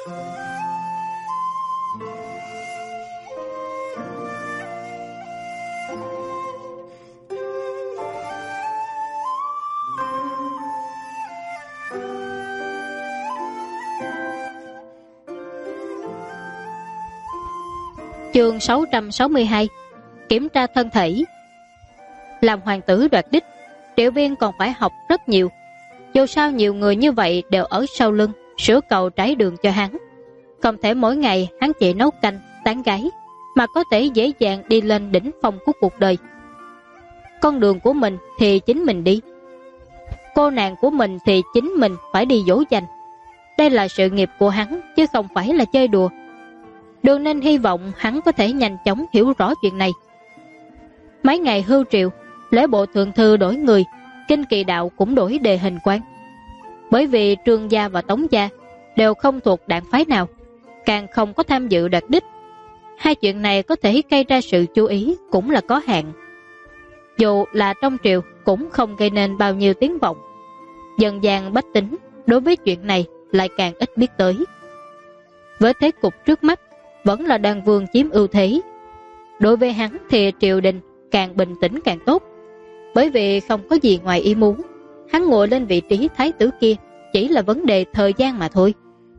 Chương 662. Kiểm tra thân thể. Làm hoàng tử đoạt đích, Triệu Viên còn phải học rất nhiều. Dù sao nhiều người như vậy đều ở sau lưng sửa cầu trải đường cho hắn. Không thể mỗi ngày hắn chỉ nấu canh, tán gái, mà có thể dễ dàng đi lên đỉnh phong của cuộc đời. Con đường của mình thì chính mình đi, cô nàng của mình thì chính mình phải đi dỗ dành. Đây là sự nghiệp của hắn chứ không phải là chơi đùa. Đường Ninh hy vọng hắn có thể nhanh chóng hiểu rõ chuyện này. Mấy ngày hưu triệu, lễ bộ thượng thư đổi người, kinh kỳ đạo cũng đổi đề hình quan. Bởi vì Trương gia và Tống gia đều không thuộc đảng phái nào, càng không có tham dự đoạt đích. Hai chuyện này có thể gây ra sự chú ý cũng là có hạn. Dù là trong triều cũng không gây nên bao nhiêu tiếng vọng. Dần dàng bách tính đối với chuyện này lại càng ít biết tới. Với thế cục trước mắt vẫn là Đan Vương chiếm ưu thế. Đối với hắn thì triều đình càng bình tĩnh càng tốt. Bởi vì không có gì ngoài ý muốn, hắn ngồi lên vị trí thái tử kia chỉ là vấn đề thời gian mà thôi.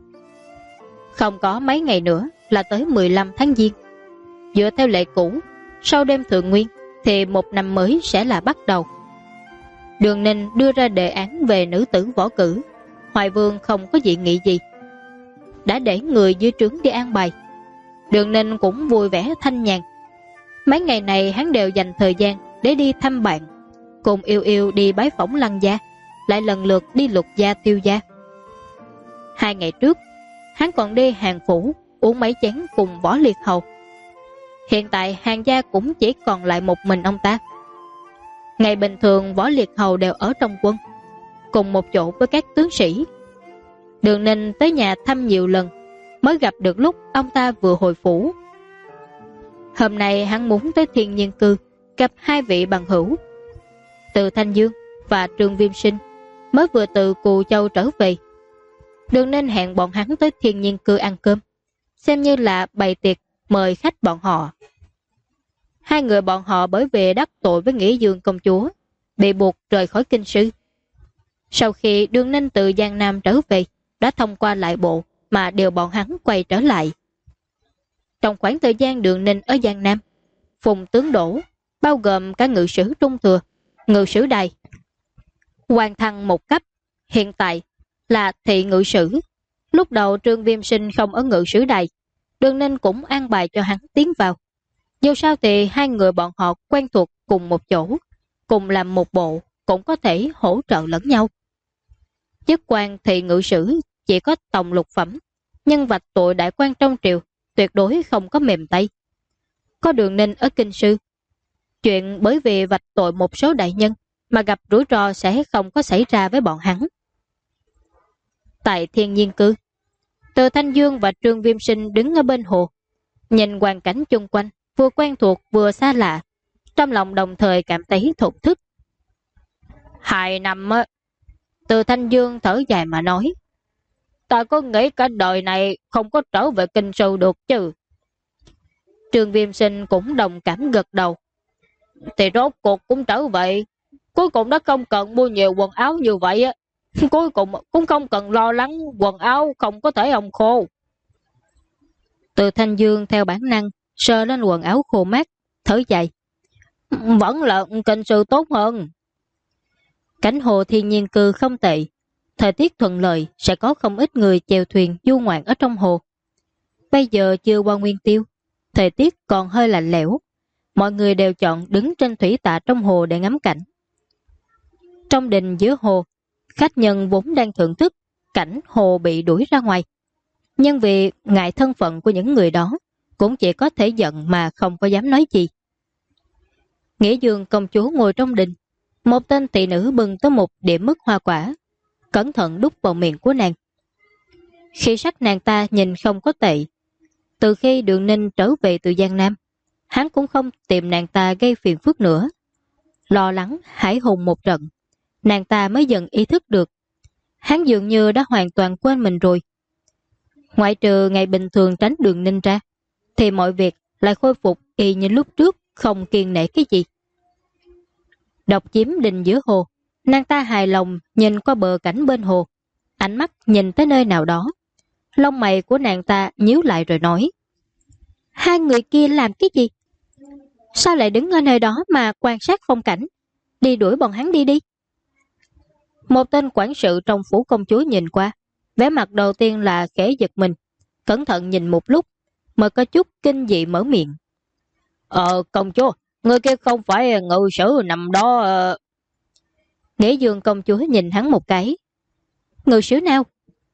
Không có mấy ngày nữa là tới 15 tháng Giêng. Dựa theo lệ cũ, sau đêm thượng nguyên thì một năm mới sẽ là bắt đầu. Đường Ninh đưa ra đề án về nữ tử võ cử. Hoài Vương không có dị nghị gì, đã để người dưới trướng đi an bài. Đường Ninh cũng vui vẻ thanh nhàn. Mấy ngày này hắn đều dành thời gian để đi thăm bạn, cùng Yêu Yêu đi bái phỏng Lăng gia, lại lần lượt đi Lục gia, Tiêu gia. 2 ngày trước hắn còn đi Hàng phủ uống mấy chén cùng Võ Liệt Hầu. Hiện tại Hàng gia cũng chỉ còn lại một mình ông ta. Ngày bình thường Võ Liệt Hầu đều ở trong quân, cùng một chỗ với các tướng sĩ. Đường Ninh tới nhà thăm nhiều lần, mới gặp được lúc ông ta vừa hồi phủ. Hôm nay hắn muốn tới Thiên Nhiên Cư gặp hai vị bằng hữu. Từ Thanh Dương và Trương Viêm Sinh mới vừa từ Cù Châu trở về. Đường Ninh hẹn bọn hắn tới Thiên Nhiên Cư ăn cơm, xem như là bày tiệc mời khách bọn họ. Hai người bọn họ bởi vì đắc tội với Nghĩa Dương công chúa, bị buộc rời khỏi kinh sư. Sau khi Đường Ninh từ Giang Nam trở về, đã thông qua lại bộ mà điều bọn hắn quay trở lại. Trong khoảng thời gian Đường Ninh ở Giang Nam, Phùng tướng đổ, bao gồm cả ngự sử Trung Thừa, ngự sử Đài, hoàn thăng một cấp, hiện tại là thị ngự sử. Lúc đầu Trương Viêm Sinh không ở ngự sử Đài, Đường Ninh cũng an bài cho hắn tiến vào. Dù sao thì hai người bọn họ quen thuộc cùng một chỗ, cùng làm một bộ, cũng có thể hỗ trợ lẫn nhau. Chức quan thị ngự sử chỉ có tổng lục phẩm, nhưng vạch tội đại quan trong triều tuyệt đối không có mềm tay. Có Đường Ninh ở kinh sư, chuyện bởi vì vạch tội một số đại nhân mà gặp rủi ro sẽ không có xảy ra với bọn hắn. Tại Thiên Nhiên Cư, Từ Thanh Dương và Trương Viêm Sinh đứng ở bên hồ, nhìn hoàn cảnh chung quanh vừa quen thuộc vừa xa lạ, trong lòng đồng thời cảm thấy thổn thức. 2 năm á, Từ Thanh Dương thở dài mà nói, ta có nghĩ cả đời này không có trở về kinh sư được chứ. Trương Viêm Sinh cũng đồng cảm gật đầu. Thì rốt cuộc cũng trở vậy, cuối cùng đã không cần mua nhiều quần áo như vậy á, cuối cùng cũng không cần lo lắng quần áo không có thể hong khô. Từ Thanh Dương theo bản năng sờ lên quần áo khô mát, thở dài, vẫn là kinh sư tốt hơn. Cảnh hồ Thiên Nhiên Cư không tệ, thời tiết thuận lợi, sẽ có không ít người chèo thuyền du ngoạn ở trong hồ. Bây giờ chưa qua nguyên tiêu, thời tiết còn hơi lạnh lẽo, mọi người đều chọn đứng trên thủy tạ trong hồ để ngắm cảnh. Trong đình giữa hồ, khách nhân vốn đang thưởng thức cảnh hồ bị đuổi ra ngoài, nhưng vì ngại thân phận của những người đó, cũng chỉ có thể giận mà không có dám nói gì. Nghĩa Dương công chúa ngồi trong đình, một tên thị nữ bưng tới một đĩa mứt hoa quả, cẩn thận đút vào miệng của nàng. Khi sắc nàng ta nhìn không có tệ. Từ khi Đường Ninh trở về từ Giang Nam, hắn cũng không tìm nàng ta gây phiền phức nữa. Lo lắng hải hùng một trận, nàng ta mới dần ý thức được hắn dường như đã hoàn toàn quên mình rồi. Ngoại trừ ngày bình thường tránh Đường Ninh ra, thì mọi việc lại khôi phục y như lúc trước, không kiêng nể cái gì. Độc chiếm đình giữa hồ, nàng ta hài lòng nhìn qua bờ cảnh bên hồ, ánh mắt nhìn tới nơi nào đó. Lông mày của nàng ta nhíu lại rồi nói: hai người kia làm cái gì? Sao lại đứng ở nơi đó mà quan sát phong cảnh? Đi đuổi bọn hắn đi đi. Một tên quản sự trong phủ công chúa nhìn qua, vẻ mặt đầu tiên là khẽ giật mình, cẩn thận nhìn một lúc mới có chút kinh dị mở miệng: công chúa, người kia không phải ngự sử nằm đó. Nghĩa Dương công chúa nhìn hắn một cái: ngự sử nào?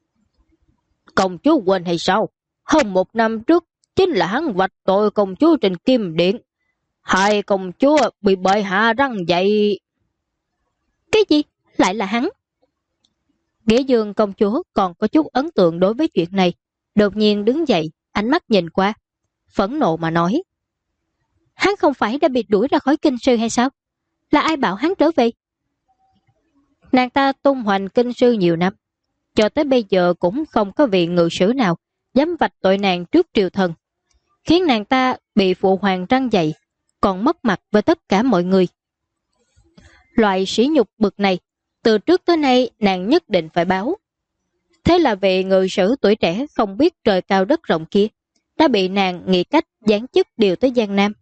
Công chúa quên hay sao? Hơn 1 năm trước chính là hắn vạch tội công chúa trên Kim Điện, hai công chúa bị bệ hạ răng dậy. Cái gì? Lại là hắn? Nghĩa Dương công chúa còn có chút ấn tượng đối với chuyện này, đột nhiên đứng dậy, ánh mắt nhìn qua, phẫn nộ mà nói: hắn không phải đã bị đuổi ra khỏi kinh sư hay sao? Là ai bảo hắn trở về? Nàng ta tung hoành kinh sư nhiều năm, cho tới bây giờ cũng không có vị ngự sử nào dám vạch tội nàng trước triều thần, khiến nàng ta bị phụ hoàng răng dậy, còn mất mặt với tất cả mọi người. Loại sỉ nhục bực này, từ trước tới nay nàng nhất định phải báo. Thế là vị ngự sử tuổi trẻ không biết trời cao đất rộng kia đã bị nàng nghĩ cách giáng chức điều tới Giang Nam.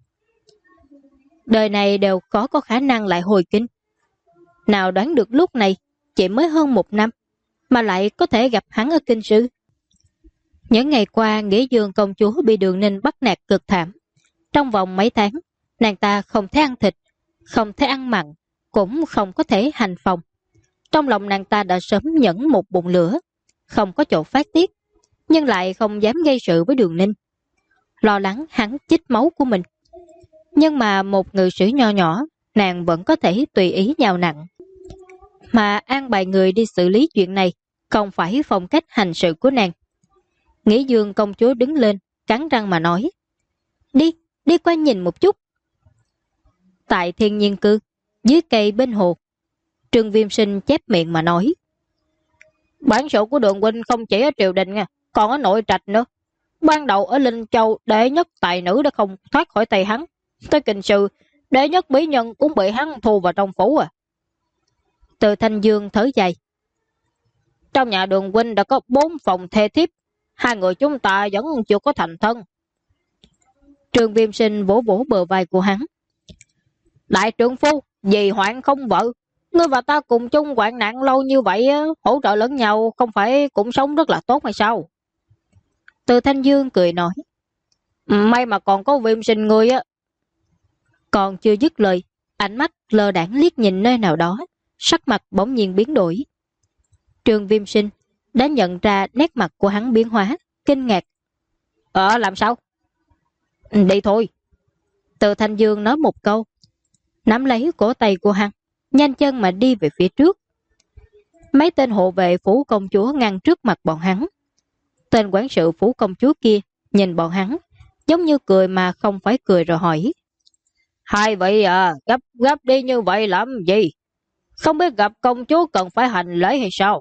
Đời này đều có khả năng lại hồi kinh. Nào đoán được lúc này chỉ mới hơn 1 năm mà lại có thể gặp hắn ở kinh sư. Những ngày qua, Nghĩa Dương công chúa bị Đường Ninh bắt nạt cực thảm. Trong vòng mấy tháng, nàng ta không thể ăn thịt, không thể ăn mặn, cũng không có thể hành phòng. Trong lòng nàng ta đã sớm nhẫn một bụng lửa, không có chỗ phát tiết, nhưng lại không dám gây sự với Đường Ninh, lo lắng hắn chích máu của mình. Nhưng mà một ngự sử nho nhỏ, nàng vẫn có thể tùy ý nhào nặng. Mà an bài người đi xử lý chuyện này không phải phong cách hành sự của nàng. Nghĩa Dương công chúa đứng lên, cắn răng mà nói: đi qua nhìn một chút. Tại Thiên Nhiên Cư, dưới cây bên hồ, Trương Viêm Sinh chép miệng mà nói: bản sự của Đường huynh không chỉ ở triều đình nha, còn ở nội trạch nữa. Ban đầu ở Linh Châu, đệ nhất tài nữ đã không thoát khỏi tay hắn, tới kinh sư, đệ nhất mỹ nhân cũng bị hắn thu vào trong phủ à. Từ Thanh Dương thở dài: trong nhà Đường huynh đã có 4 phòng thê thiếp, 2 người chúng ta vẫn chưa có thành thân. Trương Viêm Sinh vỗ vỗ bờ vai của hắn: đại trượng phu, vì hoạn không vợ, ngươi và ta cùng chung hoạn nạn lâu như vậy, hỗ trợ lẫn nhau không phải cũng sống rất là tốt hay sao? Từ Thanh Dương cười nói: may mà còn có Viêm Sinh ngươi á. Còn chưa dứt lời, ánh mắt lơ đãng liếc nhìn nơi nào đó, sắc mặt bỗng nhiên biến đổi. Trương Viêm Sinh đã nhận ra nét mặt của hắn biến hóa, kinh ngạc: làm sao? Đi thôi. Từ Thanh Dương nói một câu, nắm lấy cổ tay của hắn, nhanh chân mà đi về phía trước. Mấy tên hộ vệ phủ công chúa ngăn trước mặt bọn hắn. Tên quản sự phủ công chúa kia nhìn bọn hắn, giống như cười mà không phải cười rồi hỏi: hai vị gấp đi như vậy làm gì? Không biết gặp công chúa cần phải hành lễ hay sao?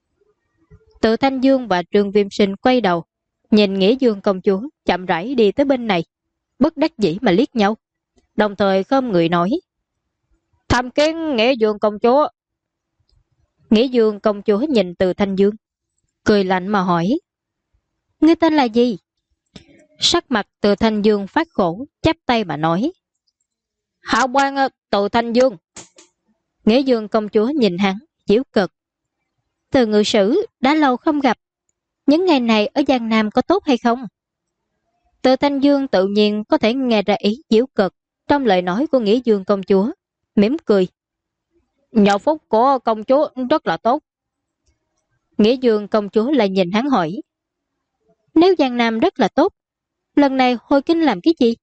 Từ Thanh Dương và Trương Viêm Sinh quay đầu, nhìn Nghĩa Dương công chúa chậm rãi đi tới bên này, bất đắc dĩ mà liếc nhau, đồng thời khom người nói: tham kiến Nghĩa Dương công chúa. Nghĩa Dương công chúa nhìn Từ Thanh Dương, cười lạnh mà hỏi: ngươi tên là gì? Sắc mặt Từ Thanh Dương phát khổ, chắp tay mà nói: hạo quan Từ Thanh Dương. Nghĩa Dương công chúa nhìn hắn, giễu cợt: Từ ngự sử, đã lâu không gặp, những ngày này ở Giang Nam có tốt hay không? Từ Thanh Dương tự nhiên có thể nghe ra ý giễu cợt trong lời nói của Nghĩa Dương công chúa, mỉm cười: nhờ phúc của công chúa rất là tốt. Nghĩa Dương công chúa lại nhìn hắn hỏi: nếu Giang Nam rất là tốt, lần này hồi kinh làm cái gì?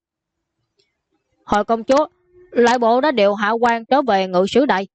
Hồi công chúa, lại bộ đã điều hạ quan trở về ngự sử đại.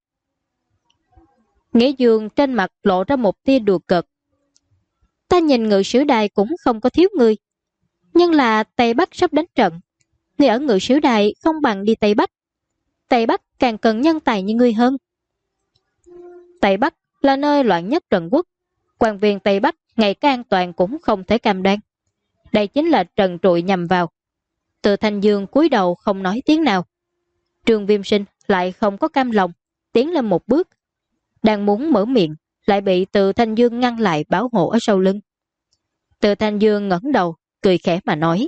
Nghĩa Dương trên mặt lộ ra một tia đùa cợt: ta nhìn ngự sử đài cũng không có thiếu người, nhưng là Tây Bắc sắp đánh trận, người ở ngự sử đài không bằng đi Tây Bắc. Tây Bắc càng cần nhân tài như ngươi hơn. Tây Bắc là nơi loạn nhất Trần Quốc, quan viên Tây Bắc ngay cái an toàn cũng không thể cam đoan. Đây chính là trần trụi nhằm vào. Từ Thanh Dương cúi đầu không nói tiếng nào. Trương Viêm Sinh lại không có cam lòng, tiến lên một bước. Đang muốn mở miệng, lại bị Từ Thanh Dương ngăn lại bảo hộ ở sau lưng. Từ Thanh Dương ngẩng đầu, cười khẽ mà nói.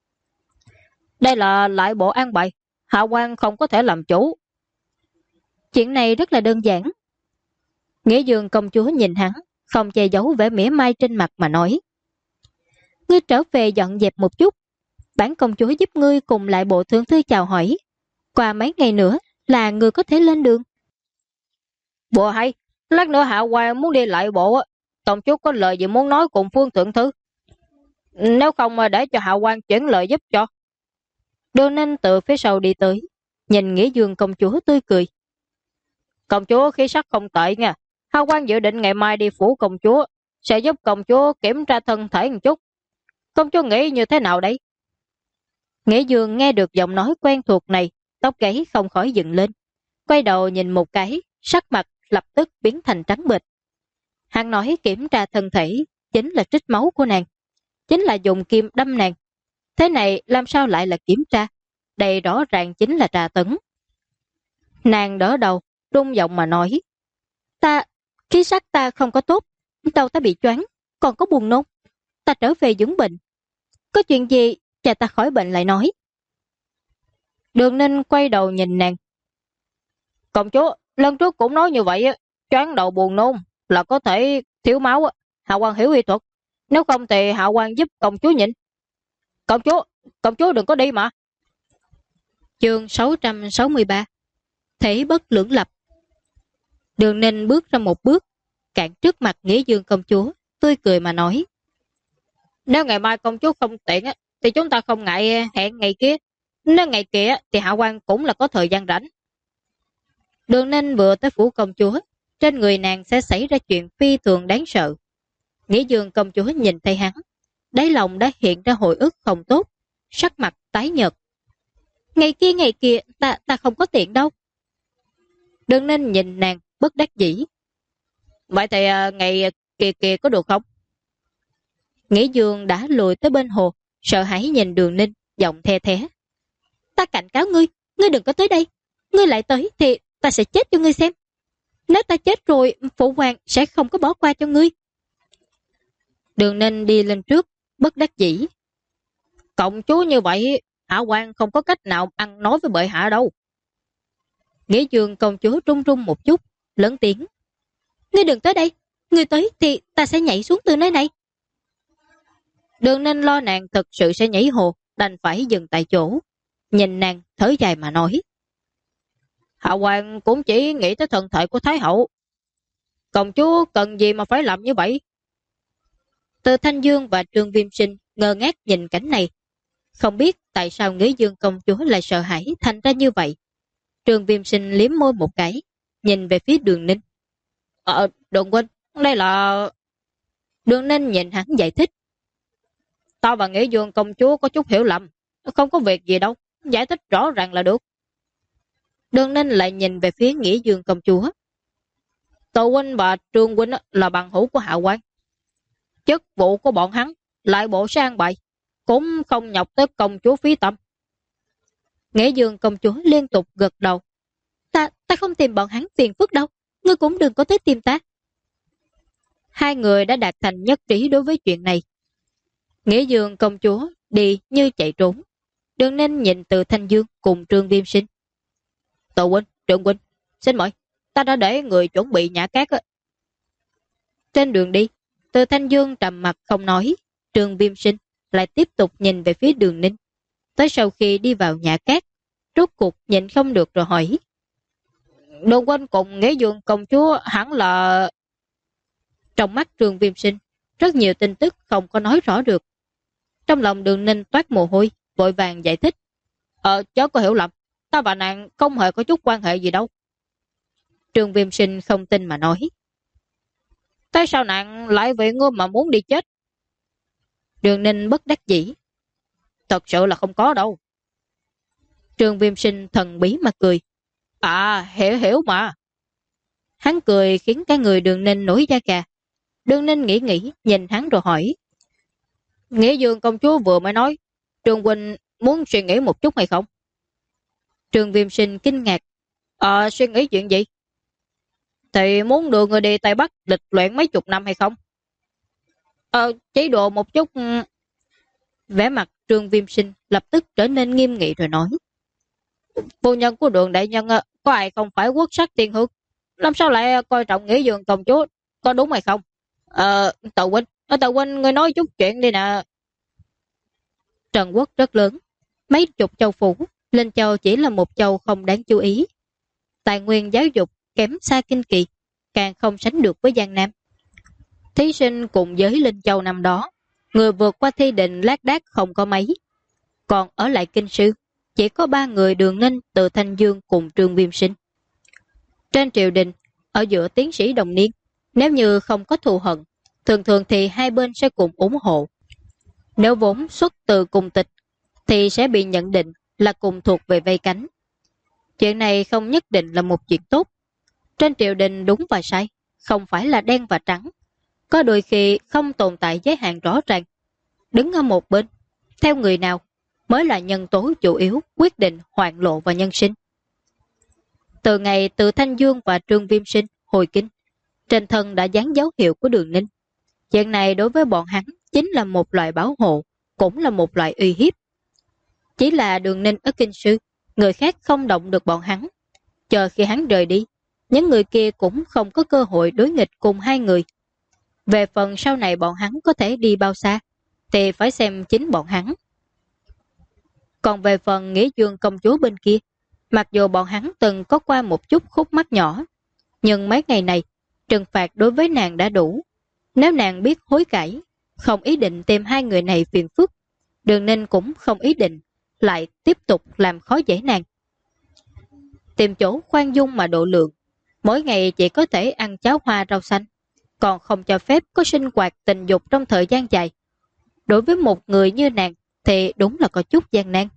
Đây là lại bộ an bài, Hạ quan không có thể làm chủ. Chuyện này rất là đơn giản. Nghĩa Dương công chúa nhìn hắn, không che giấu vẻ mỉa mai trên mặt mà nói. Ngươi trở về dọn dẹp một chút, bản công chúa giúp ngươi cùng lại bộ thượng thư chào hỏi. Qua mấy ngày nữa là ngươi có thể lên đường. Bộ hay, lát nữa Hạ quan muốn đi lại bộ, công chúa có lời gì muốn nói cùng Phương thượng thư. Nếu không mà để cho Hạ quan chuyển lời giúp cho. Đường Ninh từ phía sau đi tới, nhìn Nghĩa Dương công chúa tươi cười. Công chúa khí sắc không tệ nha. Hạ quan dự định ngày mai đi phủ công chúa, sẽ giúp công chúa kiểm tra thân thể một chút. Công chúa nghĩ như thế nào đấy? Nghĩa Dương nghe được giọng nói quen thuộc này, tóc gáy không khỏi dựng lên. Quay đầu nhìn một cái, sắc mặt lập tức biến thành trắng bệch. Hắn nói kiểm tra thân thể chính là trích máu của nàng, chính là dùng kim đâm nàng. Thế này làm sao lại là kiểm tra? Đây rõ ràng chính là trà tấn. Nàng đỡ đầu, rung giọng mà nói. Khí sắc ta không có tốt, đầu ta bị choáng, còn có buồn nôn. Ta trở về dưỡng bệnh. Có chuyện gì, cha ta khỏi bệnh lại nói. Đường Ninh quay đầu nhìn nàng. Công chúa, lần trước cũng nói như vậy, choáng đầu buồn nôn là có thể thiếu máu. Hạ quan hiểu y thuật. Nếu không thì Hạ quan giúp công chúa nhịn. Công chúa đừng có đi mà. Chương 663. Thể bất lưỡng lập. Đường Ninh bước ra một bước, cản trước mặt Nghĩa Dương công chúa, tươi cười mà nói. Nếu ngày mai công chúa không tiện thì chúng ta không ngại hẹn ngày kia. Nếu ngày kia thì Hạ quan cũng là có thời gian rảnh. Đường Ninh vừa tới phủ công chúa, trên người nàng sẽ xảy ra chuyện phi thường đáng sợ. Nghĩa Dương công chúa nhìn thấy hắn, đáy lòng đã hiện ra hồi ức không tốt, sắc mặt tái nhợt. Ngày kia ta không có tiện đâu. Đường Ninh nhìn nàng bất đắc dĩ. Vậy thì ngày kia có được không? Nghĩa Dương đã lùi tới bên hồ, sợ hãi nhìn Đường Ninh, giọng the thé. Ta cảnh cáo ngươi, ngươi đừng có tới đây. Ngươi lại tới thì ta sẽ chết cho ngươi xem. Nếu ta chết rồi, phụ hoàng sẽ không có bỏ qua cho ngươi. Đường Ninh đi lên trước, bất đắc dĩ. Công chúa như vậy, Hạ quan không có cách nào ăn nói với bệ hạ đâu. Nghĩa Dương công chúa trung trung một chút, lớn tiếng. Ngươi đừng tới đây, ngươi tới thì ta sẽ nhảy xuống từ nơi này. Đường Ninh lo nàng thực sự sẽ nhảy hồ, đành phải dừng tại chỗ. Nhìn nàng thở dài mà nói. Hạ quan cũng chỉ nghĩ tới thân thể của Thái hậu. Công chúa cần gì mà phải làm như vậy? Từ Thanh Dương và Trương Viêm Sinh ngơ ngác nhìn cảnh này. Không biết tại sao Nghĩa Dương công chúa lại sợ hãi thành ra như vậy. Trương Viêm Sinh liếm môi một cái, nhìn về phía Đường Ninh. Đường huynh, đây là... Đường Ninh nhìn hắn giải thích. Tao và Nghĩa Dương công chúa có chút hiểu lầm, không có việc gì đâu, giải thích rõ ràng là được. Đường Ninh lại nhìn về phía Nghĩa Dương công chúa. Tô huynh và Trương huynh là bằng hữu của Hạ quan. Chức vụ của bọn hắn lại bộ sang bày, cũng không nhọc tới công chúa phí tâm. Nghĩa Dương công chúa liên tục gật đầu. Ta không tìm bọn hắn phiền phức đâu, ngươi cũng đừng có tới tìm ta. Hai người đã đạt thành nhất trí đối với chuyện này. Nghĩa Dương công chúa đi như chạy trốn. Đường Ninh nhìn Từ Thanh Dương cùng Trương Viêm Sinh. Tô huynh, Trương huynh, xin mời, ta đã để người chuẩn bị nhã cát. Trên đường đi, Từ Thanh Dương trầm mặt không nói. Trương Viêm Sinh lại tiếp tục nhìn về phía Đường Ninh. Tới sau khi đi vào nhã cát, rốt cuộc nhịn không được rồi hỏi. Đường huynh cùng Nghĩa Dương công chúa hẳn là... Trong mắt Trương Viêm Sinh, rất nhiều tin tức không có nói rõ được. Trong lòng Đường Ninh toát mồ hôi, vội vàng giải thích. Chớ có hiểu lầm, ta và nàng không hề có chút quan hệ gì đâu. Trương Viêm Sinh không tin mà nói. Tại sao nàng lại vì ngươi mà muốn đi chết? Đường Ninh bất đắc dĩ. Thật sự là không có đâu. Trương Viêm Sinh thần bí mà cười. Hiểu mà. Hắn cười khiến cả người Đường Ninh nổi da gà. Đường Ninh nghĩ nhìn hắn rồi hỏi. Nghĩa Dương công chúa vừa mới nói, Trương huynh muốn suy nghĩ một chút hay không? Trương Viêm Sinh kinh ngạc. Suy nghĩ chuyện gì? Thì muốn đưa người đi Tây Bắc lịch luyện mấy chục năm hay không? Chỉ đùa một chút. Vẻ mặt Trương Viêm Sinh lập tức trở nên nghiêm nghị rồi nói. Phu nhân của Đường đại nhân có ai không phải quốc sắc tiên hương? Làm sao lại coi trọng Nghĩa Dương công chúa? Có đúng hay không? Tàu huynh người nói chút chuyện đi nè. Trần quốc rất lớn, mấy chục châu phủ, Linh Châu chỉ là một châu không đáng chú ý. Tài nguyên giáo dục kém xa Kinh Kỳ, càng không sánh được với Giang Nam. Thí sinh cùng với Linh Châu năm đó, người vượt qua thi định lác đác không có mấy. Còn ở lại Kinh Sư, chỉ có 3 người Đường Ninh, Từ Thanh Dương cùng Trương Viêm Sinh. Trên triều đình, ở giữa tiến sĩ đồng niên, nếu như không có thù hận, thường thường thì hai bên sẽ cùng ủng hộ. Nếu vốn xuất từ cùng tịch, thì sẽ bị nhận định là cùng thuộc về vây cánh. Chuyện này không nhất định là một chuyện tốt. Trên triều đình đúng và sai, không phải là đen và trắng. Có đôi khi không tồn tại giới hạn rõ ràng. Đứng ở một bên, theo người nào mới là nhân tố chủ yếu quyết định hoạn lộ và nhân sinh. Từ ngày Từ Thanh Dương và Trương Viêm Sinh hồi kinh, trên thân đã dán dấu hiệu của Đường Ninh. Chuyện này đối với bọn hắn chính là một loại bảo hộ, cũng là một loại uy hiếp. Chỉ là Đường Ninh ở Kinh Sư, người khác không động được bọn hắn. Chờ khi hắn rời đi, những người kia cũng không có cơ hội đối nghịch cùng hai người. Về phần sau này bọn hắn có thể đi bao xa, thì phải xem chính bọn hắn. Còn về phần Nghĩa Dương công chúa bên kia, mặc dù bọn hắn từng có qua một chút khúc mắc nhỏ, nhưng mấy ngày này, trừng phạt đối với nàng đã đủ. Nếu nàng biết hối cải, không ý định tìm hai người này phiền phức, Đường Ninh cũng không ý định lại tiếp tục làm khó dễ nàng. Tìm chỗ khoan dung mà độ lượng, mỗi ngày chỉ có thể ăn cháo hoa rau xanh, còn không cho phép có sinh hoạt tình dục trong thời gian dài. Đối với một người như nàng thì đúng là có chút gian nan.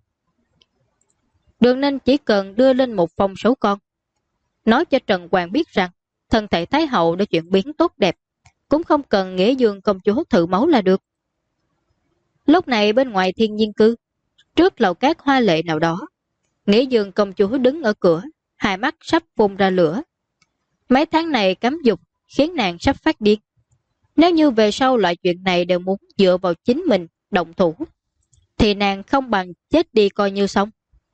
Đường Ninh chỉ cần đưa lên một phong số con, nói cho Trần Hoàng biết rằng thân thể Thái Hậu đã chuyển biến tốt đẹp, cũng không cần Nghĩa Dương công chúa thử máu là được. Lúc này bên ngoài Thiên Nhiên Cư, trước lầu cát hoa lệ nào đó, Nghĩa Dương công chúa đứng ở cửa, hai mắt sắp phun ra lửa. Mấy tháng này cấm dục khiến nàng sắp phát điên. Nếu như về sau loại chuyện này đều muốn dựa vào chính mình động thủ, thì nàng không bằng chết đi coi như xong.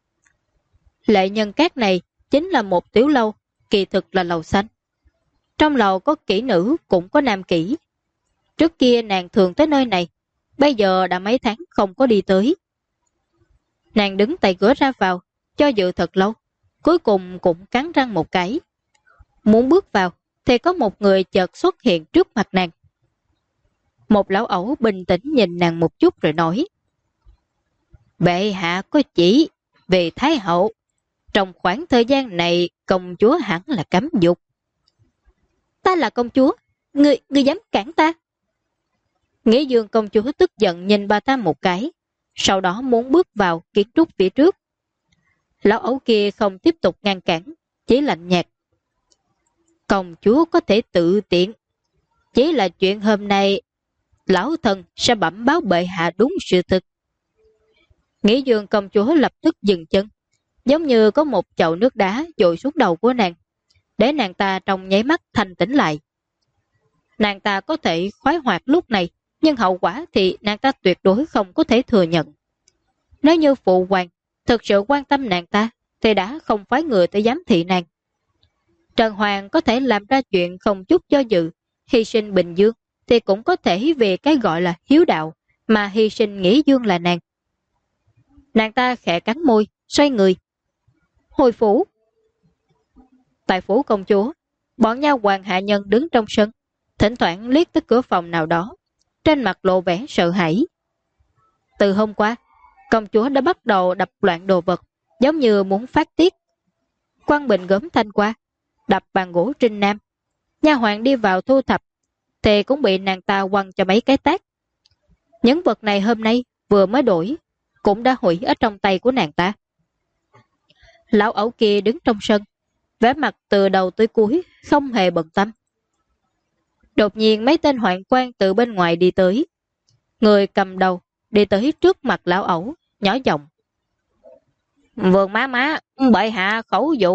Lệ Nhân Cát này chính là một tiểu lâu, kỳ thực là lầu xanh. Trong lầu có kỹ nữ cũng có nam kỹ. Trước kia nàng thường tới nơi này, bây giờ đã mấy tháng không có đi tới. Nàng đứng tại cửa ra vào, cho dự thật lâu, cuối cùng cũng cắn răng một cái. Muốn bước vào, thì có một người chợt xuất hiện trước mặt nàng. Một lão ẩu bình tĩnh nhìn nàng một chút rồi nói. Bệ hạ có chỉ về Thái Hậu, trong khoảng thời gian này công chúa hẳn là cấm dục. Ta là công chúa, ngươi dám cản ta? Nghĩa Dương công chúa tức giận nhìn bà ta một cái, sau đó muốn bước vào kiến trúc phía trước. Lão ấu kia không tiếp tục ngăn cản, chỉ lạnh nhạt. Công chúa có thể tự tiện, chỉ là chuyện hôm nay lão thần sẽ bẩm báo bệ hạ đúng sự thực. Nghĩa Dương công chúa lập tức dừng chân, giống như có một chậu nước đá dội xuống đầu của nàng, để nàng ta trong nháy mắt thanh tĩnh lại. Nàng ta có thể khoái hoạt lúc này, nhưng hậu quả thì nàng ta tuyệt đối không có thể thừa nhận. Nếu như phụ hoàng thực sự quan tâm nàng ta, thì đã không phái người tới giám thị nàng. Trần Hoàng có thể làm ra chuyện không chút do dự, hy sinh Bình Dương, thì cũng có thể về cái gọi là hiếu đạo, mà hy sinh Nghĩa Dương là nàng. Nàng ta khẽ cắn môi, xoay người. Hồi phủ. Tại phủ công chúa, bọn nha hoàn hạ nhân đứng trong sân, thỉnh thoảng liếc tới cửa phòng nào đó, trên mặt lộ vẻ sợ hãi. Từ hôm qua, công chúa đã bắt đầu đập loạn đồ vật, giống như muốn phát tiết. Quăng bình gốm thanh qua, đập bàn gỗ trinh nam. Nha hoàn đi vào thu thập, thì cũng bị nàng ta quăng cho mấy cái tát. Những vật này hôm nay vừa mới đổi, cũng đã hủy ở trong tay của nàng ta. Lão ẩu kia đứng trong sân, vẻ mặt từ đầu tới cuối không hề bận tâm. Đột nhiên mấy tên hoạn quan từ bên ngoài đi tới. Người cầm đầu đi tới trước mặt lão ẩu, nhỏ giọng: Vườn má, bệ hạ khẩu dụ.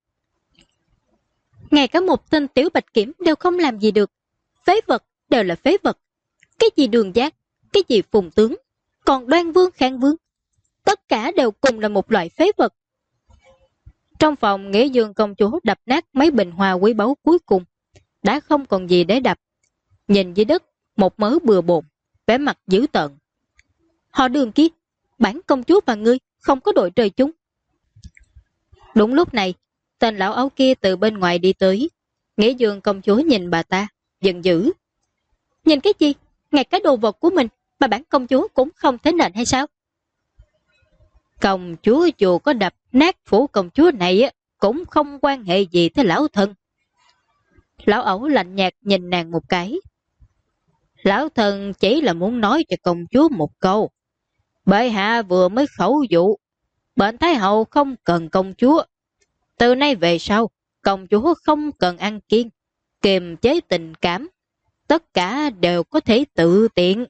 Ngay cả một tên tiểu bạch kiểm đều không làm gì được. Phế vật đều là phế vật. Cái gì Đường Giác, cái gì Phùng Tướng, còn Đoan Vương, Khang Vương, tất cả đều cùng là một loại phế vật. Trong phòng, Nghĩa Dương công chúa đập nát mấy bình hoa quý báu cuối cùng, đã không còn gì để đập. Nhìn dưới đất một mớ bừa bộn, vẻ mặt dữ tợn. Họ Đường kia, bản công chúa và ngươi không có đội trời chung. Đúng lúc này, tên lão ấu kia từ bên ngoài đi tới. Nghĩa Dương công chúa nhìn bà ta, giận dữ. Nhìn cái gì? Ngay cái đồ vật của mình mà bản công chúa cũng không thế nện hay sao? Công chúa dù có đập nát phủ công chúa này cũng không quan hệ gì tới lão thân. Lão ẩu lạnh nhạt nhìn nàng một cái. Lão thân chỉ là muốn nói cho công chúa một câu. Bệ hạ vừa mới khẩu dụ, bệnh thái hậu không cần công chúa. Từ nay về sau, công chúa không cần ăn kiêng, kiềm chế tình cảm. Tất cả đều có thể tự tiện.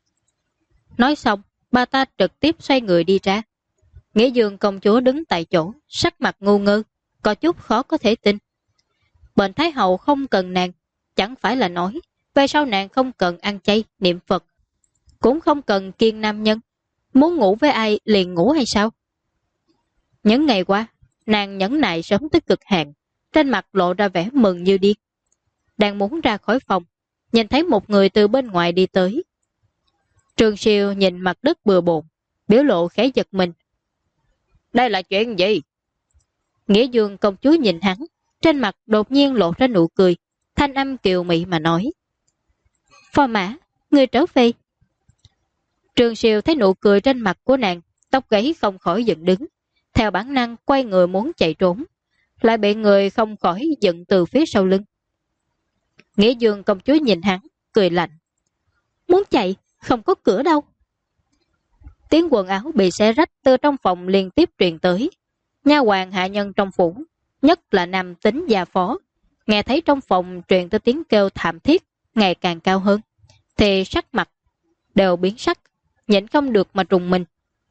Nói xong, bà ta trực tiếp xoay người đi ra. Nghĩa Dương công chúa đứng tại chỗ, sắc mặt ngu ngơ, có chút khó có thể tin. Bệnh thái hậu không cần nàng, chẳng phải là nói về sau nàng không cần ăn chay, niệm Phật, cũng không cần kiêng nam nhân, muốn ngủ với ai liền ngủ hay sao? Những ngày qua, nàng nhẫn nại sớm tới cực hạn, trên mặt lộ ra vẻ mừng như điên. Đang muốn ra khỏi phòng, nhìn thấy một người từ bên ngoài đi tới. Trường Siêu nhìn mặt đất bừa bộn, biểu lộ khẽ giật mình. Đây là chuyện gì? Nghĩa Dương công chúa nhìn hắn, trên mặt đột nhiên lộ ra nụ cười, thanh âm kiều mị mà nói. Phò mã, người trở về. Trường Siêu thấy nụ cười trên mặt của nàng, tóc gáy không khỏi dựng đứng, theo bản năng quay người muốn chạy trốn, lại bị người không khỏi giận từ phía sau lưng. Nghĩa Dương công chúa nhìn hắn, cười lạnh. Muốn chạy, không có cửa đâu. Tiếng quần áo bị xé rách từ trong phòng liên tiếp truyền tới. Nha hoàn hạ nhân trong phủ, nhất là nam tính già phó, nghe thấy trong phòng truyền tới tiếng kêu thảm thiết ngày càng cao hơn, thì sắc mặt đều biến sắc, nhịn không được mà trùng mình.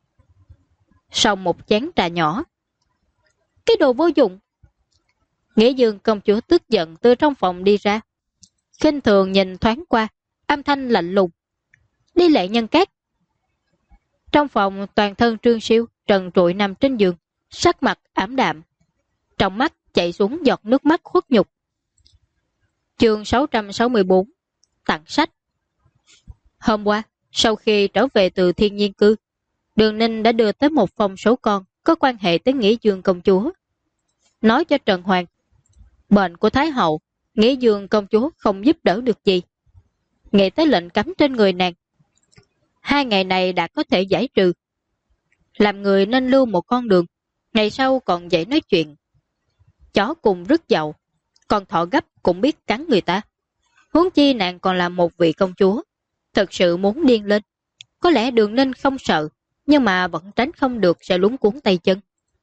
Sau một chén trà nhỏ, cái đồ vô dụng. Nghĩa Dương công chúa tức giận từ trong phòng đi ra, khinh thường nhìn thoáng qua, âm thanh lạnh lùng. Đi lệ nhân cát. Trong phòng toàn thân Trương Siêu trần trụi nằm trên giường, sắc mặt ảm đạm, trong mắt chảy xuống giọt nước mắt khuất nhục. Chương 664 tặng sách. Hôm qua, sau khi trở về từ Thiên Nhiên Cư, Đường Ninh đã đưa tới một phòng số con có quan hệ tới Nghĩa Dương công chúa. Nói cho Trần Hoàng, bệnh của Thái hậu, Nghĩa Dương công chúa không giúp đỡ được gì. Nghĩ tới lệnh cấm trên người nàng, 2 ngày này đã có thể giải trừ. Làm người nên lưu một con đường, ngày sau còn dễ nói chuyện. Chó cùng rất giàu, còn thọ gấp cũng biết cắn người ta. Huống chi nàng còn là một vị công chúa, thật sự muốn điên lên. Có lẽ Đường Ninh không sợ, nhưng mà vẫn tránh không được sẽ luống cuốn tay chân.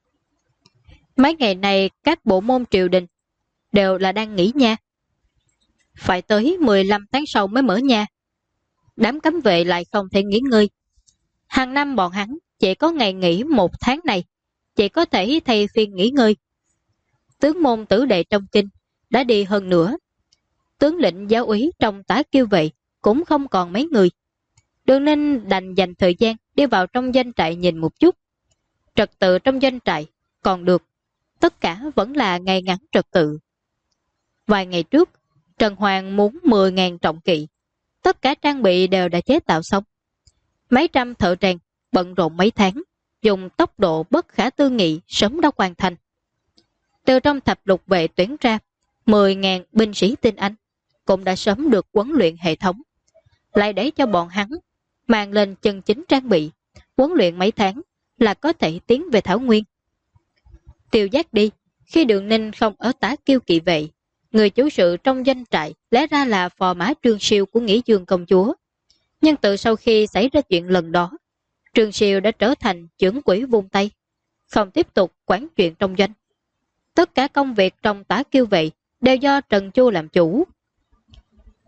Mấy ngày này các bộ môn triều đình đều là đang nghỉ nha. Phải tới 15 tháng sau mới mở nha. Đám cấm vệ lại không thể nghỉ ngơi. Hàng năm bọn hắn chỉ có ngày nghỉ 1 tháng này, chỉ có thể thay phiên nghỉ ngơi. Tướng môn tử đệ trong kinh đã đi hơn nữa. Tướng lĩnh giáo úy trong tá kiêu vệ cũng không còn mấy người. Đường Ninh đành dành thời gian đi vào trong doanh trại nhìn một chút. Trật tự trong doanh trại còn được, tất cả vẫn là ngay ngắn trật tự. Vài ngày trước, Trần Hoàng muốn 10.000 trọng kỵ, tất cả trang bị đều đã chế tạo xong. Mấy trăm thợ rèn bận rộn mấy tháng, dùng tốc độ bất khả tư nghị sớm đã hoàn thành. Từ trong thập lục vệ tuyển ra 10.000 binh sĩ tinh anh cũng đã sớm được huấn luyện hệ thống, lại để cho bọn hắn mang lên chân chính trang bị, huấn luyện mấy tháng là có thể tiến về Thảo Nguyên. Tiêu giác đi, khi Đường Ninh không ở tá kiêu kỵ vệ, người chủ sự trong doanh trại lẽ ra là phò mã Trương Siêu của Nghĩa Dương công chúa. Nhưng từ sau khi xảy ra chuyện lần đó, Trương Siêu đã trở thành trưởng quỹ vung tay, không tiếp tục quản chuyện trong doanh. Tất cả công việc trong tá kiêu vệ đều do Trần Chu làm chủ.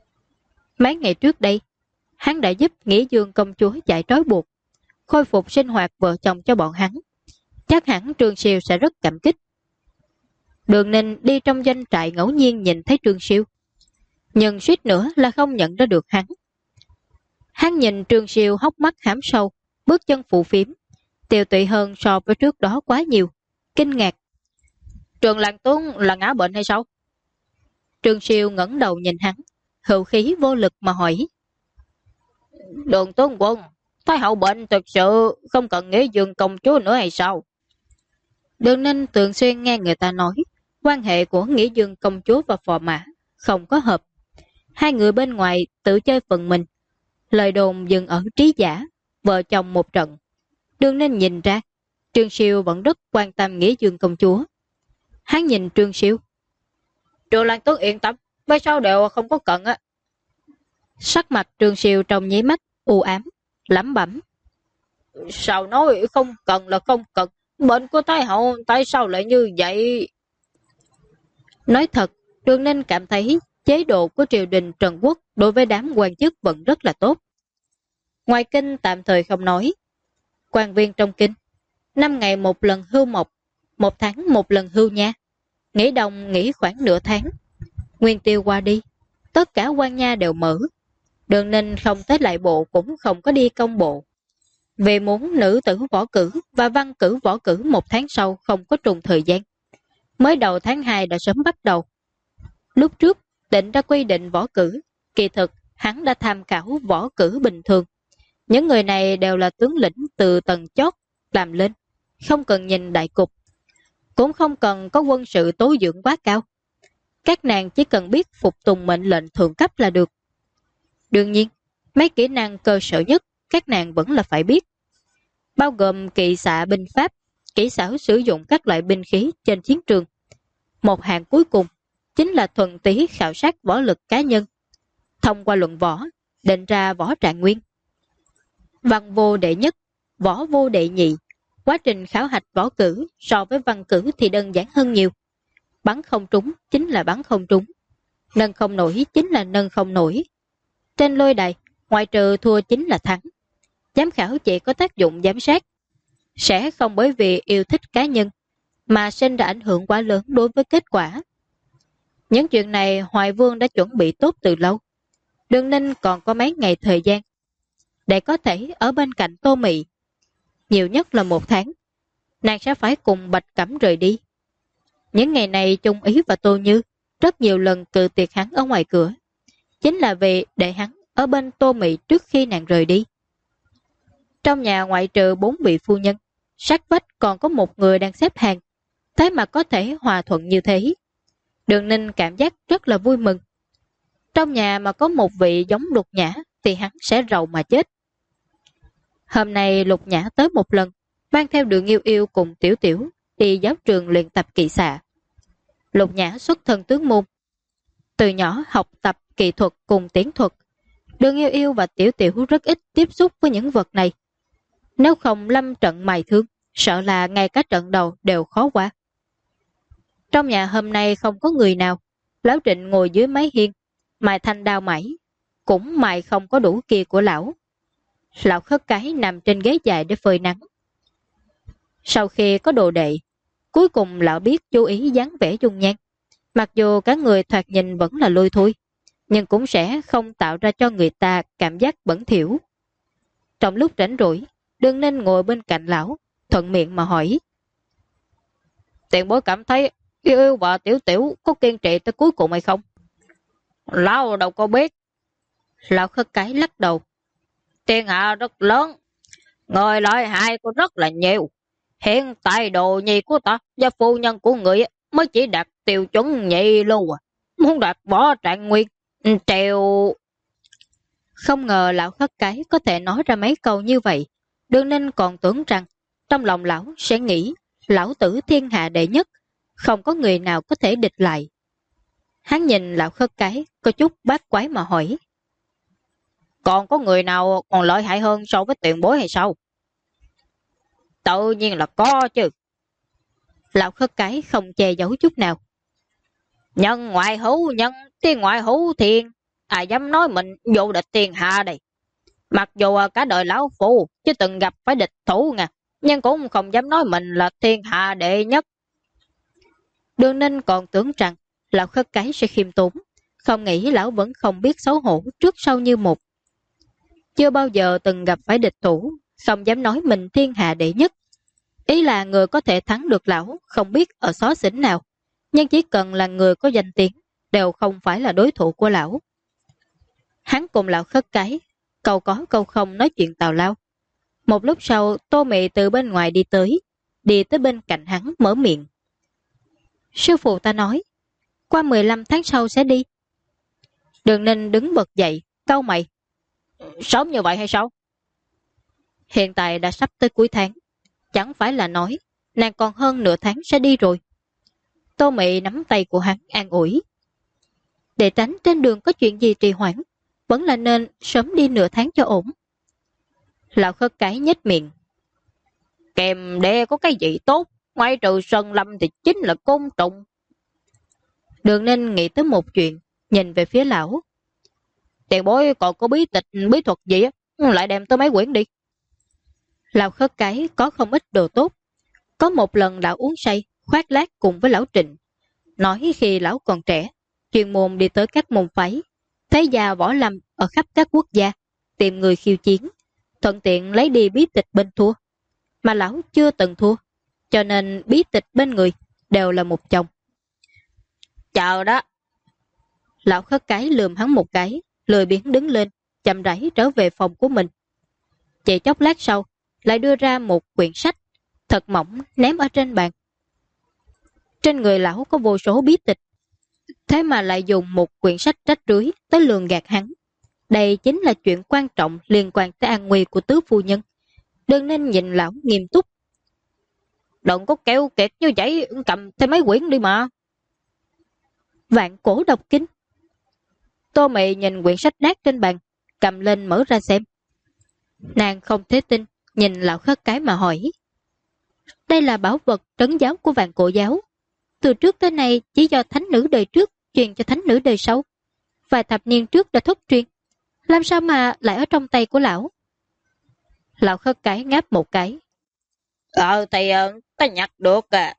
Mấy ngày trước đây, hắn đã giúp Nghĩa Dương công chúa giải trói buộc, khôi phục sinh hoạt vợ chồng cho bọn hắn. Chắc hẳn Trương Siêu sẽ rất cảm kích. Đường Ninh đi trong doanh trại ngẫu nhiên nhìn thấy Trương Siêu, nhưng suýt nữa là không nhận ra được hắn. Hắn nhìn Trương Siêu hốc mắt hãm sâu, bước chân phụ phím, tiều tụy hơn so với trước đó quá nhiều, kinh ngạc. Trường Làng Tuấn là ngã bệnh hay sao? Trương Siêu ngẩng đầu nhìn hắn, hữu khí vô lực mà hỏi. Đường tướng quân, Thái hậu bệnh thực sự không cần Nghĩa Dương công chúa nữa hay sao? Đường Ninh thường xuyên nghe người ta nói quan hệ của Nghĩa Dương công chúa và phò mã không có hợp. Hai người bên ngoài tự chơi phần mình. Lời đồn dừng ở trí giả, vợ chồng một trận. Đường Ninh nhìn ra, Trương Siêu vẫn rất quan tâm Nghĩa Dương công chúa. Hắn nhìn Trương Siêu. Trường Lan Tuấn yên tâm, với sao đều không có cần á. Sắc mặt Trương Siêu trong nháy mắt u ám, lẩm bẩm. Sao nói không cần là không cần, bệnh của Thái hậu tại sao lại như vậy? Nói thật, Đường Ninh cảm thấy chế độ của triều đình Trần Quốc đối với đám quan chức vẫn rất là tốt. Ngoài kinh tạm thời không nói. Quan viên trong kinh, 5 ngày một lần hưu mộc, 1 tháng một lần hưu nha. Nghỉ đông nghỉ khoảng nửa tháng. Nguyên tiêu qua đi, tất cả quan nha đều mở. Đường Ninh không tới lại bộ cũng không có đi công bộ. Vì muốn nữ tử võ cử và văn cử võ cử 1 tháng sau không có trùng thời gian. Mới đầu tháng 2 đã sớm bắt đầu. Lúc trước định ra quy định võ cử, kỳ thực hắn đã tham khảo võ cử bình thường. Những người này đều là tướng lĩnh từ tầng chót làm lên, không cần nhìn đại cục, cũng không cần có quân sự tố dưỡng quá cao. Các nàng chỉ cần biết phục tùng mệnh lệnh thượng cấp là được. Đương nhiên, mấy kỹ năng cơ sở nhất các nàng vẫn là phải biết, bao gồm kỵ xạ binh pháp, kỹ xảo sử dụng các loại binh khí trên chiến trường. Một hạng cuối cùng chính là thuần túy khảo sát võ lực cá nhân, thông qua luận võ định ra võ trạng nguyên. Văn vô đệ nhất, võ vô đệ nhị. Quá trình khảo hạch võ cử so với văn cử thì đơn giản hơn nhiều. Bắn không trúng chính là bắn không trúng, nâng không nổi chính là nâng không nổi. Trên lôi đài, ngoại trừ thua chính là thắng. Giám khảo chỉ có tác dụng giám sát, sẽ không bởi vì yêu thích cá nhân mà sinh ra ảnh hưởng quá lớn đối với kết quả. Những chuyện này Hoài Vương đã chuẩn bị tốt từ lâu. Đường Ninh còn có mấy ngày thời gian để có thể ở bên cạnh Tô Mị. Nhiều nhất là 1 tháng, nàng sẽ phải cùng Bạch Cẩm rời đi. Những ngày này Trung Ý và Tô Như rất nhiều lần cự tuyệt hắn ở ngoài cửa, chính là vì để hắn ở bên Tô Mị trước khi nàng rời đi. Trong nhà ngoại trừ 4 vị phu nhân, sát vách còn có một người đang xếp hàng, thế mà có thể hòa thuận như thế. Đường Ninh cảm giác rất là vui mừng. Trong nhà mà có một vị giống Lục Nhã thì hắn sẽ rầu mà chết. Hôm nay Lục Nhã tới một lần, mang theo Đường Yêu Yêu cùng Tiểu Tiểu đi giáo trường luyện tập kỵ xạ. Lục Nhã xuất thân tướng môn, từ nhỏ học tập kỹ thuật cùng tiến thuật. Đường Yêu Yêu và Tiểu Tiểu rất ít tiếp xúc với những vật này. Nếu không lâm trận mài thương, sợ là ngay cả trận đầu đều khó qua. Trong nhà hôm nay không có người nào. Lão Trịnh ngồi dưới mái hiên, mài thanh đao mảy, cũng mài không có đủ kia của lão. Lão Khất Cái nằm trên ghế dài để phơi nắng. Sau khi có đồ đệ, cuối cùng lão biết chú ý dáng vẻ dung nhan. Mặc dù các người thoạt nhìn vẫn là lôi thôi, nhưng cũng sẽ không tạo ra cho người ta cảm giác bẩn thỉu. Trong lúc rảnh rỗi, Đường Ninh ngồi bên cạnh lão, thuận miệng mà hỏi. Tiền bối cảm thấy Yêu Yêu và Tiểu Tiểu có kiên trì tới cuối cùng hay không? Lão đâu có biết. Lão Khất Cái lắc đầu. Thiên hạ rất lớn, người lợi hại có rất là nhiều. Hiện tại đồ nhi của ta và phu nhân của người mới chỉ đạt tiêu chuẩn nhị lưu à. Muốn đạt võ trạng nguyên, trèo... Không ngờ lão Khất Cái có thể nói ra mấy câu như vậy. Đường Ninh còn tưởng rằng trong lòng lão sẽ nghĩ lão tử thiên hạ đệ nhất, không có người nào có thể địch lại. Hắn nhìn lão Khất Cái có chút bát quái mà hỏi. Còn có người nào còn lợi hại hơn so với tiền bối hay sao? Tự nhiên là có chứ. Lão Khất Cái không che giấu chút nào. Nhân ngoại hữu nhân, thiên ngoại hữu thiên. ai dám nói mình vô địch thiên hạ đây. Mặc dù cả đời lão phu chứ từng gặp phải địch thủ nha, nhưng cũng không dám nói mình là thiên hạ đệ nhất. Đường Ninh còn tưởng rằng lão Khất Cái sẽ khiêm tốn, không nghĩ lão vẫn không biết xấu hổ trước sau như một. Chưa bao giờ từng gặp phải địch thủ, không dám nói mình thiên hạ đệ nhất. Ý là người có thể thắng được lão không biết ở xó xỉnh nào, nhưng chỉ cần là người có danh tiếng đều không phải là đối thủ của lão. Hắn cùng lão Khất Cái câu có câu không nói chuyện tào lao. Một lúc sau, Tô Mị từ bên ngoài đi tới bên cạnh hắn mở miệng. Sư phụ ta nói, qua 15 tháng sau sẽ đi. Đường Ninh đứng bật dậy, cau mày. Sớm như vậy hay sao? Hiện tại đã sắp tới cuối tháng, chẳng phải là nói nàng còn hơn nửa tháng sẽ đi rồi. Tô Mị nắm tay của hắn an ủi. Để tránh trên đường có chuyện gì trì hoãn, vẫn là nên sớm đi nửa tháng cho ổn. Lão Khất Cái nhếch miệng. Kèm đê có cái gì tốt, ngoài trừ sơn lâm thì chính là côn trùng. Đường Ninh nghĩ tới một chuyện, nhìn về phía lão. Tiền bối còn có bí thuật gì á, lại đem tới mấy quyển đi. Lão Khất Cái có không ít đồ tốt. Có một lần lão uống say, khoác lác cùng với lão Trịnh. Nói khi lão còn trẻ, chuyên môn đi tới các môn phái, thế gia võ lâm ở khắp các quốc gia, tìm người khiêu chiến, thuận tiện lấy đi bí tịch bên thua. Mà lão chưa từng thua, cho nên bí tịch bên người đều là một chồng. Chờ đó. Lão Khất Cái lườm hắn một cái, lười biếng đứng lên, chậm rãi trở về phòng của mình. Chỉ chốc lát sau, lại đưa ra một quyển sách thật mỏng ném ở trên bàn. Trên người lão có vô số bí tịch, thế mà lại dùng một quyển sách rách rưới tới lường gạt hắn. Đây chính là chuyện quan trọng liên quan tới an nguy của tứ phu nhân. Đừng nên nhìn lão nghiêm túc. Đừng có keo kiệt như vậy, cầm thêm mấy quyển đi mà. Vạn Cổ Độc Kinh. Tô Mị nhìn quyển sách nát trên bàn, cầm lên mở ra xem. Nàng không thể tin, nhìn lão Khất Cái mà hỏi. Đây là bảo vật trấn giáo của Vạn Cổ giáo. Từ trước tới nay chỉ do thánh nữ đời trước truyền cho thánh nữ đời sau. Vài thập niên trước đã thất truyền. Làm sao mà lại ở trong tay của lão? Lão Khất Cái ngáp một cái. Thì ta nhặt được à.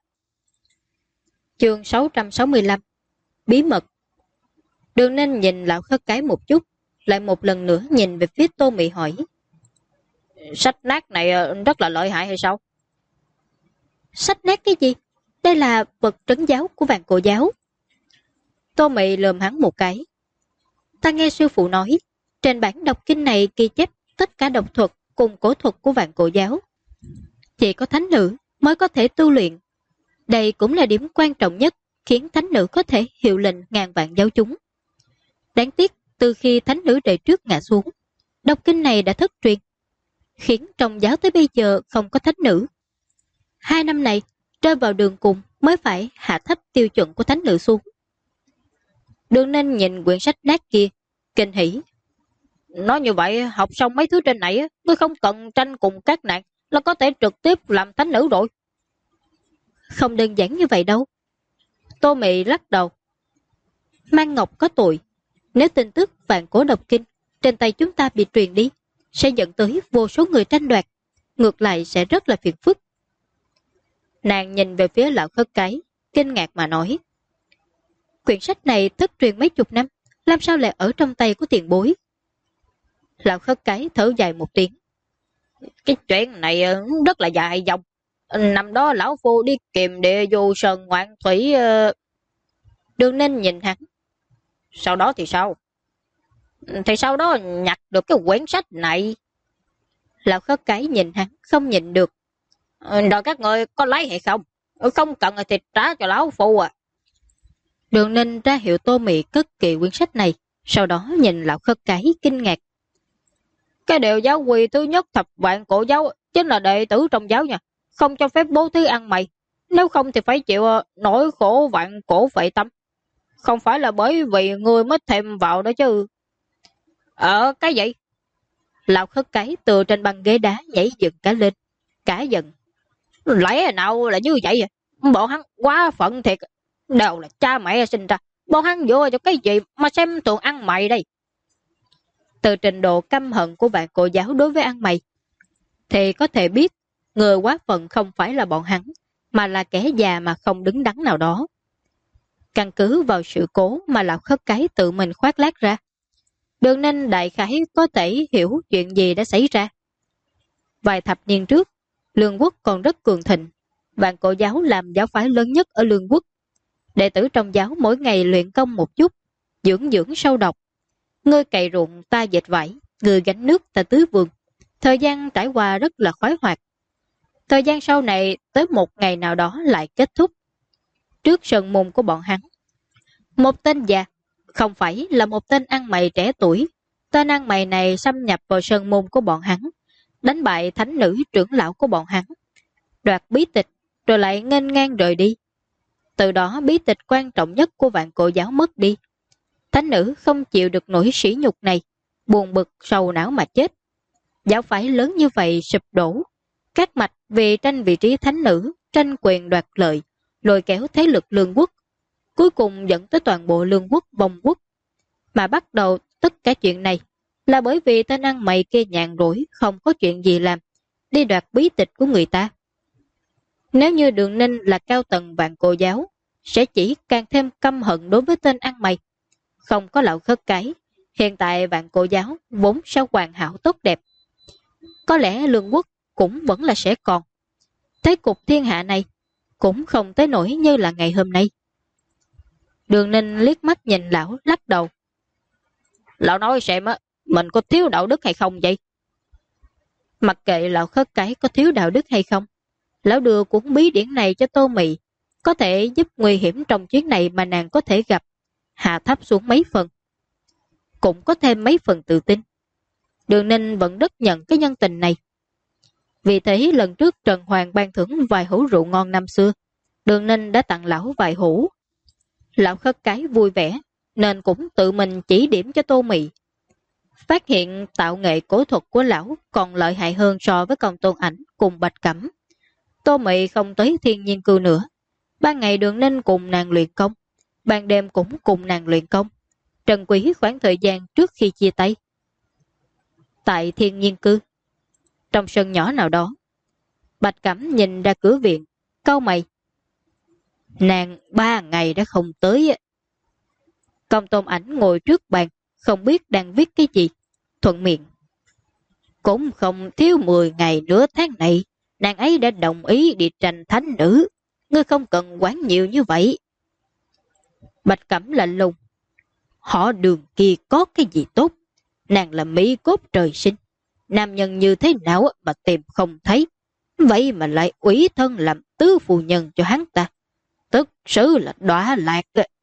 Chương 665. Bí mật. Đường Ninh nhìn lão Khất Cái một chút, lại một lần nữa nhìn về phía Tô Mị hỏi. Sách nát này rất là lợi hại hay sao? Sách nát cái gì? Đây là vật trấn giáo của Vạn Cổ giáo. Tô Mị lườm hắn một cái. Ta nghe sư phụ nói, trên bản đọc kinh này ghi chép tất cả độc thuật cùng cổ thuật của Vạn Cổ giáo. Chỉ có thánh nữ mới có thể tu luyện. Đây cũng là điểm quan trọng nhất khiến thánh nữ có thể hiệu lệnh ngàn vạn giáo chúng. Đáng tiếc, từ khi thánh nữ đời trước ngã xuống, đọc kinh này đã thất truyền, khiến trong giáo tới bây giờ không có thánh nữ. 2 năm này, rơi vào đường cùng mới phải hạ thấp tiêu chuẩn của thánh nữ xuống. Đường Ninh nhìn quyển sách nát kia, kinh hỉ. Nói như vậy, học xong mấy thứ trên này, ngươi không cần tranh cùng các nạn, là có thể trực tiếp làm thánh nữ rồi. Không đơn giản như vậy đâu. Tô Mị lắc đầu. Mang Ngọc có tội. Nếu tin tức Vạn Cổ Độc Kinh trên tay chúng ta bị truyền đi, sẽ dẫn tới vô số người tranh đoạt. Ngược lại sẽ rất là phiền phức. Nàng nhìn về phía lão Khất Cái, kinh ngạc mà nói. Quyển sách này thất truyền mấy chục năm, làm sao lại ở trong tay của tiền bối? Lão Khất Cái thở dài một tiếng. Cái chuyện này rất là dài dòng. Năm đó lão phu đi kiềm địa dù sơn ngoạn thủy. Đường Ninh nhìn hắn. Sau đó thì sao? Thì sau đó nhặt được cái quyển sách này. Lão Khất Cái nhìn hắn không nhịn được. Rồi các người có lấy hay không? Không cần thì trả cho lão phu à. Đường Ninh ra hiệu Tô Mị cất kỹ quyển sách này, sau đó nhìn lão Khất Cái kinh ngạc. Cái điều giáo quy thứ nhất thập vạn cổ giáo chính là đệ tử trong giáo nha, không cho phép bố thí ăn mày, nếu không thì phải chịu nỗi khổ vạn cổ phệ tâm. Không phải là bởi vì người mới thêm vào đó chứ. Cái gì? Lão Khất Cái từ trên băng ghế đá nhảy dựng cả lên, cả giận. Lẽ nào là như vậy à? Bọn hắn quá phận thiệt. Đều là cha mẹ sinh ra, bọn hắn dựa cho cái gì mà xem thường ăn mày đây? Từ trình độ căm hận của vạn cổ giáo đối với ăn mày, thì có thể biết người quá phận không phải là bọn hắn, mà là kẻ già mà không đứng đắn nào đó. Căn cứ vào sự cố mà Lão Khất Cái tự mình khoác lác ra, Đường Ninh đại khái có thể hiểu chuyện gì đã xảy ra. Vài thập niên trước, Lương Quốc còn rất cường thịnh, vạn cổ giáo làm giáo phái lớn nhất ở Lương Quốc. Đệ tử trong giáo mỗi ngày luyện công một chút, dưỡng sâu độc. Ngươi cày ruộng ta dệt vải, ngươi gánh nước ta tưới vườn. Thời gian trải qua rất là khoái hoạt. Thời gian sau này tới một ngày nào đó lại kết thúc. Trước sân môn của bọn hắn, một tên già, không phải là một tên ăn mày trẻ tuổi. Tên ăn mày này xâm nhập vào sân môn của bọn hắn, đánh bại thánh nữ trưởng lão của bọn hắn, đoạt bí tịch rồi lại nghênh ngang rời đi. Từ đó bí tịch quan trọng nhất của vạn cổ giáo mất đi. Thánh nữ không chịu được nỗi sỉ nhục này, buồn bực sầu não mà chết. Giáo phái lớn như vậy sụp đổ. Các mạch vì tranh vị trí thánh nữ, tranh quyền đoạt lợi, lôi kéo thế lực Lương Quốc, cuối cùng dẫn tới toàn bộ Lương Quốc vong quốc. Mà bắt đầu tất cả chuyện này là bởi vì tên ăn mày kia nhàn rỗi, không có chuyện gì làm, đi đoạt bí tịch của người ta. Nếu như Đường Ninh là cao tầng vạn cổ giáo, sẽ chỉ càng thêm căm hận đối với tên ăn mày. Không có Lão Khất Cái, hiện tại vạn cổ giáo vốn sao hoàn hảo tốt đẹp. Có lẽ Lương Quốc cũng vẫn là sẽ còn. Thế cục thiên hạ này cũng không tới nổi như là ngày hôm nay. Đường Ninh liếc mắt nhìn lão lắc đầu. Lão nói xem á, mình có thiếu đạo đức hay không vậy? Mặc kệ Lão Khất Cái có thiếu đạo đức hay không, lão đưa cuốn bí điển này cho Tô Mị, có thể giúp nguy hiểm trong chuyến này mà nàng có thể gặp, hạ thấp xuống mấy phần. Cũng có thêm mấy phần tự tin. Đường Ninh vẫn rất nhận cái nhân tình này. Vì thế lần trước Trần Hoàng ban thưởng vài hũ rượu ngon năm xưa, Đường Ninh đã tặng lão vài hũ. Lão Khất Cái vui vẻ, nên cũng tự mình chỉ điểm cho Tô Mị. Phát hiện tạo nghệ cổ thuật của lão còn lợi hại hơn so với Công Tôn Ảnh cùng Bạch Cẩm. Tô Mị không tới Thiên Nhiên Cư nữa. Ban ngày Đường Ninh cùng nàng luyện công, ban đêm cũng cùng nàng luyện công. Trần Quý khoảng thời gian trước khi chia tay. Tại Thiên Nhiên Cư, trong sân nhỏ nào đó, Bạch Cẩm nhìn ra cửa viện, cau mày. Nàng 3 ngày đã không tới. Công Tôn Ảnh ngồi trước bàn, không biết đang viết cái gì, thuận miệng. Cũng không thiếu 10 ngày nữa tháng này, nàng ấy đã đồng ý đi tranh thánh nữ. Ngươi không cần quản nhiều như vậy. Bạch Cẩm lạnh lùng. Họ Đường kia có cái gì tốt? Nàng là mỹ cốt trời sinh. Nam nhân như thế nào mà tìm không thấy. Vậy mà lại ủy thân làm tứ phu nhân cho hắn ta. Tức sự là đọa lạc.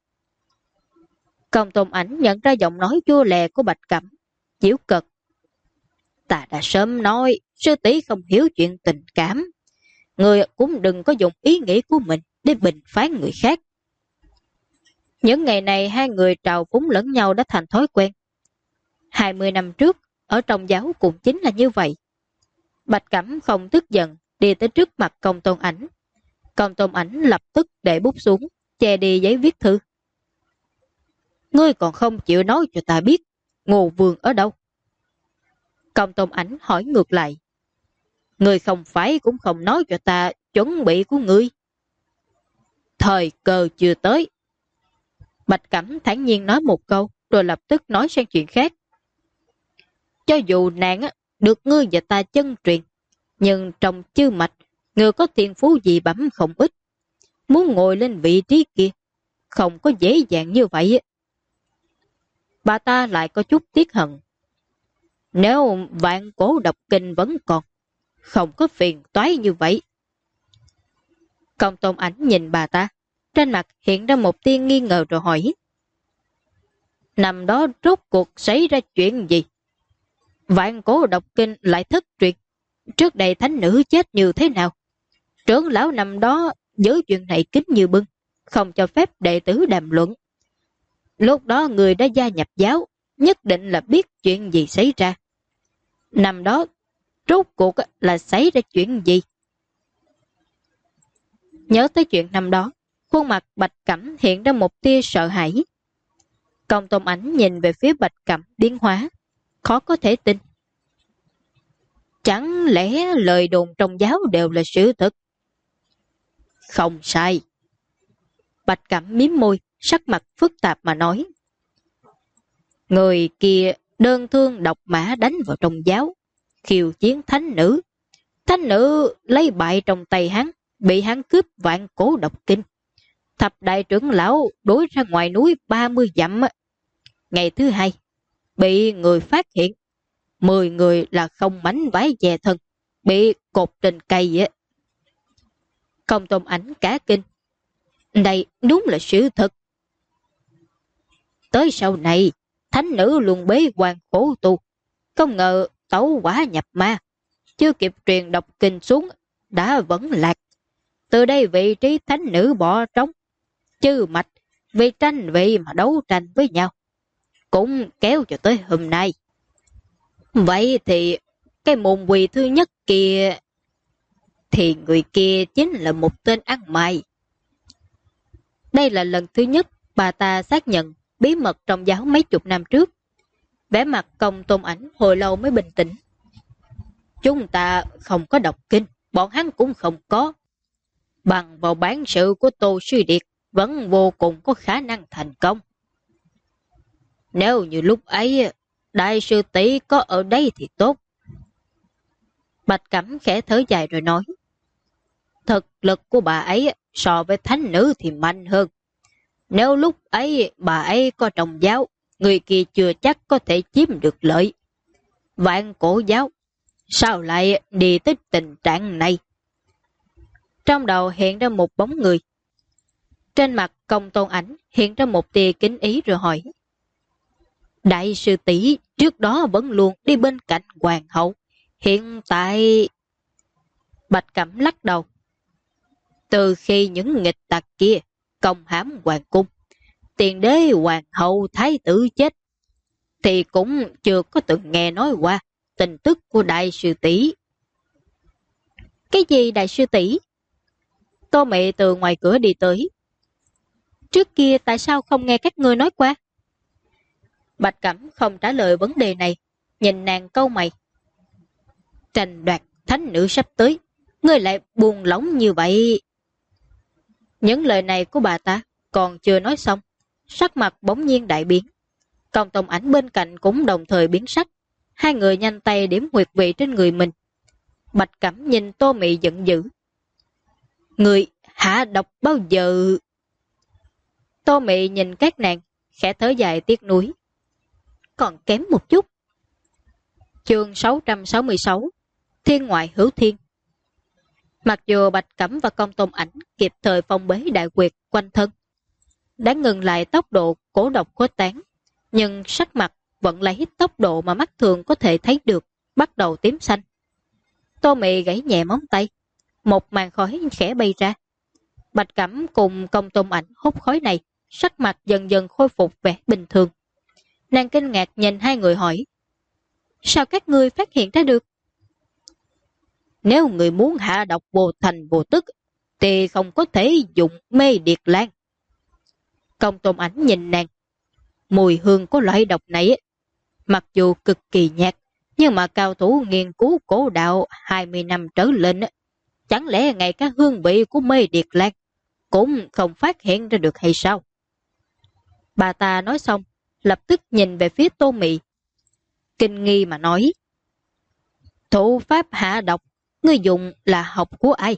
Công Tôn Ảnh nhận ra giọng nói chua lè của Bạch Cẩm, giễu cợt. Ta đã sớm nói, sư tỷ không hiểu chuyện tình cảm. Người cũng đừng có dùng ý nghĩ của mình để bình phán người khác. Những ngày này hai người trào phúng lẫn nhau đã thành thói quen. 20 năm trước, ở trong giáo cũng chính là như vậy. Bạch Cẩm không tức giận, đi tới trước mặt Công Tôn Ảnh. Công Tôn Ảnh lập tức để bút xuống, che đi giấy viết thư. Ngươi còn không chịu nói cho ta biết, Ngô Vương ở đâu? Công Tôn Ảnh hỏi ngược lại. Ngươi không phải cũng không nói cho ta chuẩn bị của ngươi. Thời cơ chưa tới. Bạch Cẩm thản nhiên nói một câu, rồi lập tức nói sang chuyện khác. Cho dù nàng được ngươi và ta chân truyền, nhưng trong chư mạch, ngươi có thiên phú gì bẩm không ít. Muốn ngồi lên vị trí kia, không có dễ dàng như vậy. Bà ta lại có chút tiếc hận. Nếu vạn cổ độc kinh vẫn còn, không có phiền toái như vậy. Công Tôn Ảnh nhìn bà ta, trên mặt hiện ra một tia nghi ngờ rồi hỏi. Năm đó rốt cuộc xảy ra chuyện gì? Vạn cổ độc kinh lại thất truyền. Trước đây thánh nữ chết như thế nào? Trưởng lão năm đó giữ chuyện này kín như bưng, không cho phép đệ tử đàm luận. Lúc đó người đã gia nhập giáo, nhất định là biết chuyện gì xảy ra. Năm đó rốt cuộc là xảy ra chuyện gì? Nhớ tới chuyện năm đó, khuôn mặt Bạch Cẩm hiện ra một tia sợ hãi. Công Tôn Ảnh nhìn về phía Bạch Cẩm biến hóa. khó có thể tin. Chẳng lẽ lời đồn trong giáo đều là sự thật? Không sai. Bạch Cẩm miếm môi, sắc mặt phức tạp mà nói. Người kia đơn thương độc mã đánh vào trong giáo, khiêu chiến thánh nữ. Thánh nữ lấy bại trong tay hắn, bị hắn cướp vạn cổ độc kinh. Thập đại trưởng lão đuổi ra ngoài núi 30 dặm. Ngày thứ hai, bị người phát hiện, 10 người là không mảnh vải dè thân, bị cột trên cây. Công Tôn Ảnh cả kinh. Đây đúng là sự thật. Tới sau này, thánh nữ luôn bế quan khổ tu, không ngờ tẩu quả nhập ma, chưa kịp truyền độc kinh xuống, đã vẫn lạc. Từ đây vị trí thánh nữ bỏ trống, chư mạch vì tranh vị mà đấu tranh với nhau, cũng kéo cho tới hôm nay. Vậy thì cái môn quỳ thứ nhất kia, thì người kia chính là một tên ăn mày. Đây là lần thứ nhất bà ta xác nhận bí mật trong giáo mấy chục năm trước. Vẻ mặt Công Tôn Ảnh hồi lâu mới bình tĩnh. Chúng ta không có đọc kinh, bọn hắn cũng không có. Bằng vào bản sự của Tô Sư Điệt, vẫn vô cùng có khả năng thành công. Nếu như lúc ấy đại sư tỷ có ở đây thì tốt. Bạch Cẩm khẽ thở dài rồi nói. Thực lực của bà ấy so với thánh nữ thì mạnh hơn. Nếu lúc ấy bà ấy có trong giáo, người kia chưa chắc có thể chiếm được lợi. Vạn cổ giáo, sao lại đi tới tình trạng này? Trong đầu hiện ra một bóng người. Trên mặt Công Tôn Ảnh hiện ra một tia kính ý rồi hỏi. Đại sư tỷ trước đó vẫn luôn đi bên cạnh hoàng hậu. Hiện tại... Bạch Cẩm lắc đầu. Từ khi những nghịch tặc kia công hãm hoàng cung, tiền đế hoàng hậu thái tử chết, thì cũng chưa có từng nghe nói qua tin tức của đại sư tỷ. Cái gì đại sư tỷ? Tô Mị từ ngoài cửa đi tới. Trước kia tại sao không nghe các ngươi nói qua? Bạch Cẩm không trả lời vấn đề này, nhìn nàng câu mày. Tranh đoạt thánh nữ sắp tới, ngươi lại buồn lỏng như vậy. Những lời này của bà ta còn chưa nói xong, sắc mặt bỗng nhiên đại biến. Công Tôn Ảnh bên cạnh cũng đồng thời biến sắc. Hai người nhanh tay điểm huyệt vị trên người mình. Bạch Cẩm nhìn Tô Mị giận dữ. Người hạ độc bao giờ? Tô Mị nhìn các nàng, khẽ thở dài tiếc nuối. Còn kém một chút. Chương 666 Thiên ngoại hữu thiên. Mặc dù Bạch Cẩm và Công Tôn Ảnh kịp thời phong bế đại quyệt quanh thân, đã ngừng lại tốc độ cổ độc khuếch tán, nhưng sắc mặt vẫn lấy tốc độ mà mắt thường có thể thấy được, bắt đầu tím xanh. Tô Mị gãy nhẹ móng tay, một màn khói khẽ bay ra. Bạch Cẩm cùng Công Tôn Ảnh hút khói này, sắc mặt dần dần khôi phục vẻ bình thường. Nàng kinh ngạc nhìn hai người hỏi. Sao các ngươi phát hiện ra được? Nếu người muốn hạ độc vô thành vô tức, thì không có thể dùng mê điệt lan. Công Tôn Ảnh nhìn nàng. Mùi hương của loại độc này, mặc dù cực kỳ nhạt, nhưng mà cao thủ nghiên cứu cổ đạo 20 năm trở lên, chẳng lẽ ngay cả hương vị của mê điệt lan cũng không phát hiện ra được hay sao? Bà ta nói xong, lập tức nhìn về phía Tô Mị, kinh nghi mà nói. Thủ pháp hạ độc, ngươi dùng là học của ai?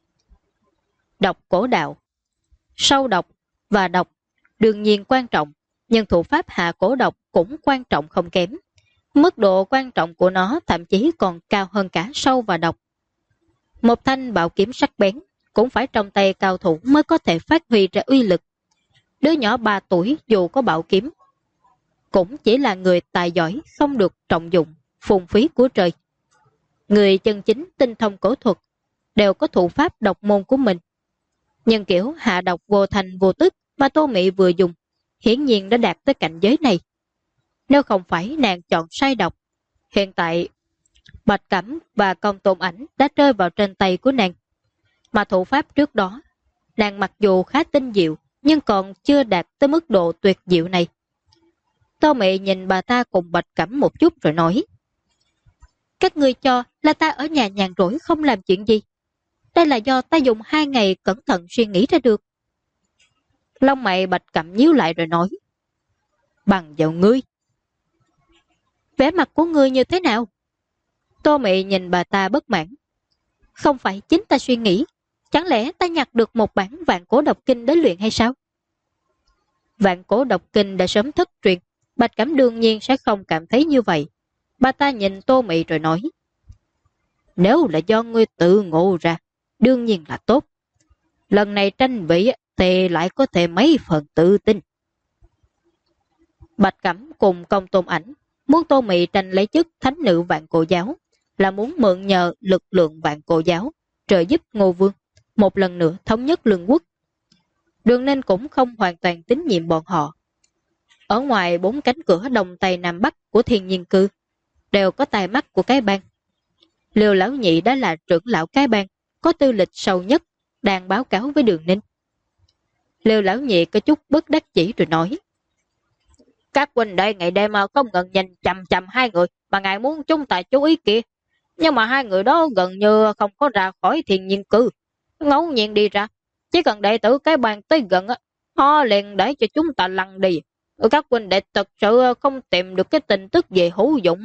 Độc cổ đạo. Sâu độc và độc đương nhiên quan trọng, nhưng thủ pháp hạ cổ độc cũng quan trọng không kém. Mức độ quan trọng của nó thậm chí còn cao hơn cả sâu và độc. Một thanh bảo kiếm sắc bén cũng phải trong tay cao thủ mới có thể phát huy ra uy lực. Đứa nhỏ 3 tuổi dù có bảo kiếm, cũng chỉ là người tài giỏi không được trọng dụng, phung phí của trời. Người chân chính tinh thông cổ thuật đều có thủ pháp độc môn của mình. Nhưng kiểu hạ độc vô thành vô tức mà Tô Mị vừa dùng, hiển nhiên đã đạt tới cảnh giới này. Nếu không phải nàng chọn sai độc, hiện tại Bạch Cẩm và Công Tôn Ảnh đã rơi vào trên tay của nàng. Mà thủ pháp trước đó, nàng mặc dù khá tinh diệu, nhưng còn chưa đạt tới mức độ tuyệt diệu này. Tô Mị nhìn bà ta cùng Bạch Cẩm một chút rồi nói: Các ngươi cho là ta ở nhà nhàn rỗi không làm chuyện gì. Đây là do ta dùng 2 ngày cẩn thận suy nghĩ ra được. Lông mày Bạch Cẩm nhíu lại rồi nói: Bằng vào ngươi. Vẻ mặt của ngươi như thế nào? Tô Mị nhìn bà ta bất mãn. Không phải chính ta suy nghĩ, chẳng lẽ ta nhặt được một bản Vạn Cổ Độc Kinh đến luyện hay sao? Vạn Cổ Độc Kinh đã sớm thất truyền, Bạch Cẩm đương nhiên sẽ không cảm thấy như vậy. Bà ta nhìn Tô Mị rồi nói: Nếu là do ngươi tự ngộ ra, đương nhiên là tốt. Lần này tranh vị thì lại có thể mấy phần tự tin. Bạch Cẩm cùng Công Tôn Ảnh muốn Tô Mị tranh lấy chức thánh nữ Vạn Cổ Giáo, là muốn mượn nhờ lực lượng Vạn Cổ Giáo trợ giúp Ngô Vương một lần nữa thống nhất lương quốc. Đường Ninh cũng không hoàn toàn tín nhiệm bọn họ. Ở ngoài 4 cánh cửa đông tây nam bắc của Thiên Nhiên Cư đều có tai mắt của cái bang. Liêu Lão Nhị đã là trưởng lão cái bang, có tư lịch sâu nhất, đang báo cáo với Đường Ninh. Liêu Lão Nhị có chút bất đắc chỉ rồi nói: Các huynh đệ ngày đêm không ngừng nhìn chằm chằm 2 người mà ngài muốn chúng ta chú ý kìa. Nhưng mà 2 người đó gần như không có ra khỏi Thiên Nhiên Cư, ngẫu nhiên đi ra. Chỉ cần đệ tử cái bang tới gần, họ liền để cho chúng ta lăn đi. Các huynh đệ thật sự không tìm được cái tin tức về hữu dụng.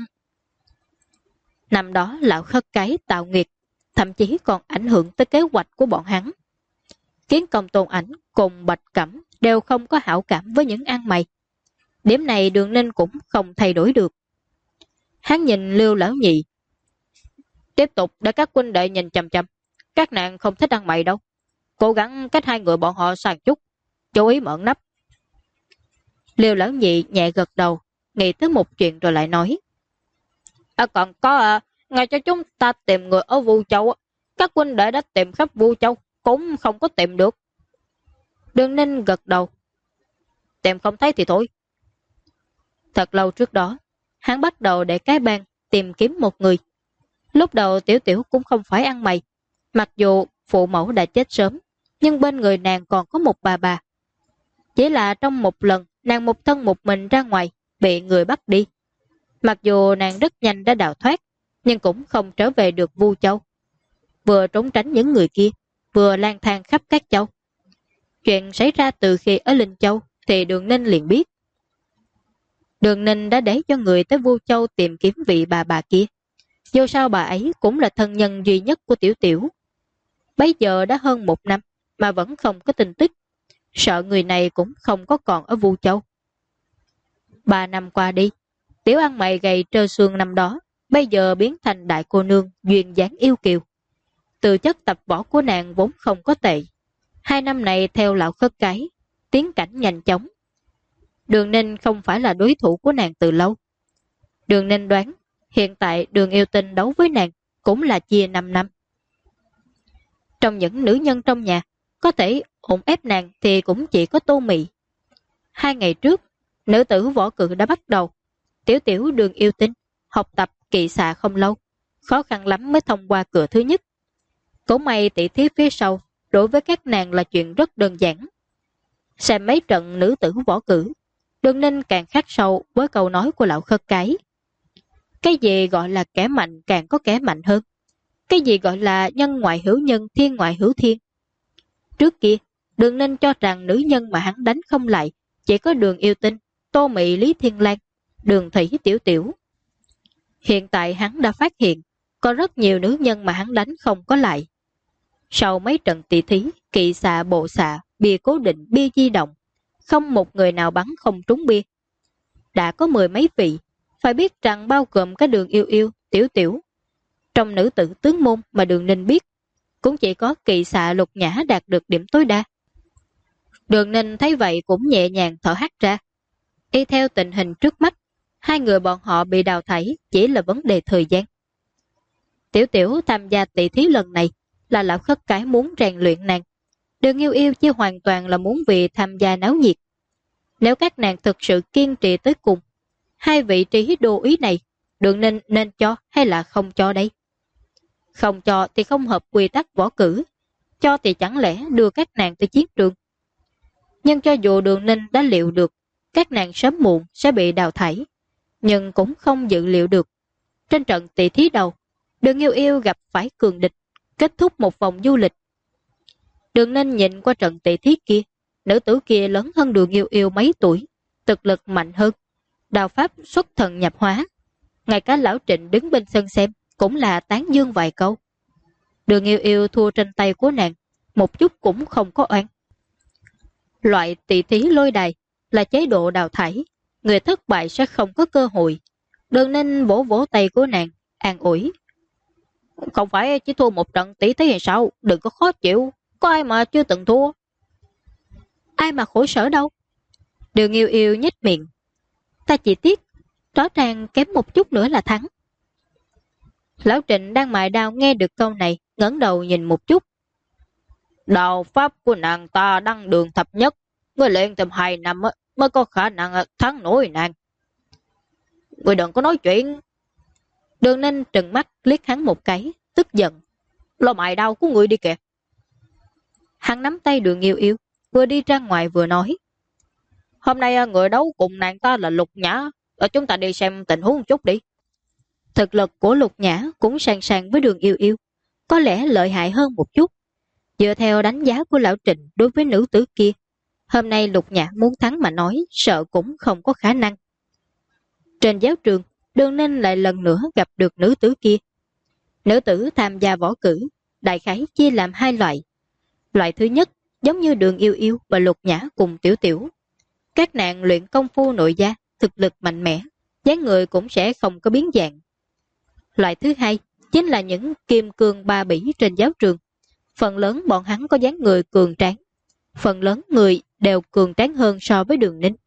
Năm đó lão khất cái tạo nghiệt, thậm chí còn ảnh hưởng tới kế hoạch của bọn hắn, khiến Công Tôn Ảnh cùng Bạch Cẩm đều không có hảo cảm với những ăn mày. Điểm này Đường Ninh cũng không thay đổi được. Hắn nhìn Liêu Lão Nhị: Tiếp tục để các huynh đệ nhìn chằm chằm. Các nàng không thích ăn mày đâu. Cố gắng cách 2 người bọn họ sang chút, chú ý mở nắp. Liêu Lão Nhị nhẹ gật đầu, nghĩ tới một chuyện rồi lại nói: Còn có, ngay cho chúng ta tìm người ở Vu Châu. Các huynh đệ đã tìm khắp Vu Châu, cũng không có tìm được. Đường Ninh gật đầu: Tìm không thấy thì thôi. Thật lâu trước đó, hắn bắt đầu để cái bang tìm kiếm một người. Lúc đầu Tiểu Tiểu cũng không phải ăn mày. Mặc dù phụ mẫu đã chết sớm, nhưng bên người nàng còn có một bà. Chỉ là trong một lần, nàng một thân một mình ra ngoài, bị người bắt đi. Mặc dù nàng rất nhanh đã đào thoát, nhưng cũng không trở về được Vu Châu. Vừa trốn tránh những người kia, vừa lang thang khắp các châu. Chuyện xảy ra từ khi ở Linh Châu thì Đường Ninh liền biết. Đường Ninh đã để cho người tới Vu Châu tìm kiếm vị bà kia. Dù sao bà ấy cũng là thân nhân duy nhất của Tiểu Tiểu. Bây giờ đã hơn 1 năm mà vẫn không có tin tức, sợ người này cũng không có còn ở Vu Châu. 3 năm qua đi, Tiểu ăn mày gầy trơ xương năm đó bây giờ biến thành đại cô nương duyên dáng yêu kiều. Từ chất tập võ của nàng vốn không có tệ. 2 năm này theo lão khất cái, tiến cảnh nhanh chóng. Đường Ninh không phải là đối thủ của nàng từ lâu. Đường Ninh đoán hiện tại Đường Yêu Tinh đấu với nàng cũng là chia 5 năm. Trong những nữ nhân trong nhà, có thể ổn ép nàng thì cũng chỉ có Tô Mị. 2 ngày trước, nữ tử võ cự đã bắt đầu. Tiểu Tiểu Đường Yêu Tinh học tập kỵ xạ không lâu, khó khăn lắm mới thông qua cửa thứ nhất. Cũng may tỷ thí phía sau đối với các nàng là chuyện rất đơn giản. Xem mấy trận nữ tử võ cử, Đường Ninh càng khắc sâu với câu nói của lão khất cái. Cái gì gọi là kẻ mạnh càng có kẻ mạnh hơn. Cái gì gọi là nhân ngoại hữu nhân, thiên ngoại hữu thiên. Trước kia, Đường Ninh cho rằng nữ nhân mà hắn đánh không lại chỉ có Đường Yêu Tinh, Tô Mị, Lý Thiên Lan, Đường Thủy, Tiểu Tiểu. Hiện tại hắn đã phát hiện có rất nhiều nữ nhân mà hắn đánh không có lại. Sau mấy trận tỷ thí, kỵ xạ, bộ xạ, bia cố định, bia di động, không một người nào bắn không trúng bia. Đã có 10 mấy vị, phải biết rằng bao gồm cái Đường Yêu Yêu, Tiểu Tiểu. Trong nữ tử tướng môn mà Đường Ninh biết, cũng chỉ có kỵ xạ Lục Nhã đạt được điểm tối đa. Đường Ninh thấy vậy cũng nhẹ nhàng thở hắt ra. Y theo tình hình trước mắt, 2 người bọn họ bị đào thải chỉ là vấn đề thời gian. Tiểu Tiểu tham gia tỷ thí lần này là lão khất cái muốn rèn luyện nàng. Đường Yêu Yêu chỉ hoàn toàn là muốn vì tham gia náo nhiệt. Nếu các nàng thực sự kiên trì tới cùng, 2 vị trí đô ý này, Đường Ninh nên cho hay là không cho đây? Không cho thì không hợp quy tắc võ cử, cho thì chẳng lẽ đưa các nàng tới chiến trường. Nhưng cho dù Đường Ninh đã liệu được các nàng sớm muộn sẽ bị đào thải, nhưng cũng không dự liệu được. Trên trận tỷ thí đầu, Đường Yêu Yêu gặp phải cường địch, kết thúc một vòng du lịch. Đường Ninh nhìn qua trận tỷ thí kia, nữ tử kia lớn hơn Đường Yêu Yêu mấy tuổi, thực lực mạnh hơn, đao pháp xuất thần nhập hóa. Ngay cả lão Trịnh đứng bên sân xem cũng là tán dương vài câu. Đường Yêu Yêu thua trên tay của nàng, một chút cũng không có oan. Loại tỷ thí lôi đài là chế độ đào thải, người thất bại sẽ không có cơ hội. Đường Ninh vỗ vỗ tay của nàng, an ủi. Không phải chỉ thua một trận tỷ thí hay sao, đừng có khó chịu, có ai mà chưa từng thua. Ai mà khổ sở đâu. Đường Yêu Yêu nhếch miệng. Ta chỉ tiếc, rõ ràng kém một chút nữa là thắng. Lão Trịnh đang mài đao nghe được câu này, ngẩng đầu nhìn một chút. Đao pháp của nàng ta đăng đường thập nhất, người luyện thêm 2 năm mới có khả năng thắng nổi nàng. Người đừng có nói chuyện. Đường Ninh trừng mắt liếc hắn một cái, tức giận. Lo mài đao của người đi kìa. Hắn nắm tay Đường Yêu Yêu, vừa đi ra ngoài vừa nói. Hôm nay người đấu cùng nàng ta là Lục Nhã, chúng ta đi xem tình huống chút đi. Thực lực của Lục Nhã cũng sàn sàn với Đường Yêu Yêu, có lẽ lợi hại hơn một chút. Dựa theo đánh giá của lão Trịnh đối với nữ tử kia, hôm nay Lục Nhã muốn thắng mà nói, sợ cũng không có khả năng. Trên giáo trường, Đường Ninh lại lần nữa gặp được nữ tử kia. Nữ tử tham gia võ cử, đại khái chia làm 2 loại. Loại thứ nhất, giống như Đường Yêu Yêu và Lục Nhã cùng Tiểu Tiểu. Các nàng luyện công phu nội gia, thực lực mạnh mẽ, dáng người cũng sẽ không có biến dạng. Loại thứ hai, chính là những kim cương ba bỉ trên giáo trường. Phần lớn bọn hắn có dáng người cường tráng, phần lớn người đều cường tráng hơn so với Đường Ninh.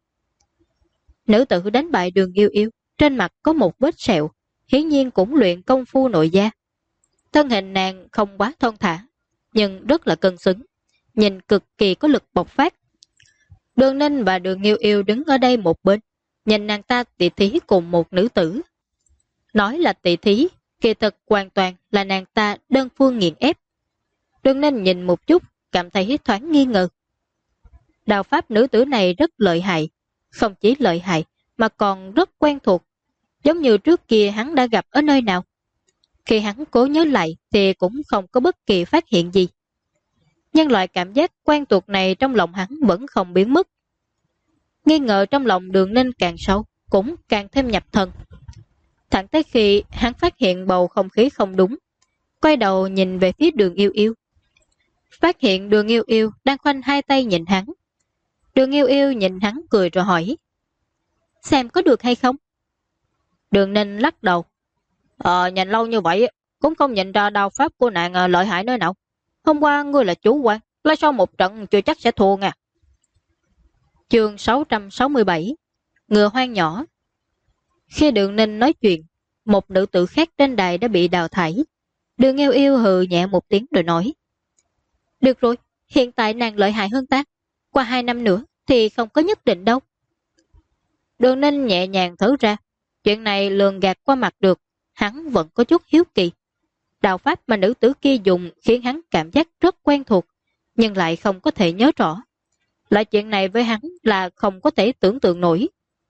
Nữ tử đánh bại Đường Yêu Yêu, trên mặt có một vết sẹo, hiển nhiên cũng luyện công phu nội gia. Thân hình nàng không quá thon thả, nhưng rất là cân xứng, nhìn cực kỳ có lực bộc phát. Đường Ninh và Đường Yêu Yêu đứng ở đây một bên, nhìn nàng ta tỷ thí cùng một nữ tử. Nói là tỷ thí, kỳ thực hoàn toàn là nàng ta đơn phương nghiền ép. Đường Ninh nhìn một chút, cảm thấy thoáng nghi ngờ. Đạo pháp nữ tử này rất lợi hại, không chỉ lợi hại mà còn rất quen thuộc, giống như trước kia hắn đã gặp ở nơi nào. Khi hắn cố nhớ lại thì cũng không có bất kỳ phát hiện gì. Nhưng loại cảm giác quen thuộc này trong lòng hắn vẫn không biến mất. Nghi ngờ trong lòng Đường Ninh càng sâu, cũng càng thêm nhập thần. Thẳng tới khi hắn phát hiện bầu không khí không đúng, quay đầu nhìn về phía Đường Yêu Yêu. Phát hiện Đường Yêu Yêu đang khoanh 2 tay nhìn hắn. Đường Yêu Yêu nhìn hắn cười rồi hỏi. Xem có được hay không? Đường Ninh lắc đầu. Nhìn lâu như vậy cũng không nhìn ra đao pháp của nàng lợi hại nơi nào. Hôm qua ngươi là chủ quan, lại sau một trận chưa chắc sẽ thua nha. Chương 667 Ngựa hoang nhỏ. Khi Đường Ninh nói chuyện, một nữ tử khác trên đài đã bị đào thải. Đường Yêu Yêu hừ nhẹ một tiếng rồi nói. Được rồi, hiện tại nàng lợi hại hơn ta. Qua 2 năm nữa thì không có nhất định đâu. Đường Ninh nhẹ nhàng thở ra. Chuyện này lường gạt qua mặt được, hắn vẫn có chút hiếu kỳ. Đạo pháp mà nữ tử kia dùng khiến hắn cảm giác rất quen thuộc, nhưng lại không có thể nhớ rõ. Lại chuyện này với hắn là không có thể tưởng tượng nổi.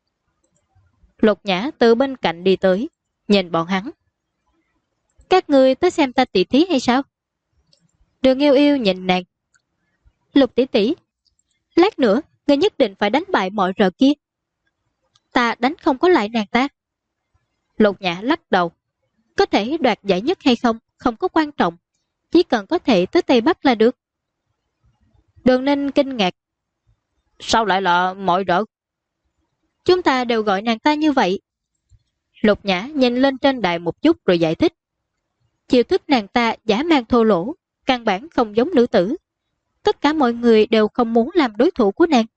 Lục Nhã từ bên cạnh đi tới, nhìn bọn hắn. Các ngươi tới xem ta tỷ thí hay sao? Đường Yêu Yêu nhìn nàng. Lục tỷ tỷ, lát nữa ngươi nhất định phải đánh bại mọi rợ kia. Ta đánh không có lại nàng ta. Lục Nhã lắc đầu. Có thể đoạt giải nhất hay không, không có quan trọng. Chỉ cần có thể tới Tây Bắc là được. Đường Ninh kinh ngạc. Sao lại là mọi rợ? Chúng ta đều gọi nàng ta như vậy. Lục Nhã nhìn lên trên đài một chút rồi giải thích. Chiêu thức nàng ta giả mang thô lỗ, căn bản không giống nữ tử. Tất cả mọi người đều không muốn làm đối thủ của nàng.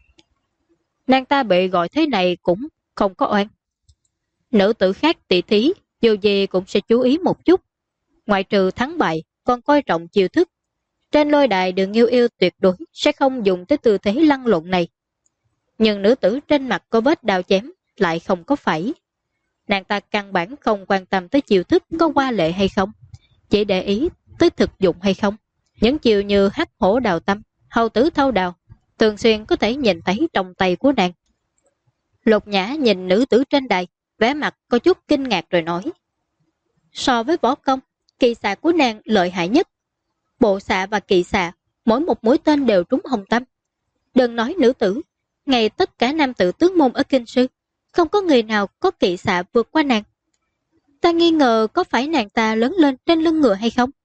Nàng ta bị gọi thế này cũng không có oan. Nữ tử khác tỷ thí, dù gì cũng sẽ chú ý một chút. Ngoại trừ thắng bại, còn coi trọng chiêu thức. Trên lôi đài Đường Yêu Yêu tuyệt đối sẽ không dùng tới tư thế lăn lộn này. Nhưng nữ tử trên mặt có vết đao chém lại không có phải. Nàng ta căn bản không quan tâm tới chiêu thức có qua lệ hay không, chỉ để ý tới thực dụng hay không. Những chiêu như hắc hổ đào tâm, hầu tử thâu đào, thường xuyên có thể nhìn thấy trong tay của nàng. Lục Nhã nhìn nữ tử trên đài, vẻ mặt có chút kinh ngạc rồi nói. So với võ công, kỳ xạ của nàng lợi hại nhất. Bộ xạ và kỳ xạ, mỗi một mũi tên đều trúng hồng tâm. Đừng nói nữ tử, ngay tất cả nam tử tướng môn ở Kinh Sư, không có người nào có kỵ xạ vượt qua nàng. Ta nghi ngờ có phải nàng ta lớn lên trên lưng ngựa hay không?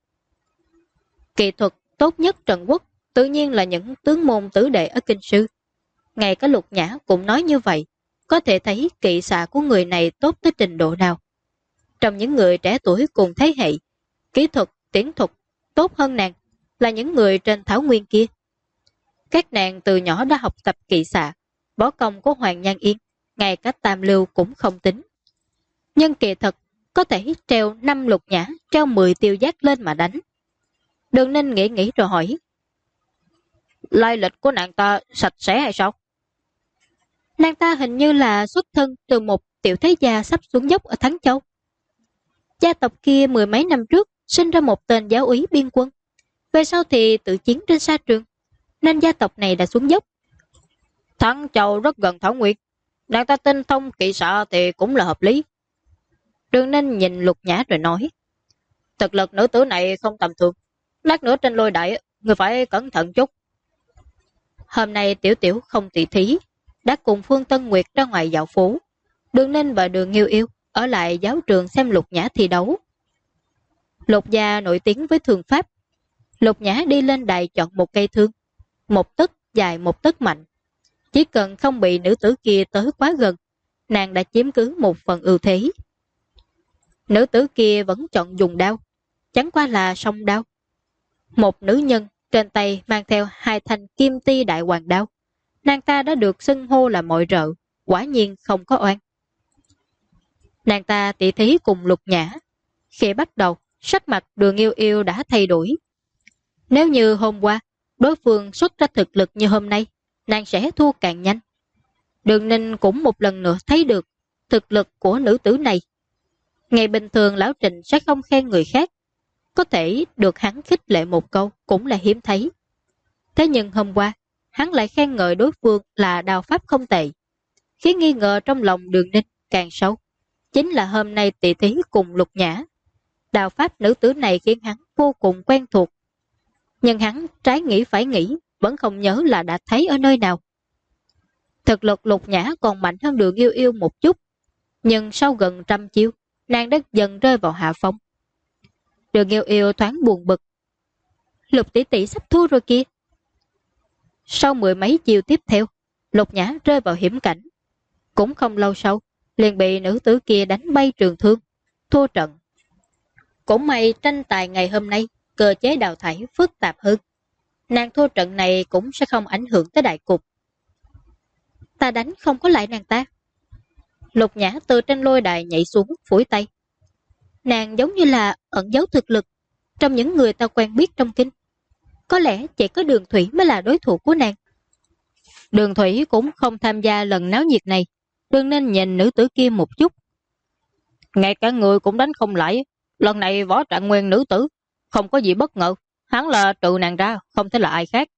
Kỹ thuật tốt nhất Trần Quốc tự nhiên là những tướng môn tử đệ ở Kinh Sư. Ngay cả Lục Nhã cũng nói như vậy, có thể thấy kỵ xạ của người này tốt tới trình độ nào. Trong những người trẻ tuổi cùng thế hệ, kỹ thuật, tiến thuật tốt hơn nàng là những người trên thảo nguyên kia. Các nàng từ nhỏ đã học tập kỵ xạ, võ công của Hoàng Nhan Yên, ngay cả tam lưu cũng không tính. Nhưng kỳ thật, có thể treo 5 Lục Nhã, treo 10 Tiêu Giác lên mà đánh. Đường Ninh nghĩ rồi hỏi. Lai lịch của nàng ta sạch sẽ hay sao? Nàng ta hình như là xuất thân từ một tiểu thế gia sắp xuống dốc ở Thắng Châu. Gia tộc kia 10 mấy năm trước sinh ra một tên giáo úy biên quân. Về sau thì tự chiến trên sa trường, nên gia tộc này đã xuống dốc. Thắng Châu rất gần Thảo Nguyên, nàng ta tinh thông kỵ xạ thì cũng là hợp lý. Đường Ninh nhìn Lục Nhã rồi nói. Thực lực nữ tử này không tầm thường. Lát nữa trên lôi đại, người phải cẩn thận chút. Hôm nay Tiểu Tiểu không tỷ thí, đã cùng Phương Tân Nguyệt ra ngoài dạo phố. Đường Ninh và Đường Nghiêu Yêu ở lại giáo trường xem Lục Nhã thi đấu. Lục gia nổi tiếng với thương pháp. Lục Nhã đi lên đài chọn một cây thương, một tấc dài một tấc mạnh. Chỉ cần không bị nữ tử kia tới quá gần, nàng đã chiếm cứ một phần ưu thế. Nữ tử kia vẫn chọn dùng đao, chẳng qua là song đao. Một nữ nhân trên tay mang theo 2 thanh kim ti đại hoàng đao. Nàng ta đã được xưng hô là mọi rợ, quả nhiên không có oan. Nàng ta tỷ thí cùng Lục Nhã. Khi bắt đầu, sắc mặt Đường Yêu Yêu đã thay đổi. Nếu như hôm qua, đối phương xuất ra thực lực như hôm nay, nàng sẽ thua càng nhanh. Đường Ninh cũng một lần nữa thấy được thực lực của nữ tử này. Ngày bình thường Lão Trịnh sẽ không khen người khác, có thể được hắn khích lệ một câu cũng là hiếm thấy. Thế nhưng hôm qua, hắn lại khen ngợi đối phương là đao pháp không tệ, khiến nghi ngờ trong lòng Đường Ninh càng sâu. Chính là hôm nay tỷ thí cùng Lục Nhã. Đao pháp nữ tử này khiến hắn vô cùng quen thuộc. Nhưng hắn trái nghĩ phải nghĩ, vẫn không nhớ là đã thấy ở nơi nào. Thực lực Lục Nhã còn mạnh hơn Đường Yêu Yêu một chút, nhưng sau gần 100 chiêu, nàng đã dần rơi vào hạ phong. Đường Yêu Yêu thoáng buồn bực. Lục tỷ tỷ sắp thua rồi kia. Sau 10 mấy chiêu tiếp theo, Lục Nhã rơi vào hiểm cảnh. Cũng không lâu sau, liền bị nữ tử kia đánh bay trường thương, thua trận. Cũng may tranh tài ngày hôm nay, cơ chế đào thải phức tạp hơn. Nàng thua trận này cũng sẽ không ảnh hưởng tới đại cục. Ta đánh không có lại nàng ta. Lục Nhã từ trên lôi đài nhảy xuống, phủi tay. Nàng giống như là ẩn giấu thực lực trong những người ta quen biết trong kinh. Có lẽ chỉ có Đường Thủy mới là đối thủ của nàng. Đường Thủy cũng không tham gia lần náo nhiệt này, đừng nên nhìn nữ tử kia một chút. Ngay cả người cũng đánh không lại. Lần này Võ Trạng Nguyên nữ tử, không có gì bất ngờ. Hắn là trừ nàng ra, không thể là ai khác.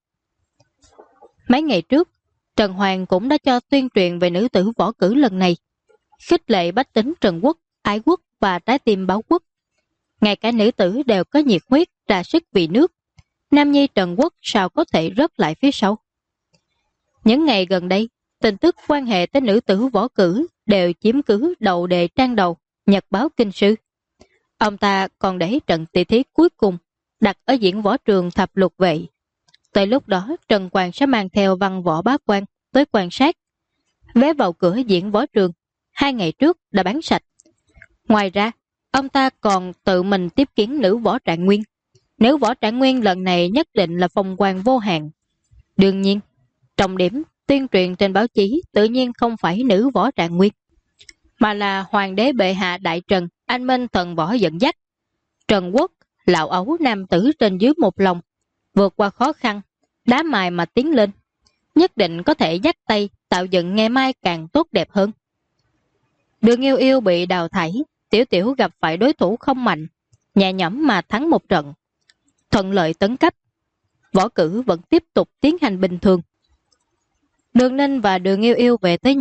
Mấy ngày trước, Trần Hoàng cũng đã cho tuyên truyền về nữ tử võ cử lần này, khích lệ bách tính Trần Quốc, ái quốc và trái tim báo quốc. Ngay cả nữ tử đều có nhiệt huyết, ra sức vì nước. Nam nhi Trần Quốc sao có thể rớt lại phía sau. Những ngày gần đây, tin tức quan hệ tới nữ tử võ cử đều chiếm cứ đầu đề trang đầu Nhật báo Kinh Sư. Ông ta còn để trận tỷ thí cuối cùng đặt ở diễn võ trường Thập Lục Vệ. Tới lúc đó, Trần Quang sẽ mang theo Văn Võ Bá Quan tới quan sát. Vé vào cửa diễn võ trường 2 ngày trước đã bán sạch. Ngoài ra, ông ta còn tự mình tiếp kiến nữ Võ Trạng Nguyên. Nữ Võ Trạng Nguyên lần này nhất định là phong quang vô hạn. Đương nhiên, trọng điểm tuyên truyền trên báo chí tự nhiên không phải nữ Võ Trạng Nguyên, mà là Hoàng đế bệ hạ Đại Trần, anh minh thần võ dẫn dắt. Trần Quốc, lão ấu nam tử trên dưới một lòng, vượt qua khó khăn, đá mài mà tiến lên, nhất định có thể dắt tay tạo dựng ngày mai càng tốt đẹp hơn. Đường Yêu Yêu bị đào thải, Tiểu Tiểu gặp phải đối thủ không mạnh, nhẹ nhõm mà thắng một trận, thuận lợi tấn cấp. Võ cử vẫn tiếp tục tiến hành bình thường. Đường Ninh và Đường Yêu Yêu về tới nhà,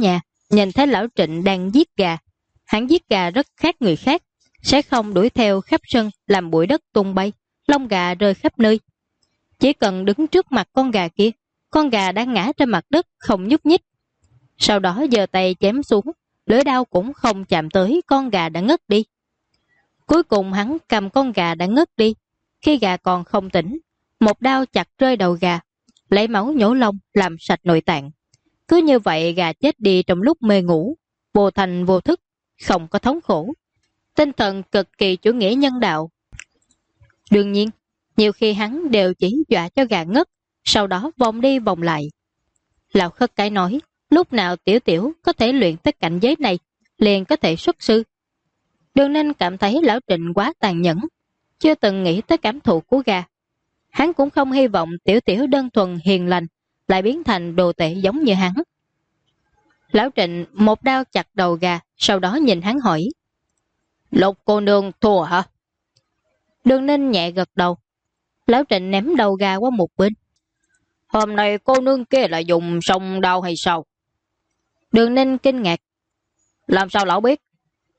nhìn thấy lão Trịnh đang giết gà. Hắn giết gà rất khác người khác, sẽ không đuổi theo khắp sân làm bụi đất tung bay, lông gà rơi khắp nơi. Chỉ cần đứng trước mặt con gà kia, con gà đã ngã trên mặt đất không nhúc nhích. Sau đó giơ tay chém xuống, lưỡi đao cũng không chạm tới con gà đã ngất đi. Cuối cùng hắn cầm con gà đã ngất đi. Khi gà còn không tỉnh, một đao chặt rơi đầu gà, lấy máu nhổ lông làm sạch nội tạng. Cứ như vậy gà chết đi trong lúc mê ngủ, vô thành vô thức, không có thống khổ. Tinh thần cực kỳ chủ nghĩa nhân đạo. Đương nhiên, nhiều khi hắn đều chỉ dọa cho gà ngất, sau đó vòng đi vòng lại. Lão Khất Cái nói, lúc nào Tiểu Tiểu có thể luyện tới cảnh giới này, liền có thể xuất sư. Đường Ninh cảm thấy lão Trịnh quá tàn nhẫn, chưa từng nghĩ tới cảm thụ của gà. Hắn cũng không hy vọng Tiểu Tiểu đơn thuần hiền lành lại biến thành đồ tệ giống như hắn. Lão Trịnh một đao chặt đầu gà, sau đó nhìn hắn hỏi, Lục cô nương thua hả? Đường Ninh nhẹ gật đầu. Lão Trịnh ném đầu gà qua một bên. Hôm nay cô nương kia là dùng song đao hay sao? Đường Ninh kinh ngạc. Làm sao lão biết?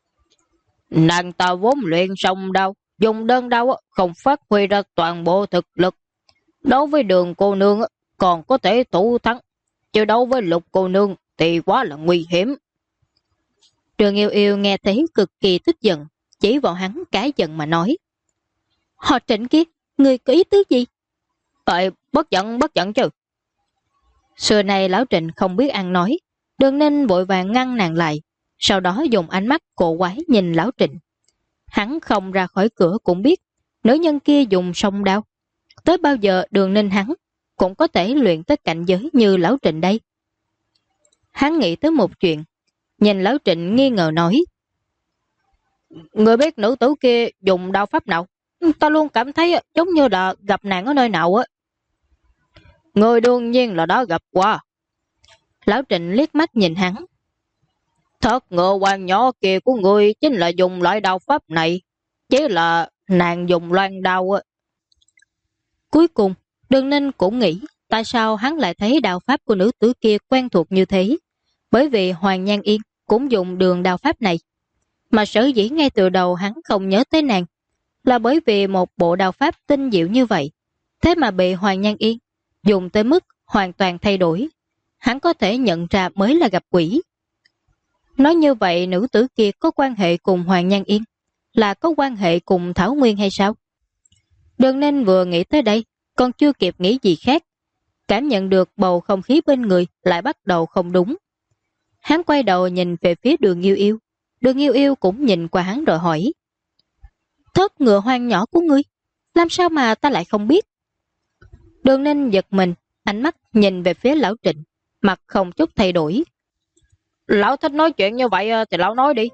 Nàng ta vốn luyện song đao, dùng đơn đao không phát huy ra toàn bộ thực lực. Đối với Đường cô nương còn có thể thủ thắng, chứ đấu với Lục cô nương thì quá là nguy hiểm. Đường Yêu Yêu nghe thấy cực kỳ tức giận, chỉ vào hắn cái giận mà nói, Họ Trịnh kia, người có ý tứ gì? Bất giận chứ. Xưa này lão Trịnh không biết ăn nói, Đường Ninh vội vàng ngăn nàng lại, sau đó dùng ánh mắt cổ quái nhìn lão Trịnh. Hắn không ra khỏi cửa cũng biết nữ nhân kia dùng song đao. Tới bao giờ Đường Ninh hắn cũng có thể luyện tới cảnh giới như lão Trịnh đây? Hắn nghĩ tới một chuyện, nhìn lão Trịnh nghi ngờ nói, người biết nữ tử kia dùng đao pháp nào? Ta luôn cảm thấy giống như là gặp nàng ở nơi nào á. Người đương nhiên là đã gặp qua. Lão Trịnh liếc mắt nhìn hắn. Thất ngựa hoàng nhỏ kia của người chính là dùng loại đao pháp này, chỉ là nàng dùng loan đao á. Cuối cùng, Đường Ninh cũng nghĩ tại sao hắn lại thấy đao pháp của nữ tử kia quen thuộc như thế. Bởi vì Hoàng Nhan Yên cũng dùng đường đao pháp này. Mà sở dĩ ngay từ đầu hắn không nhớ tới nàng là bởi vì một bộ đao pháp tinh diệu như vậy, thế mà bị Hoàng Nhan Yên dùng tới mức hoàn toàn thay đổi. Hắn có thể nhận ra mới là gặp quỷ. Nói như vậy nữ tử kia có quan hệ cùng Hoàng Nhan Yên, là có quan hệ cùng Thảo Nguyên hay sao? Đường Ninh vừa nghĩ tới đây, còn chưa kịp nghĩ gì khác, cảm nhận được bầu không khí bên người lại bắt đầu không đúng. Hắn quay đầu nhìn về phía Đường Yêu Yêu. Đường Yêu Yêu cũng nhìn qua hắn rồi hỏi, Thất ngựa hoang nhỏ của ngươi, làm sao mà ta lại không biết? Đường Ninh giật mình, ánh mắt nhìn về phía lão Trịnh, mặt không chút thay đổi. Lão thích nói chuyện như vậy thì lão nói đi.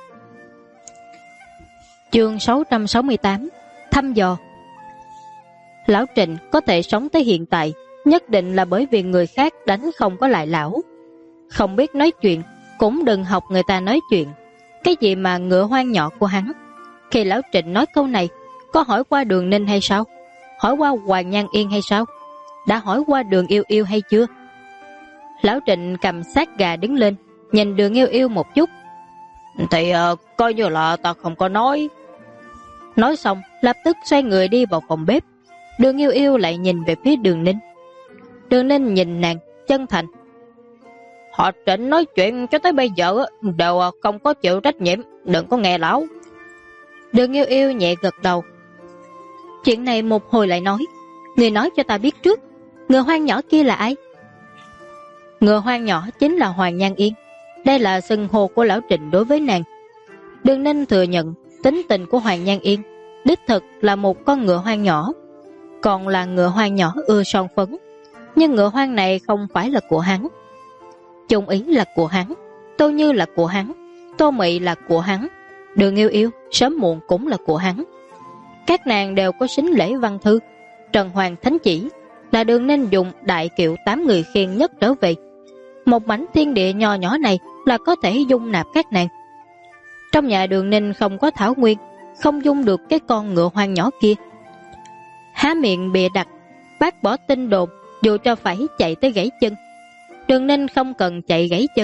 Chương 668 Thăm dò. Lão Trịnh có thể sống tới hiện tại nhất định là bởi vì người khác đánh không có lại lão. Không biết nói chuyện cũng đừng học người ta nói chuyện. Cái gì mà ngựa hoang nhỏ của hắn? Khi lão Trịnh nói câu này, có hỏi qua Đường Ninh hay sao? Hỏi qua Hoàng Nhan Yên hay sao? Đã hỏi qua Đường Yêu Yêu hay chưa? Lão Trịnh cầm xác gà đứng lên, nhìn Đường Yêu Yêu một chút. Thì coi như là ta không có nói. Nói xong, lập tức xoay người đi vào phòng bếp. Đường Yêu Yêu lại nhìn về phía Đường Ninh. Đường Ninh nhìn nàng, chân thành. Họ Trịnh nói chuyện cho tới bây giờ đều không có chịu trách nhiệm, đừng có nghe lão. Đường Yêu Yêu nhẹ gật đầu. Chuyện này một hồi lại nói. Người nói cho ta biết trước, ngựa hoang nhỏ kia là ai? Ngựa hoang nhỏ chính là Hoàng Nhan Yên. Đây là xưng hô của lão Trịnh đối với nàng. Đường Ninh thừa nhận tính tình của Hoàng Nhan Yên đích thực là một con ngựa hoang nhỏ, còn là ngựa hoang nhỏ ưa son phấn. Nhưng ngựa hoang này không phải là của hắn. Chung Ý là của hắn, Tô Như là của hắn, Tô Mị là của hắn, Đường Yêu Yêu sớm muộn cũng là của hắn. Các nàng đều có sính lễ văn thư. Trần Hoàng thánh chỉ là Đường Ninh dùng đại kiệu 8 người khiêng nhất trở về. Một mảnh thiên địa nho nhỏ này là có thể dung nạp các nàng. Trong nhà Đường Ninh không có Thảo Nguyên, không dung được cái con ngựa hoang nhỏ kia. Há miệng bịa đặt, bác bỏ tin đồn, dù cho phải chạy tới gãy chân. Đường Ninh không cần chạy gãy chân,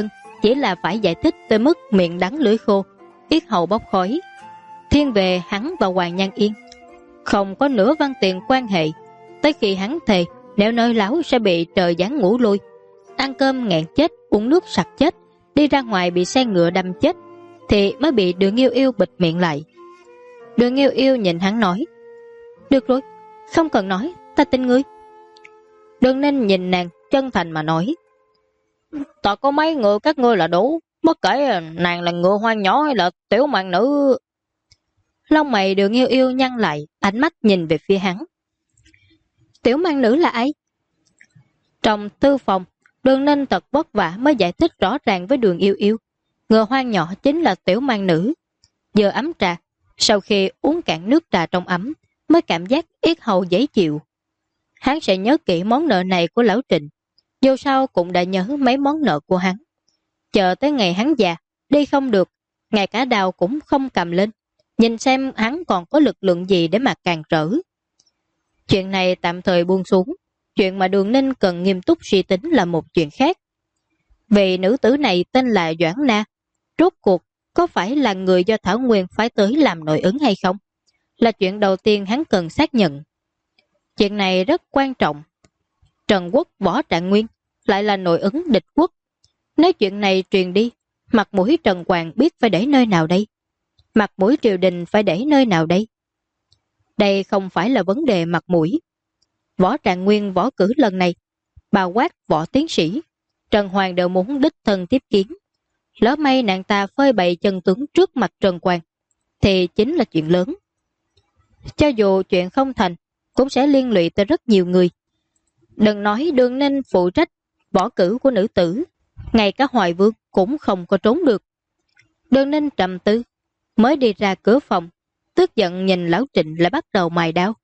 chỉ là phải giải thích tới mức miệng đắng lưỡi khô, yết hầu bốc khói. Thiên về hắn và Hoàng Nhan Yên không có nửa văn tiền quan hệ. Tới khi hắn thề nếu nói láo sẽ bị trời giáng ngủ lui, ăn cơm nghẹn chết, uống nước sặc chết, đi ra ngoài bị xe ngựa đâm chết, thì mới bị Đường Yêu Yêu bịt miệng lại. Đường Yêu Yêu nhìn hắn nói: được rồi, không cần nói, ta tin ngươi. Đường Ninh nhìn nàng chân thành mà nói: ta có mấy ngựa các ngươi là đủ, bất kể nàng là ngựa hoang nhỏ hay là tiểu mạng nữ. Lông mày Đường Yêu Yêu nhăn lại, ánh mắt nhìn về phía hắn. Tiểu mang nữ là ai? Trong tư phòng, Đường Ninh thật vất vả mới giải thích rõ ràng với Đường Yêu Yêu. Ngựa hoang nhỏ chính là tiểu mang nữ. Giờ ấm trà, sau khi uống cạn nước trà trong ấm, mới cảm giác yết hầu dễ chịu. Hắn sẽ nhớ kỹ món nợ này của lão Trịnh, dù sao cũng đã nhớ mấy món nợ của hắn. Chờ tới ngày hắn già, đi không được, ngay cả đào cũng không cầm lên, nhìn xem hắn còn có lực lượng gì để mà càn trở. Chuyện này tạm thời buông xuống, chuyện mà Đường Ninh cần nghiêm túc suy tính là một chuyện khác. Vì nữ tử này tên là Doãn Na, rốt cuộc có phải là người do Thảo Nguyên phái tới làm nội ứng hay không, là chuyện đầu tiên hắn cần xác nhận. Chuyện này rất quan trọng. Trần Quốc Võ Trạng Nguyên lại là nội ứng địch quốc. Nếu chuyện này truyền đi, mặt mũi Trần Hoàng biết phải để nơi nào đây? Mặt mũi triều đình phải để nơi nào đây? Đây không phải là vấn đề mặt mũi. Võ Trạng Nguyên võ cử lần này, bao quát võ tiến sĩ, Trần Hoàng đều muốn đích thân tiếp kiến. Lỡ may nàng ta phơi bày chân tướng trước mặt Trần Hoàng, thì chính là chuyện lớn. Cho dù chuyện không thành, cũng sẽ liên lụy tới rất nhiều người. Đừng nói Đường Ninh phụ trách võ cử của nữ tử, ngay cả Hoài Vương cũng không có trốn được. Đường Ninh trầm tư, mới đi ra cửa phòng, tức giận nhìn lão Trịnh lại bắt đầu mài đao.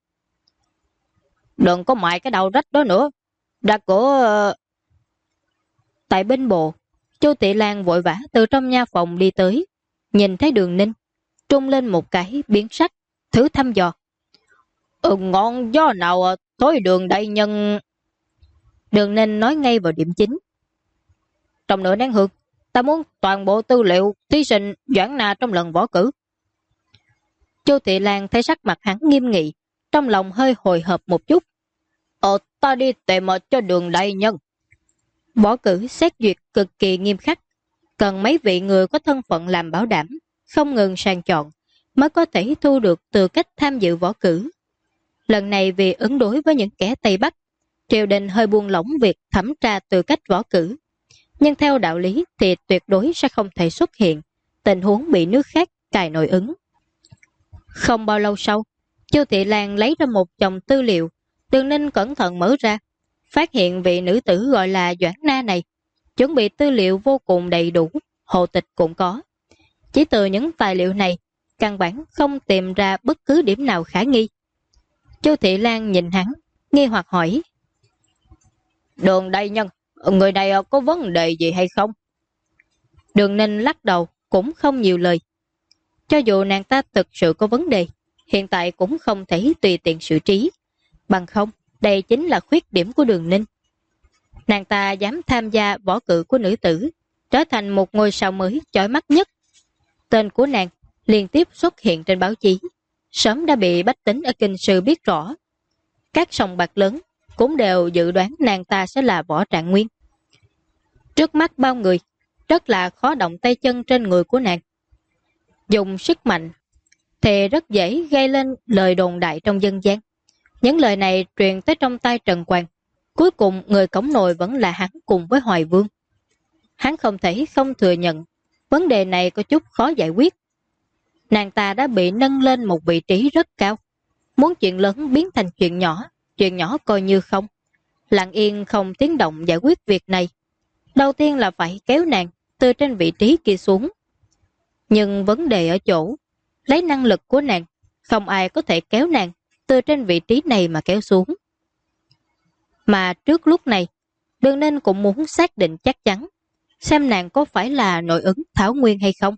Đừng có mài cái đầu rách đó nữa, ra cửa. Tại bên bộ, Chu Tị Lan vội vã từ trong nha phòng đi tới, nhìn thấy Đường Ninh, trung lên một cái biến sắc, thử thăm dò. Ngon gió nào tối Đường đại nhân. Đường Ninh nói ngay vào điểm chính. Trong nửa nén hương, ta muốn toàn bộ tư liệu thí sinh Doãn Na trong lần võ cử. Chu Tị Lan thấy sắc mặt hắn nghiêm nghị, trong lòng hơi hồi hộp một chút. Ta đi tìm cho Đường đại nhân. Võ cử xét duyệt cực kỳ nghiêm khắc, cần mấy vị người có thân phận làm bảo đảm, không ngừng sàng chọn, mới có thể thu được tư cách tham dự võ cử. Lần này vì ứng đối với những kẻ Tây Bắc, triều đình hơi buông lỏng việc thẩm tra tư cách võ cử. Nhưng theo đạo lý thì tuyệt đối sẽ không thể xuất hiện tình huống bị nước khác cài nội ứng. Không bao lâu sau, Chu Thị Lan lấy ra một chồng tư liệu. Đường Ninh cẩn thận mở ra, phát hiện vị nữ tử gọi là Doãn Na này chuẩn bị tư liệu vô cùng đầy đủ, hộ tịch cũng có. Chỉ từ những tài liệu này, căn bản không tìm ra bất cứ điểm nào khả nghi. Chu Thị Lan nhìn hắn, nghi hoặc hỏi. Đường đại nhân, người này có vấn đề gì hay không? Đường Ninh lắc đầu, cũng không nhiều lời. Cho dù nàng ta thực sự có vấn đề, hiện tại cũng không thể tùy tiện xử trí. Bằng không, đây chính là khuyết điểm của Đường Ninh. Nàng ta dám tham gia võ cử của nữ tử, trở thành một ngôi sao mới chói mắt nhất. Tên của nàng liên tiếp xuất hiện trên báo chí, sớm đã bị bách tính ở Kinh Sư biết rõ. Các sòng bạc lớn cũng đều dự đoán nàng ta sẽ là Võ Trạng Nguyên. Trước mắt bao người, rất là khó động tay chân trên người của nàng. Dùng sức mạnh thì rất dễ gây lên lời đồn đại trong dân gian. Những lời này truyền tới trong tai Trần Hoàng. Cuối cùng người cổng nồi vẫn là hắn cùng với Hoài Vương. Hắn không thể không thừa nhận vấn đề này có chút khó giải quyết. Nàng ta đã bị nâng lên một vị trí rất cao. Muốn chuyện lớn biến thành chuyện nhỏ coi như không. Lặng yên không tiếng động giải quyết việc này. Đầu tiên là phải kéo nàng từ trên vị trí kia xuống. Nhưng vấn đề ở chỗ, lấy năng lực của nàng, không ai có thể kéo nàng từ trên vị trí này mà kéo xuống. Mà trước lúc này, Đường Ninh cũng muốn xác định chắc chắn, xem nàng có phải là nội ứng Thảo Nguyên hay không.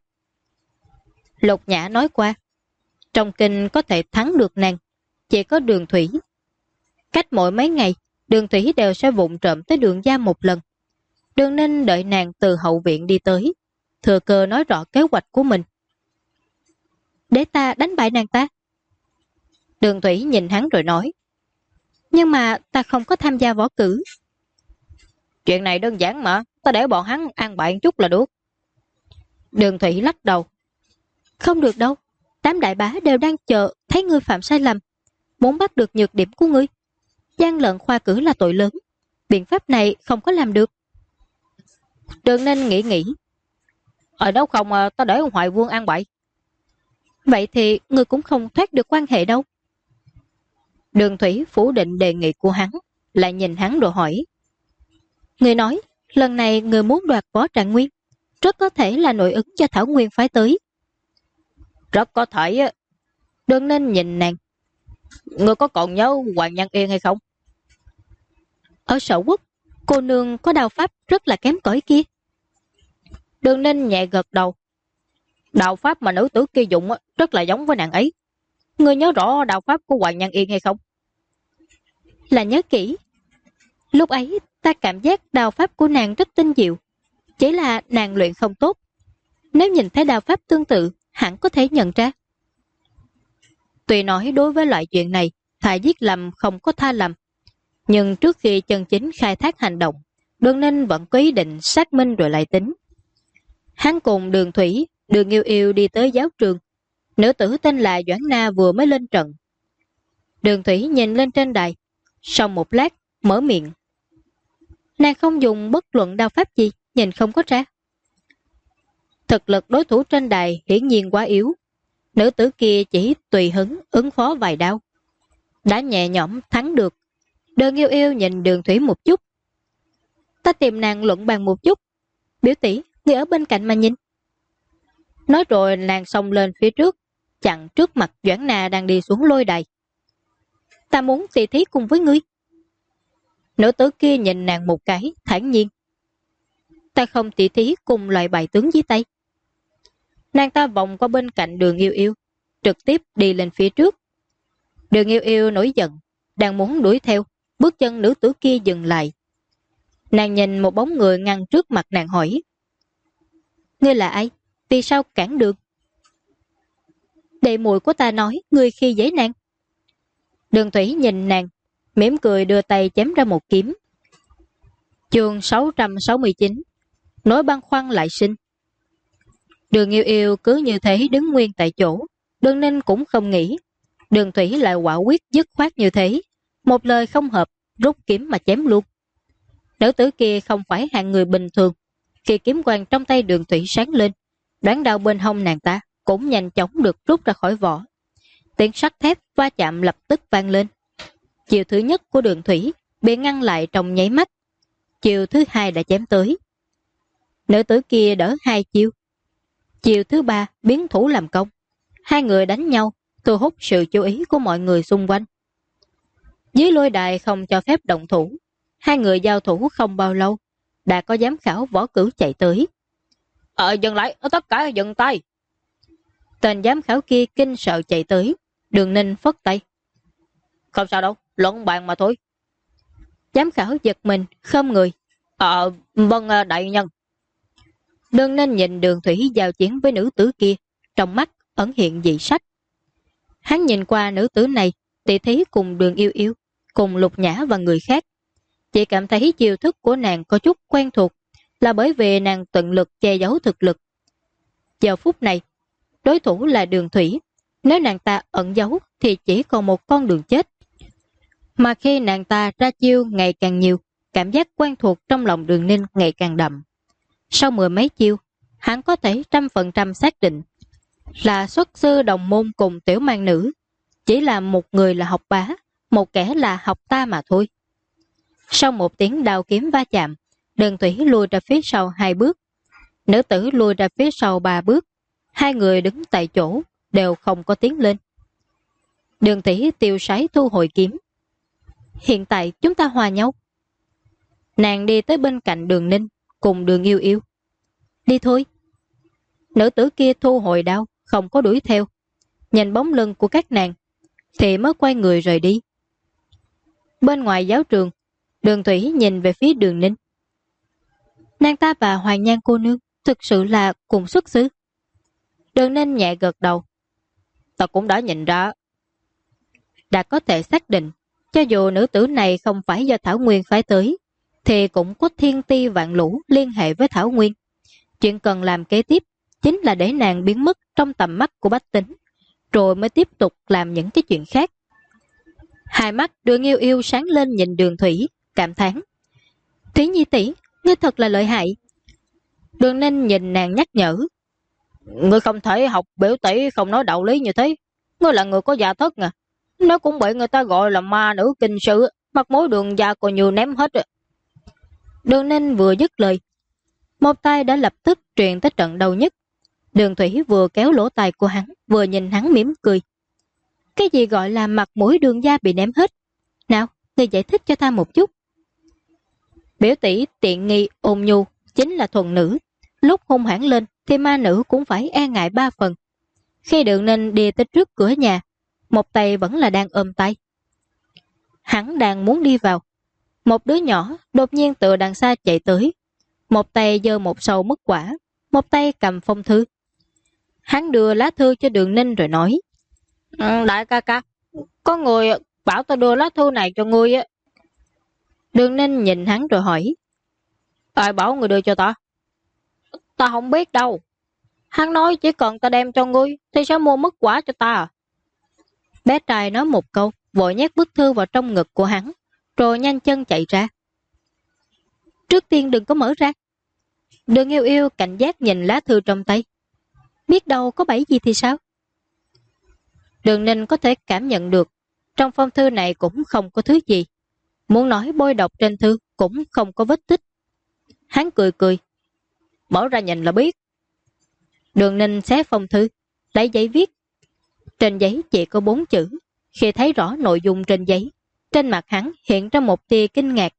Lục Nhã nói qua, trong kinh có thể thắng được nàng, chỉ có Đường Thủy. Cách mỗi mấy ngày, Đường Thủy đều sẽ vụng trộm tới Đường gia một lần. Đường Ninh đợi nàng từ hậu viện đi tới, thừa cơ nói rõ kế hoạch của mình. Để ta đánh bại nàng ta. Đường Thủy nhìn hắn rồi nói, nhưng mà ta không có tham gia võ cử. Chuyện này đơn giản mà, ta để bọn hắn an bài chút là được. Đường Thủy lắc đầu. Không được đâu, đám đại bá đều đang chờ thấy ngươi phạm sai lầm, muốn bắt được nhược điểm của ngươi. Gian lận khoa cử là tội lớn, biện pháp này không có làm được. Đường Ninh nghĩ. Ở đâu không ta để Hoài Vương an bài. Vậy thì ngươi cũng không thoát được quan hệ đâu. Đường Thủy phủ định đề nghị của hắn, lại nhìn hắn rồi hỏi. Ngươi nói, lần này ngươi muốn đoạt Võ Trạng Nguyên, rất có thể là nội ứng cho Thảo Nguyên phái tới. Rất có thể. Đường Ninh nhìn nàng. Ngươi có còn nhớ Hoàng Nhân Yên hay không? Ở Sở Quốc, cô nương có đao pháp rất là kém cỏi kia. Đường Ninh nhẹ gật đầu. Đạo pháp mà nữ tử kia dùng rất là giống với nàng ấy. Ngươi nhớ rõ đạo pháp của Hoàng Nhân Yên hay không? Là nhớ kỹ. Lúc ấy ta cảm giác đạo pháp của nàng rất tinh diệu, chỉ là nàng luyện không tốt. Nếu nhìn thấy đạo pháp tương tự, hẳn có thể nhận ra. Tuy nói đối với loại chuyện này, thà giết lầm không có tha lầm, nhưng trước khi chân chính khai thác hành động, Đường Ninh vẫn có ý định xác minh rồi lại tính. Hắn cùng Đường Thủy, Đường Yêu Yêu đi tới giáo trường. Nữ tử tên là Doãn Na vừa mới lên trận. Đường Thủy nhìn lên trên đài, sau một lát mở miệng. Nàng không dùng bất luận đao pháp gì, nhìn không có ra. Thực lực đối thủ trên đài hiển nhiên quá yếu. Nữ tử kia chỉ tùy hứng ứng phó vài đao, đã nhẹ nhõm thắng được. Đường Yêu Yêu nhìn Đường Thủy một chút. Ta tìm nàng luận bàn một chút. Biểu tỷ, ngươi ở bên cạnh mà nhìn. Nói rồi nàng xông lên phía trước, chặn trước mặt Doãn Na đang đi xuống lôi đài. Ta muốn tỉ thí cùng với ngươi. Nữ tử kia nhìn nàng một cái, thản nhiên. Ta không tỉ thí cùng loại bài tướng dưới tay. Nàng ta vòng qua bên cạnh Đường Yêu Yêu, trực tiếp đi lên phía trước. Đường Yêu Yêu nổi giận, đang muốn đuổi theo, bước chân nữ tử kia dừng lại. Nàng nhìn một bóng người ngăn trước mặt nàng hỏi. Ngươi là ai? Vì sao cản đường? Đệ muội của ta nói ngươi khi dễ nàng. Đường Thủy nhìn nàng, mỉm cười đưa tay chém ra một kiếm. Chương 669. Nỗi băn khoăn lại sinh. Đường Yêu Yêu cứ như thế đứng nguyên tại chỗ. Đường Ninh cũng không nghĩ Đường Thủy lại quả quyết dứt khoát như thế, một lời không hợp, rút kiếm mà chém luôn. Nữ tử kia không phải hạng người bình thường. Khi kiếm quang trong tay Đường Thủy sáng lên, đoán đao bên hông nàng ta cũng nhanh chóng được rút ra khỏi vỏ. Tiếng sắt thép va chạm lập tức vang lên. Chiều thứ nhất của Đường Thủy bị ngăn lại trong nháy mắt. Chiều thứ hai đã chém tới. Nữ tử kia đỡ hai chiêu. Chiều thứ ba biến thủ làm công. Hai người đánh nhau, thu hút sự chú ý của mọi người xung quanh. Dưới lôi đài không cho phép động thủ. Hai người giao thủ không bao lâu, đã có giám khảo võ cử chạy tới. Dừng lại, tất cả dừng tay. Tên giám khảo kia kinh sợ chạy tới. Đường Ninh phất tay. Không sao đâu, luận bàn mà thôi. Giám khảo giật mình, khom người. Vâng đại nhân. Đường Ninh nhìn Đường Thủy giao chiến với nữ tử kia, trong mắt ẩn hiện dị sắc. Hắn nhìn qua nữ tử này, tỷ thí cùng Đường Yêu Yêu, cùng Lục Nhã và người khác. Chỉ cảm thấy chiêu thức của nàng có chút quen thuộc, là bởi vì nàng tận lực che giấu thực lực. Giờ phút này, đối thủ là Đường Thủy. Nếu nàng ta ẩn giấu thì chỉ còn một con đường chết. Mà khi nàng ta ra chiêu ngày càng nhiều, cảm giác quen thuộc trong lòng Đường Ninh ngày càng đậm. Sau mười mấy chiêu, hắn có thể 100% xác định là xuất sư đồng môn cùng tiểu mang nữ. Chỉ là một người là học bá, một kẻ là học ta mà thôi. Sau một tiếng đao kiếm va chạm, Đường Thủy lùi ra phía sau 2 bước. Nữ tử lùi ra phía sau 3 bước. Hai người đứng tại chỗ, đều không có tiến lên. Đường Thủy tiêu sái thu hồi kiếm. Hiện tại chúng ta hòa nhau. Nàng đi tới bên cạnh Đường Ninh, cùng Đường Yêu Yêu. Đi thôi. Nữ tử kia thu hồi đao, không có đuổi theo. Nhìn bóng lưng của các nàng, thì mới quay người rời đi. Bên ngoài giáo trường, Đường Thủy nhìn về phía Đường Ninh. Nàng ta và Hoàng Nhan cô nương thực sự là cùng xuất xứ. Đường Ninh nhẹ gật đầu. Ta cũng đã nhìn ra. Đã có thể xác định, cho dù nữ tử này không phải do Thảo Nguyên phái tới, thì cũng có thiên ti vạn lũ liên hệ với Thảo Nguyên. Chuyện cần làm kế tiếp chính là để nàng biến mất trong tầm mắt của bách tính, rồi mới tiếp tục làm những cái chuyện khác. Hai mắt Đường Yêu Yêu sáng lên nhìn Đường Thủy, cảm thán. Thủy Nhi tỷ, ngươi thật là lợi hại. Đường Ninh nhìn nàng nhắc nhở. Ngươi không thể học biểu tỷ không nói đạo lý như thế. Ngươi là người có dạ thất à. Nó cũng bị người ta gọi là ma nữ kinh sự, mặt mối Đường gia coi như ném hết. Đường Ninh vừa dứt lời, một tay đã lập tức truyền tới trận đầu nhất. Đường Thủy vừa kéo lỗ tai của hắn, vừa nhìn hắn mỉm cười. Cái gì gọi là mặt mũi Đường gia bị ném hết? Nào, ngươi giải thích cho ta một chút. Biểu tỷ tiện nghi ôn nhu chính là thuần nữ, lúc hung hãn lên thì ma nữ cũng phải e ngại 3 phần. Khi Đường Ninh đi tới trước cửa nhà, một tay vẫn là đang ôm tay. Hắn đang muốn đi vào, một đứa nhỏ đột nhiên từ đằng xa chạy tới, một tay giơ một sầu mứt quả, một tay cầm phong thư. Hắn đưa lá thư cho Đường Ninh rồi nói. Đại ca ca, có người bảo ta đưa lá thư này cho ngươi á. Đường Ninh nhìn hắn rồi hỏi. Ai bảo người đưa cho ta? Ta không biết đâu. Hắn nói chỉ cần ta đem cho ngươi thì sẽ mua mứt quả cho ta. Bé trai nói một câu, vội nhét bức thư vào trong ngực của hắn, rồi nhanh chân chạy ra. Trước tiên đừng có mở ra. Đường Yêu Yêu cảnh giác nhìn lá thư trong tay. Biết đâu có bẫy gì thì sao? Đường Ninh có thể cảm nhận được trong phong thư này cũng không có thứ gì. Muốn nói bôi độc trên thư cũng không có vết tích. Hắn cười cười. Mở ra nhìn là biết. Đường Ninh xé phong thư, lấy giấy viết. Trên giấy chỉ có 4 chữ. Khi thấy rõ nội dung trên giấy, trên mặt hắn hiện ra một tia kinh ngạc.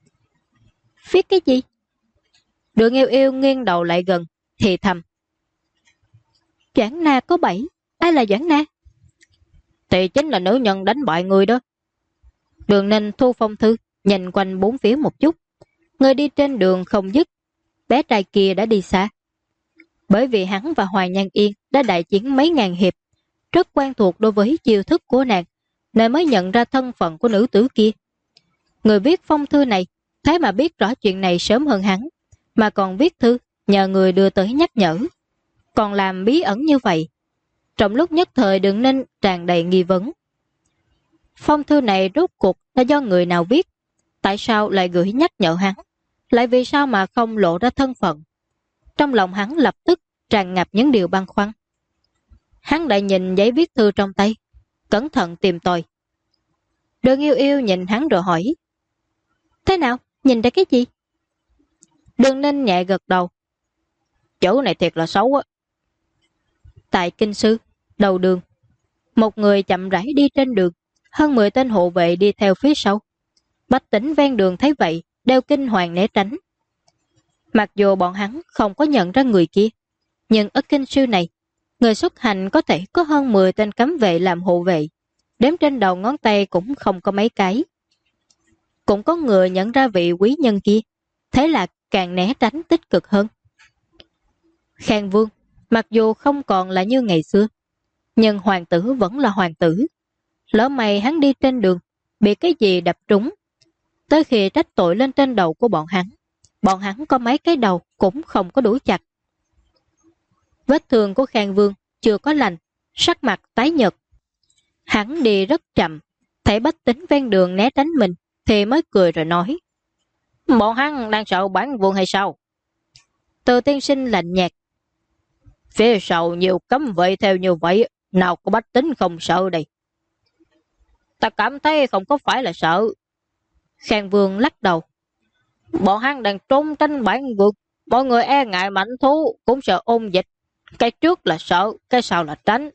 Viết cái gì? Đường Yêu Yêu nghiêng đầu lại gần, thì thầm. Doãn Na có bẫy. Ai là Doãn Na? Thì chính là nữ nhân đánh bại người đó. Đường Ninh thu phong thư, nhìn quanh bốn phía một chút. Người đi trên đường không dứt. Bé trai kia đã đi xa. Bởi vì hắn và Hoài Nhan Yên đã đại chiến mấy ngàn hiệp, rất quen thuộc đối với chiêu thức của nàng, nên mới nhận ra thân phận của nữ tử kia. Người viết phong thư này, thế mà biết rõ chuyện này sớm hơn hắn, mà còn viết thư nhờ người đưa tới nhắc nhở, còn làm bí ẩn như vậy. Trong lúc nhất thời Đường Ninh tràn đầy nghi vấn. Phong thư này rốt cuộc là do người nào viết? Tại sao lại gửi nhắc nhở hắn? Lại vì sao mà không lộ ra thân phận? Trong lòng hắn lập tức tràn ngập những điều băn khoăn. Hắn lại nhìn giấy viết thư trong tay, cẩn thận tìm tòi. Đường Yêu Yêu nhìn hắn rồi hỏi. Thế nào? Nhìn ra cái gì? Đường Ninh nhẹ gật đầu. Chữ này thiệt là xấu á. Tại kinh sư, đầu đường, một người chậm rãi đi trên đường, hơn 10 tên hộ vệ đi theo phía sau. Bách tính ven đường thấy vậy, đều kinh hoàng né tránh. Mặc dù bọn hắn không có nhận ra người kia, nhưng ở kinh sư này, người xuất hành có thể có hơn 10 tên cấm vệ làm hộ vệ, đếm trên đầu ngón tay cũng không có mấy cái. Cũng có người nhận ra vị quý nhân kia, thế là càng né tránh tích cực hơn. Khang Vương, mặc dù không còn là như ngày xưa, nhưng hoàng tử vẫn là hoàng tử. Lỡ mày hắn đi trên đường, bị cái gì đập trúng, tới khi trách tội lên trên đầu của bọn hắn có mấy cái đầu cũng không có đủ chặt. Vết thương của Khang Vương chưa có lành, sắc mặt tái nhợt. Hắn đi rất chậm, thấy bách tính ven đường né tránh mình, thì mới cười rồi nói. Bọn hắn đang sợ bản vương hay sao? Từ tiên sinh lạnh nhạt. Phía sau nhiều cấm vệ theo như vậy, nào có bách tính không sợ đây? Ta cảm thấy không có phải là sợ. Khang Vương lắc đầu. Bọn hắn đang trốn tránh bản vương, mọi người e ngại mãnh thú, cũng sợ ôn dịch. Cái trước là sợ, cái sau là tránh.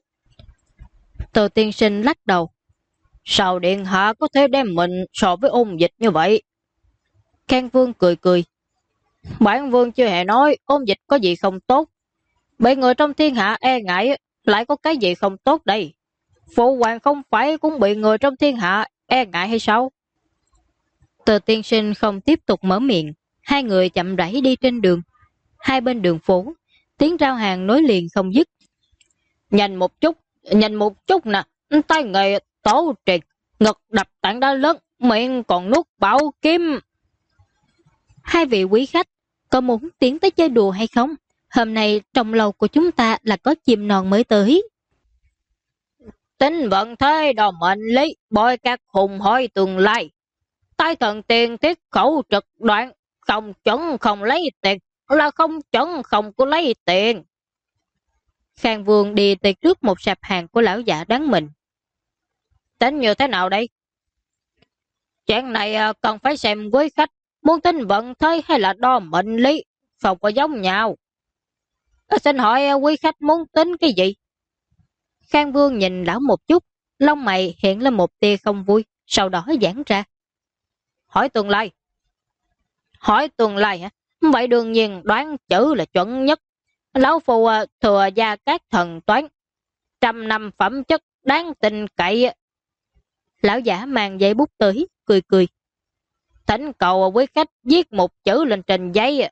Từ tiên sinh lắc đầu. Sao điện hạ có thể đem mình so với ôn dịch như vậy? Khang Vương cười cười. Bản vương chưa hề nói ôn dịch có gì không tốt. Bị người trong thiên hạ e ngại, lại có cái gì không tốt đây? Phụ hoàng không phải cũng bị người trong thiên hạ e ngại hay sao? Từ tiên sinh không tiếp tục mở miệng, Hai người chậm rãi đi trên đường. Hai bên đường phố, tiếng rao hàng nối liền không dứt. Nhìn một chút nè, tay nghề tổ truyền, ngực đập tảng đá lớn, miệng còn nuốt bảo kiếm. Hai vị quý khách, có muốn tiến tới chơi đùa hay không? Hôm nay trong lầu của chúng ta là có chim non mới tới. Tính vận thế đo mệnh lý, bói các hùng hỏi tương lai. Tai thần tiền tiết khẩu trực đoạn, không chuẩn không lấy tiền, là không chuẩn không có lấy tiền. Khang Vương đi tới trước một sạp hàng của lão giả đáng mình. Tính như thế nào đây? Chuyện này cần phải xem quý khách, muốn tính vận thế hay là đo mệnh lý, không có giống nhau. Xin hỏi quý khách muốn tính cái gì? Khang Vương nhìn lão một chút, lông mày hiện lên một tia không vui, sau đó giãn ra. Hỏi tương lai. Hỏi tương lai hả? Vậy đương nhiên đoán chữ là chuẩn nhất. Lão Phu thừa gia các thần toán, 100 năm phẩm chất đáng tin cậy. Lão giả mang giấy bút tới, cười cười. Thỉnh cầu quý khách viết một chữ lên trên giấy.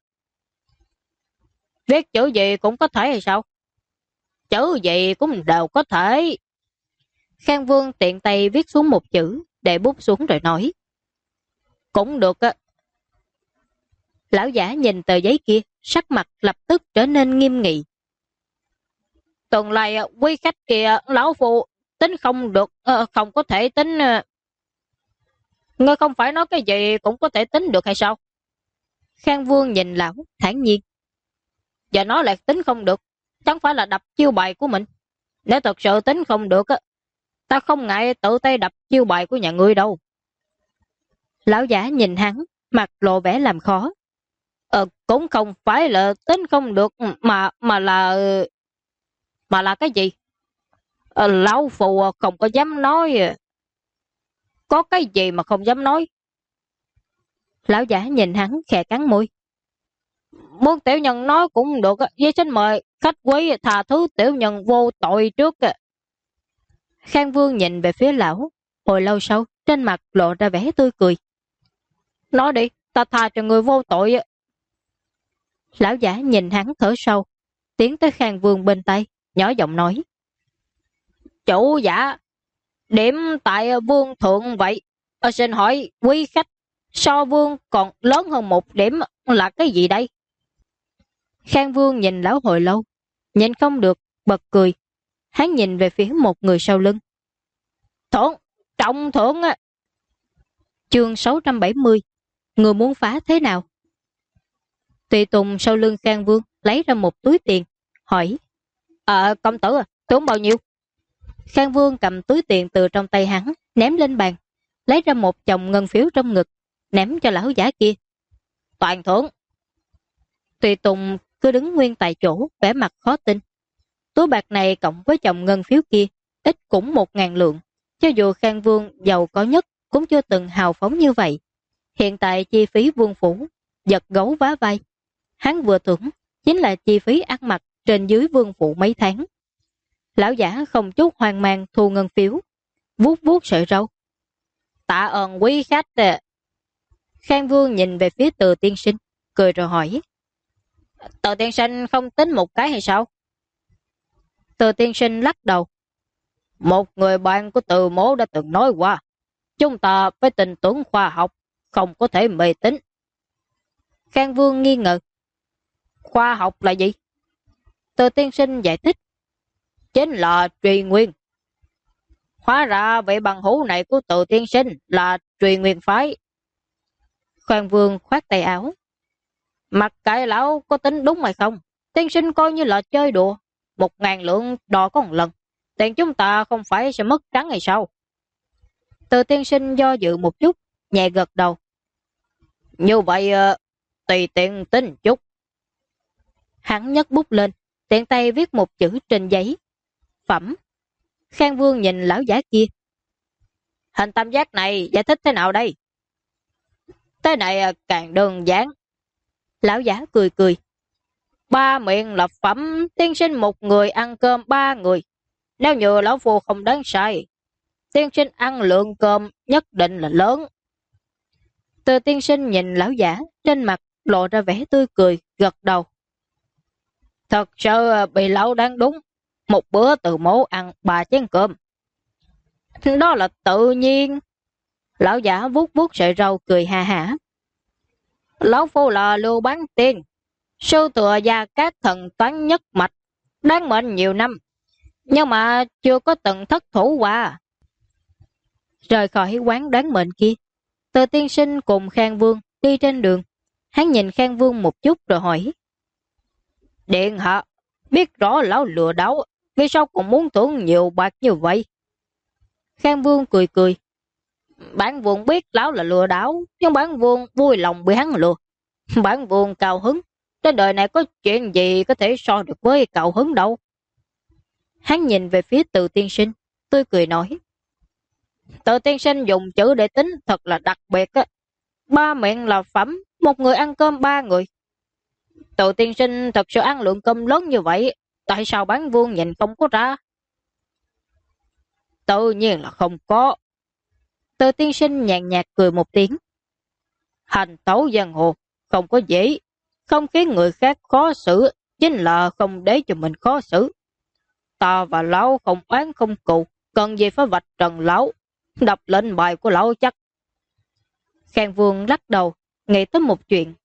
Viết chữ gì cũng có thể hay sao? Chữ gì cũng đều có thể. Khang Vương tiện tay viết xuống một chữ, để bút xuống rồi nói. Cũng được á. Lão giả nhìn tờ giấy kia, sắc mặt lập tức trở nên nghiêm nghị. Tuần này quý khách kìa, lão phụ tính không được, không có thể tính. Ngươi không phải nói cái gì cũng có thể tính được hay sao? Khang Vương nhìn lão, thản nhiên. Và nói là tính không được, chẳng phải là đập chiêu bài của mình. Nếu thật sự tính không được, ta không ngại tự tay đập chiêu bài của nhà ngươi đâu. Lão giả nhìn hắn, mặt lộ vẻ làm khó. Cũng không phải là tính không được, mà là cái gì? Lão phụ không có dám nói. Có cái gì mà không dám nói? Lão giả nhìn hắn khẽ cắn môi. Muốn tiểu nhân nói cũng được, với xin mời khách quý tha thứ tiểu nhân vô tội trước. Khang Vương nhìn về phía lão, hồi lâu sau, trên mặt lộ ra vẻ tươi cười. Nói đi, ta tha cho người vô tội. Lão giả nhìn hắn thở sâu, tiến tới Khang Vương bên tay, nhỏ giọng nói. Chủ giả, điểm tại vương thượng vậy. Xin hỏi quý khách, so vương còn lớn hơn một điểm là cái gì đây? Khang Vương nhìn lão hồi lâu, nhìn không được, bật cười. Hắn nhìn về phía một người sau lưng. Thưởng, trọng thưởng. Chương 670. Người muốn phá thế nào? Tùy Tùng sau lưng Khang Vương lấy ra một túi tiền, hỏi. Công tử, thưởng bao nhiêu? Khang Vương cầm túi tiền từ trong tay hắn, ném lên bàn, lấy ra một chồng ngân phiếu trong ngực, ném cho lão giả kia. Toàn thưởng. Tùy Tùng cứ đứng nguyên tại chỗ, vẻ mặt khó tin. Túi bạc này cộng với chồng ngân phiếu kia, ít cũng 1.000 lượng. Cho dù Khang Vương giàu có nhất, cũng chưa từng hào phóng như vậy. Hiện tại chi phí vương phủ, giật gấu vá vai. Hắn vừa thưởng, chính là chi phí ăn mặc trên dưới vương phủ mấy tháng. Lão giả không chút hoang mang thu ngân phiếu, vuốt vuốt sợi râu. Tạ ơn quý khách. Khang Vương nhìn về phía Từ tiên sinh, cười rồi hỏi. Từ tiên sinh không tính một cái hay sao? Từ tiên sinh lắc đầu. Một người bạn của Từ mố đã từng nói qua, chúng ta phải tin tưởng khoa học, không có thể mê tín. Khang Vương nghi ngờ. Khoa học là gì? Từ tiên sinh giải thích. Chính là truy nguyên. Hóa ra vị bằng hữu này của Từ tiên sinh là truy nguyên phái. Khang Vương khoát tay áo. Mặc kệ lão có tính đúng hay không, tiên sinh coi như là chơi đùa. 1.000 lượng đò có một lần, tiền chúng ta không phải sẽ mất trắng hay sao? Từ tiên sinh do dự một chút, nhẹ gật đầu. Như vậy tùy tiện tính chút. Hắn nhấc bút lên, tiện tay viết một chữ trên giấy. Phẩm. Khang Vương nhìn lão giả kia. Hình tam giác này giải thích thế nào đây? Thế này càng đơn giản. Lão giả cười cười. 3 miệng là phẩm, tiên sinh một người ăn cơm 3 người. Nếu như lão phu không đoán sai, tiên sinh ăn lượng cơm nhất định là lớn. Từ tiên sinh nhìn lão giả, trên mặt lộ ra vẻ tươi cười, gật đầu. Thật sự bị lão đáng đúng, một bữa từ mố ăn 3 chén cơm. Đó là tự nhiên. Lão giả vuốt vuốt sợi râu cười ha hả. Lão phu là Lưu Bán Tiên, sư tựa gia các thần toán nhất mạch, đáng mệnh nhiều năm, nhưng mà chưa có từng thất thủ qua. Rời khỏi quán đoán mệnh kia, Từ tiên sinh cùng Khang Vương đi trên đường. Hắn nhìn Khang Vương một chút rồi hỏi. Điện hạ, biết rõ lão lừa đảo, vì sao còn muốn thưởng nhiều bạc như vậy? Khang Vương cười cười. Bản vương biết lão là lừa đảo, nhưng bản vương vui lòng bị hắn lừa. Bản vương cao hứng, trên đời này có chuyện gì có thể so được với cao hứng đâu. Hắn nhìn về phía Từ tiên sinh, tươi cười nói. Từ tiên sinh dùng chữ để tính thật là đặc biệt á. 3 miệng là phẩm, một người ăn cơm 3 người. Từ tiên sinh thật sự ăn lượng cơm lớn như vậy, tại sao bản vương nhìn không có ra? Tự nhiên là không có. Từ tiên sinh nhàn nhạt cười một tiếng. Hành tấu giang hồ không có dễ, không khiến người khác khó xử, chính là không để cho mình khó xử. Ta và lão không oán không cù, cần gì phải vạch trần lão, đọc lệnh bài của lão chắc. Khang Vương lắc đầu, nghĩ tới một chuyện.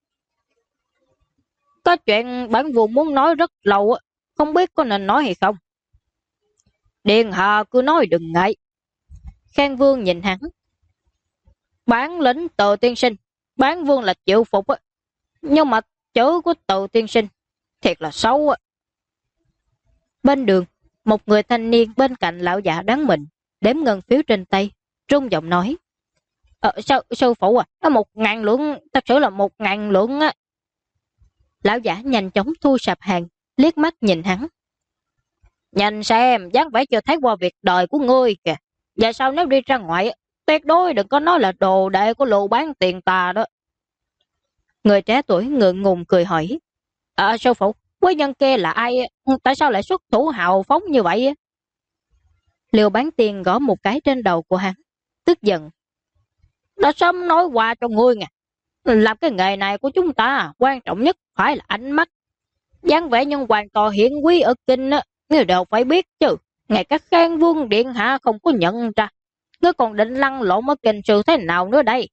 Có chuyện bản vương muốn nói rất lâu, không biết có nên nói hay không. Điện hạ cứ nói đừng ngại. Khang Vương nhìn hắn. Bản lĩnh Từ tiên sinh, bản vương là chịu phục, nhưng mà chữ của Từ tiên sinh thiệt là xấu. Bên đường, một người thanh niên bên cạnh lão giả đáng mệnh đếm ngân phiếu trên tay, rung giọng nói. Sư phụ nó 1.000 lượng, thật sự là 1.000 lượng á. Lão giả nhanh chóng thu sạp hàng, liếc mắt nhìn hắn. Nhìn xem, dáng vẻ chưa thấy qua việc đời của ngươi kìa. Và sau nếu đi ra ngoài, tuyệt đối đừng có nói là đồ đệ của Lưu Bán Tiền ta đó. Người trẻ tuổi ngượng ngùng cười hỏi. Sư phụ, quý nhân kia là ai? Tại sao lại xuất thủ hào phóng như vậy? Lưu Bán Tiền gõ một cái trên đầu của hắn, tức giận. Đã sớm nói qua cho ngươi nè. Làm cái nghề này của chúng ta, quan trọng nhất phải là ánh mắt. Dáng vẻ nhân hoàng tòa hiển quý ở kinh, ngươi đều phải biết chứ. Ngày các Khang Vương điện hạ không có nhận ra. Ngươi còn định lăn lộn ở kinh sự thế nào nữa đây?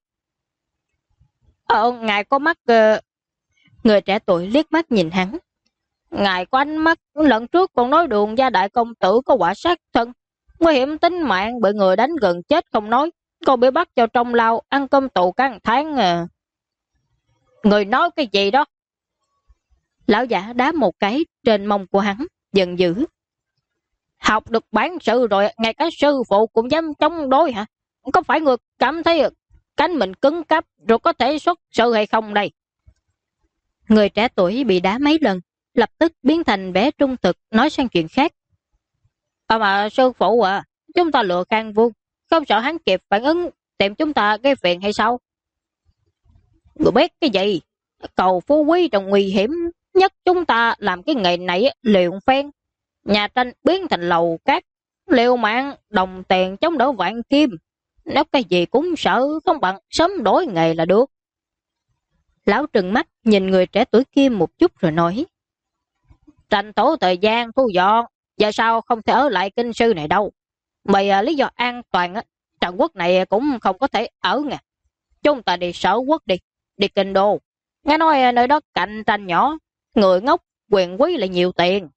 Ngài có mắt... Người trẻ tuổi liếc mắt nhìn hắn. Ngài có ánh mắt, lần trước còn nói đường gia đại công tử có quả sát thân. Nguy hiểm tính mạng, bị người đánh gần chết không nói. Còn bị bắt vào trong lao, ăn cơm tù cả tháng. Người nói cái gì đó? Lão giả đá một cái trên mông của hắn, giận dữ. Học được bản sự rồi, ngay cả sư phụ cũng dám chống đối hả? Có phải người cảm thấy cánh mình cứng cáp rồi có thể xuất sự hay không đây? Người trẻ tuổi bị đá mấy lần, lập tức biến thành vẻ trung thực, nói sang chuyện khác. Mà sư phụ chúng ta lựa Khang Vương, không sợ hắn kịp phản ứng tìm chúng ta gây phiền hay sao? Người biết cái gì? Cầu phú quý trong nguy hiểm nhất, chúng ta làm cái nghề này liều phen. Nhà tranh biến thành lầu cát, liều mạng đồng tiền chống đỡ vạn kim. Nếu cái gì cũng sợ, không bằng sớm đổi nghề là được. Lão trừng mắt nhìn người trẻ tuổi kia một chút rồi nói. Tranh thủ thời gian thu dọn, giờ sao không thể ở lại kinh sư này đâu. Vì lý do an toàn, Trần Quốc này cũng không có thể ở nè. Chúng ta đi Sở Quốc đi kinh đô. Nghe nói nơi đó cạnh tranh nhỏ, người ngốc, quyền quý lại nhiều tiền.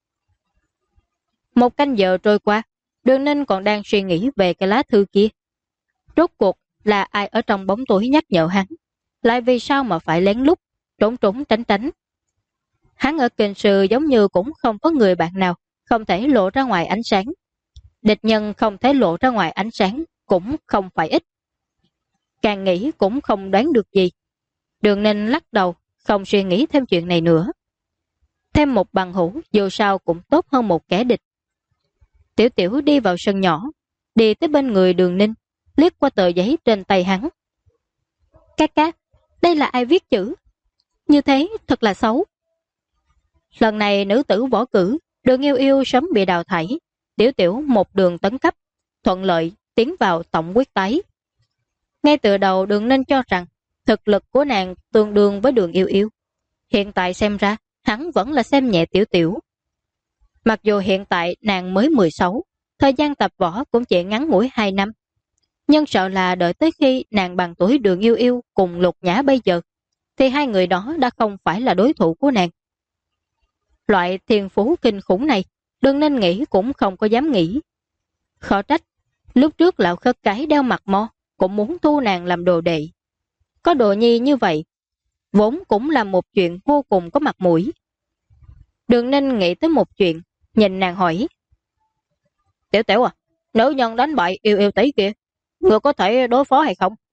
1 canh giờ trôi qua, Đường Ninh còn đang suy nghĩ về cái lá thư kia. Rốt cuộc là ai ở trong bóng tối nhắc nhở hắn? Lại vì sao mà phải lén lút, trốn trốn tránh tránh? Hắn ở kinh sư giống như cũng không có người bạn nào, không thể lộ ra ngoài ánh sáng. Địch nhân không thể lộ ra ngoài ánh sáng, cũng không phải ít. Càng nghĩ cũng không đoán được gì. Đường Ninh lắc đầu, không suy nghĩ thêm chuyện này nữa. Thêm một bằng hữu dù sao cũng tốt hơn một kẻ địch. Tiểu Tiểu đi vào sân nhỏ, đi tới bên người Đường Ninh, liếc qua tờ giấy trên tay hắn. Các, đây là ai viết chữ? Như thế thật là xấu. Lần này nữ tử võ cử, Đường Yêu Yêu sớm bị đào thải. Tiểu Tiểu một đường tấn cấp, thuận lợi tiến vào tổng quyết tái. Ngay từ đầu Đường Ninh cho rằng thực lực của nàng tương đương với Đường Yêu Yêu. Hiện tại xem ra, hắn vẫn là xem nhẹ Tiểu Tiểu. Mặc dù hiện tại nàng mới 16, thời gian tập võ cũng chỉ ngắn ngủi 2 năm. Nhưng sợ là đợi tới khi nàng bằng tuổi Đường Yêu Yêu cùng Lục Nhã bây giờ, thì hai người đó đã không phải là đối thủ của nàng. Loại thiên phú kinh khủng này, Đường Ninh nghĩ cũng không có dám nghĩ. Khó trách, lúc trước lão khất cái đeo mặt mo, cũng muốn thu nàng làm đồ đệ. Có đồ nhi như vậy, vốn cũng là một chuyện vô cùng có mặt mũi. Đường Ninh nghĩ tới một chuyện, nhìn nàng hỏi. Tiểu Tiểu à, nữ nhân đánh bại Yêu Yêu tỷ kia, người có thể đối phó hay không?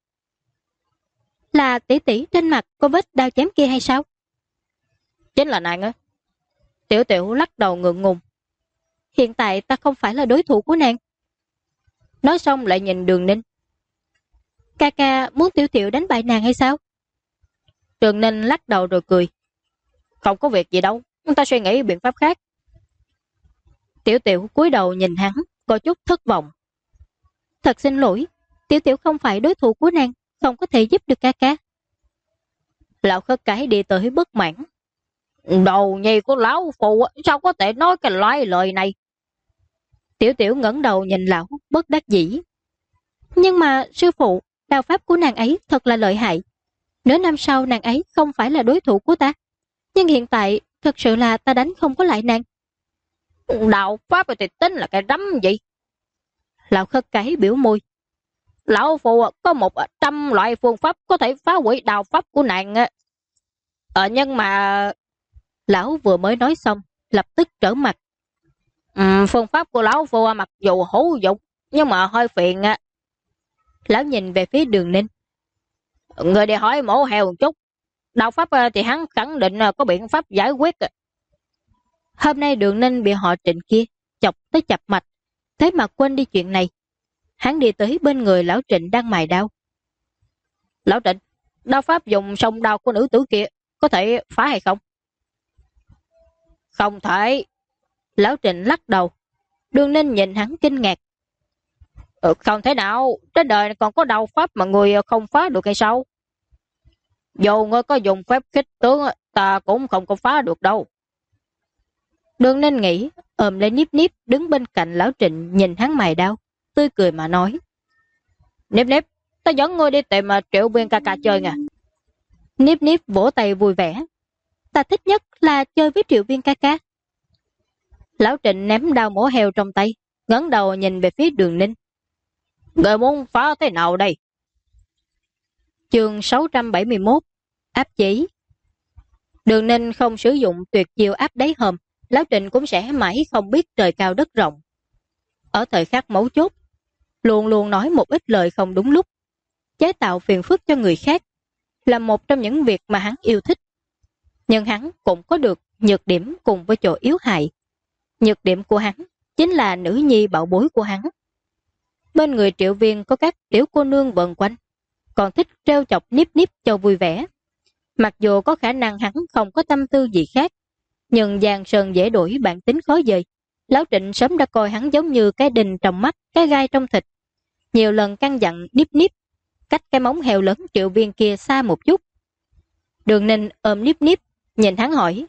Là tỷ tỷ trên mặt có vết đao chém kia hay sao? Chính là nàng á. Tiểu Tiểu lắc đầu ngượng ngùng. Hiện tại ta không phải là đối thủ của nàng. Nói xong lại nhìn Đường Ninh. Ca ca muốn Tiểu Tiểu đánh bại nàng hay sao? Đường Ninh lắc đầu rồi cười. Không có việc gì đâu, ta suy nghĩ biện pháp khác. Tiểu Tiểu cúi đầu nhìn hắn, có chút thất vọng. Thật xin lỗi, Tiểu Tiểu không phải đối thủ của nàng, không có thể giúp được ca ca. Lão khất cái đi tới bất mãn. Đầu nhi của lão phụ sao có thể nói cái loại lời này? Tiểu Tiểu ngẩng đầu nhìn lão, bất đắc dĩ. Nhưng mà sư phụ, đao pháp của nàng ấy thật là lợi hại. Nửa năm sau nàng ấy không phải là đối thủ của ta. Nhưng hiện tại, thật sự là ta đánh không có lại nàng. Đạo pháp thì tính là cái rắm gì? Lão khất cái biểu môi. Lão phụ có 100 loại phương pháp có thể phá hủy đạo pháp của nàng. Nhưng mà... Lão vừa mới nói xong, lập tức trở mặt. Phương pháp của lão phụ mặc dù hữu dụng, nhưng mà hơi phiền. Lão nhìn về phía Đường Ninh. Người đi hỏi mổ heo một chút. Đạo pháp thì hắn khẳng định có biện pháp giải quyết. Hôm nay Đường Ninh bị họ Trịnh kia chọc tới chập mạch, thế mà quên đi chuyện này. Hắn đi tới bên người lão Trịnh đang mài đao. Lão Trịnh, đao pháp dùng song đao của nữ tử kia có thể phá hay không? Không thể. Lão Trịnh lắc đầu. Đường Ninh nhìn hắn kinh ngạc. Không thể nào, trên đời này còn có đao pháp mà người không phá được hay sao? Dù ngươi có dùng phép khích tướng, ta cũng không có phá được đâu. Đường Ninh nghĩ, ôm lấy Niếp Niếp đứng bên cạnh lão Trịnh nhìn hắn mài đao, tươi cười mà nói. Niếp Niếp, ta dẫn ngươi đi tìm Triệu Viên ca ca chơi nha. Niếp Niếp vỗ tay vui vẻ. Ta thích nhất là chơi với Triệu Viên ca ca. Lão Trịnh ném đao mổ heo trong tay, ngẩng đầu nhìn về phía Đường Ninh. Ngươi muốn phá thế nào đây? Chương 671 Áp chế. Đường Ninh không sử dụng tuyệt chiêu áp đáy hòm, lão Trịnh cũng sẽ mãi không biết trời cao đất rộng. Ở thời khắc mấu chốt, luôn luôn nói một ít lời không đúng lúc, chế tạo phiền phức cho người khác, là một trong những việc mà hắn yêu thích. Nhưng hắn cũng có được nhược điểm cùng với chỗ yếu hại. Nhược điểm của hắn chính là nữ nhi bảo bối của hắn. Bên người Triệu Viên có các tiểu cô nương vần quanh, còn thích trêu chọc Niếp Niếp cho vui vẻ. Mặc dù có khả năng hắn không có tâm tư gì khác, nhưng Giang Sơn dễ đổi bản tính khó dời. Lão Trịnh sớm đã coi hắn giống như cái đinh trong mắt, cái gai trong thịt. Nhiều lần căn dặn Niếp Niếp cách cái móng heo lớn Triệu Viên kia xa một chút. Đường Ninh ôm Niếp Niếp, nhìn hắn hỏi.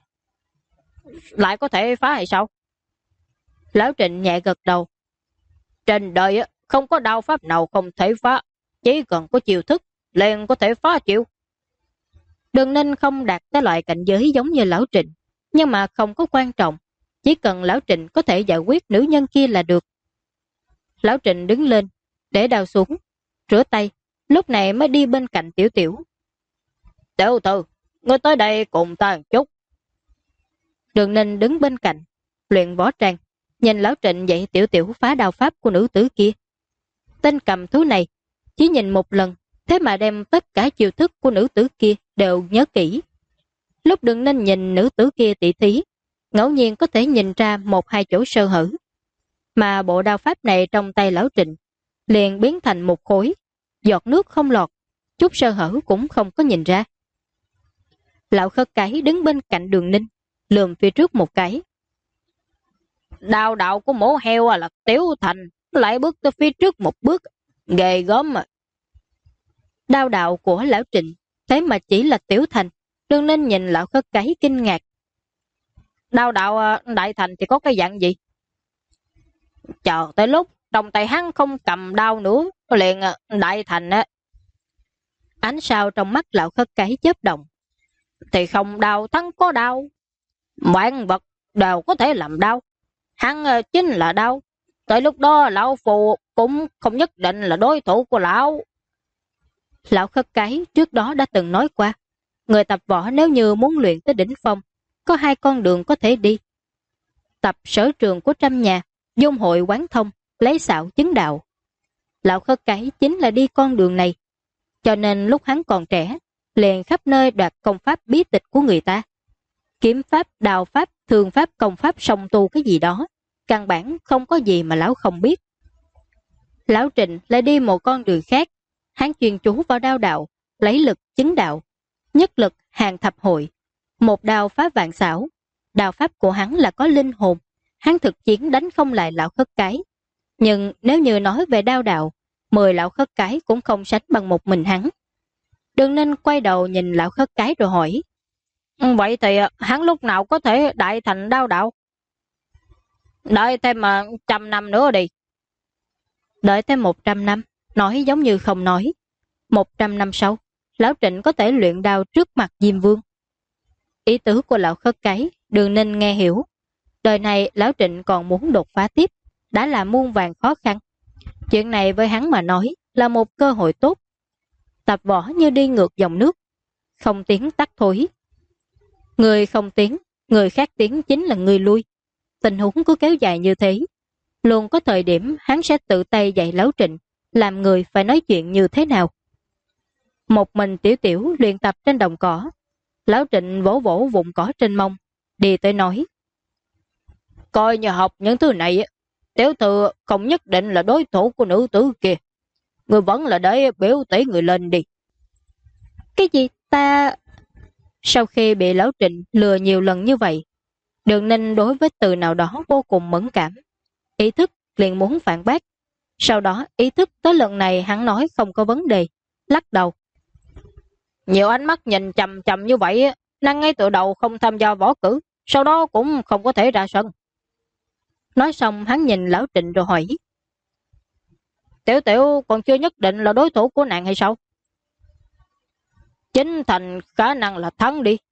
Lại có thể phá hay sao? Lão Trịnh nhẹ gật đầu. Trên đời không có đao pháp nào không thể phá, chỉ cần có chiêu thức liền có thể phá chiêu. Đường Ninh không đạt tới loại cảnh giới giống như lão Trịnh, nhưng mà không có quan trọng, chỉ cần lão Trịnh có thể giải quyết nữ nhân kia là được. Lão Trịnh đứng lên, để đao xuống, rửa tay, lúc này mới đi bên cạnh Tiểu Tiểu. Tiểu Tử, ngươi tới đây cùng ta một chút. Đường Ninh đứng bên cạnh, luyện võ trang, nhìn lão Trịnh dạy Tiểu Tiểu phá đao pháp của nữ tử kia. Tên cầm thú này, chỉ nhìn một lần, thế mà đem tất cả chiêu thức của nữ tử kia đều nhớ kỹ. Lúc Đường Ninh nhìn nữ tử kia tỉ thí, ngẫu nhiên có thể nhìn ra một hai chỗ sơ hở. Mà bộ đao pháp này trong tay lão Trịnh liền biến thành một khối, giọt nước không lọt, chút sơ hở cũng không có nhìn ra. Lão khất cái đứng bên cạnh Đường Ninh, lườm phía trước một cái. Đao đạo của mổ heo là Tiểu Thành, lại bước tới phía trước một bước, ghê gớm mà. Đao đạo của lão Trịnh Thế mà chỉ là Tiểu Thành. Đường Ninh nhìn lão khất cái kinh ngạc. Đao đạo đại thành thì có cái dạng gì? Chờ tới lúc trong tay hắn không cầm đao nữa, liền đại thành á. Ánh sao trong mắt lão khất cái chớp động. Thì không đao thắng có đao. Vạn vật đều có thể làm đao. Hắn chính là đao. Tới lúc đó lão phù cũng không nhất định là đối thủ của lão. Lão khất cái trước đó đã từng nói qua. Người tập võ nếu như muốn luyện tới đỉnh phong, có hai con đường có thể đi. Tập sở trường của trăm nhà, dung hội quán thông, lấy xạo chứng đạo. Lão khất cái chính là đi con đường này. Cho nên lúc hắn còn trẻ, liền khắp nơi đoạt công pháp bí tịch của người ta. Kiếm pháp, đào pháp, thường pháp, công pháp, song tu cái gì đó. Căn bản không có gì mà lão không biết. Lão Trịnh lại đi một con đường khác. Hắn chuyên chú vào đao đạo, lấy lực chứng đạo. Nhất lực hàng thập hội. Một đao phá vạn xảo. Đao pháp của hắn là có linh hồn. Hắn thực chiến đánh không lại lão khất cái. Nhưng nếu như nói về đao đạo, 10 lão khất cái cũng không sánh bằng một mình hắn. Đường Ninh quay đầu nhìn lão khất cái rồi hỏi. Vậy thì hắn lúc nào có thể đại thành đao đạo? Đợi thêm 100 năm nữa đi. Đợi thêm 100 năm, nói giống như không nói. 100 năm sau, lão Trịnh có thể luyện đao trước mặt Diêm Vương. Ý tứ của lão khất cái, Đường Ninh nghe hiểu. Đời này lão Trịnh còn muốn đột phá tiếp, đã là muôn vàn khó khăn. Chuyện này với hắn mà nói là một cơ hội tốt. Tập võ như đi ngược dòng nước, không tiến tắt thối. Người không tiến, người khác tiến chính là người lui. Tình huống cứ kéo dài như thế, luôn có thời điểm hắn sẽ tự tay dạy lão Trịnh làm người phải nói chuyện như thế nào. Một mình Tiểu Tiểu luyện tập trên đồng cỏ. Lão Trịnh vỗ vỗ vụn cỏ trên mông, đi tới nói. Coi như học những thứ này, tiểu thư không nhất định là đối thủ của nữ tử kia. Người vẫn là để biểu tỷ người lên đi. Cái gì ta... Sau khi bị lão Trịnh lừa nhiều lần như vậy, Đường Ninh đối với từ nào đó vô cùng mẫn cảm. Ý thức liền muốn phản bác. Sau đó ý thức tới lần này hắn nói không có vấn đề, lắc đầu. Nhiều ánh mắt nhìn chầm chầm như vậy, năng ngay từ đầu không tham gia võ cử, sau đó cũng không có thể ra sân. Nói xong hắn nhìn lão Trịnh rồi hỏi. Tiểu Tiểu còn chưa nhất định là đối thủ của nàng hay sao? Chính Thành khả năng là thắng đi.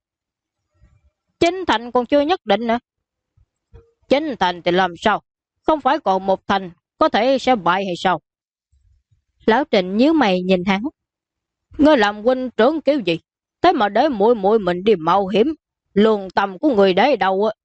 Chính Thành còn chưa nhất định nữa. Chính Thành thì làm sao? Không phải còn một Thành có thể sẽ bại hay sao? Lão Trịnh nhíu mày nhìn hắn. Ngươi làm huynh trưởng kiểu gì? Thế mà để muội muội mình đi mạo hiểm, lương tâm của người đấy đâu á.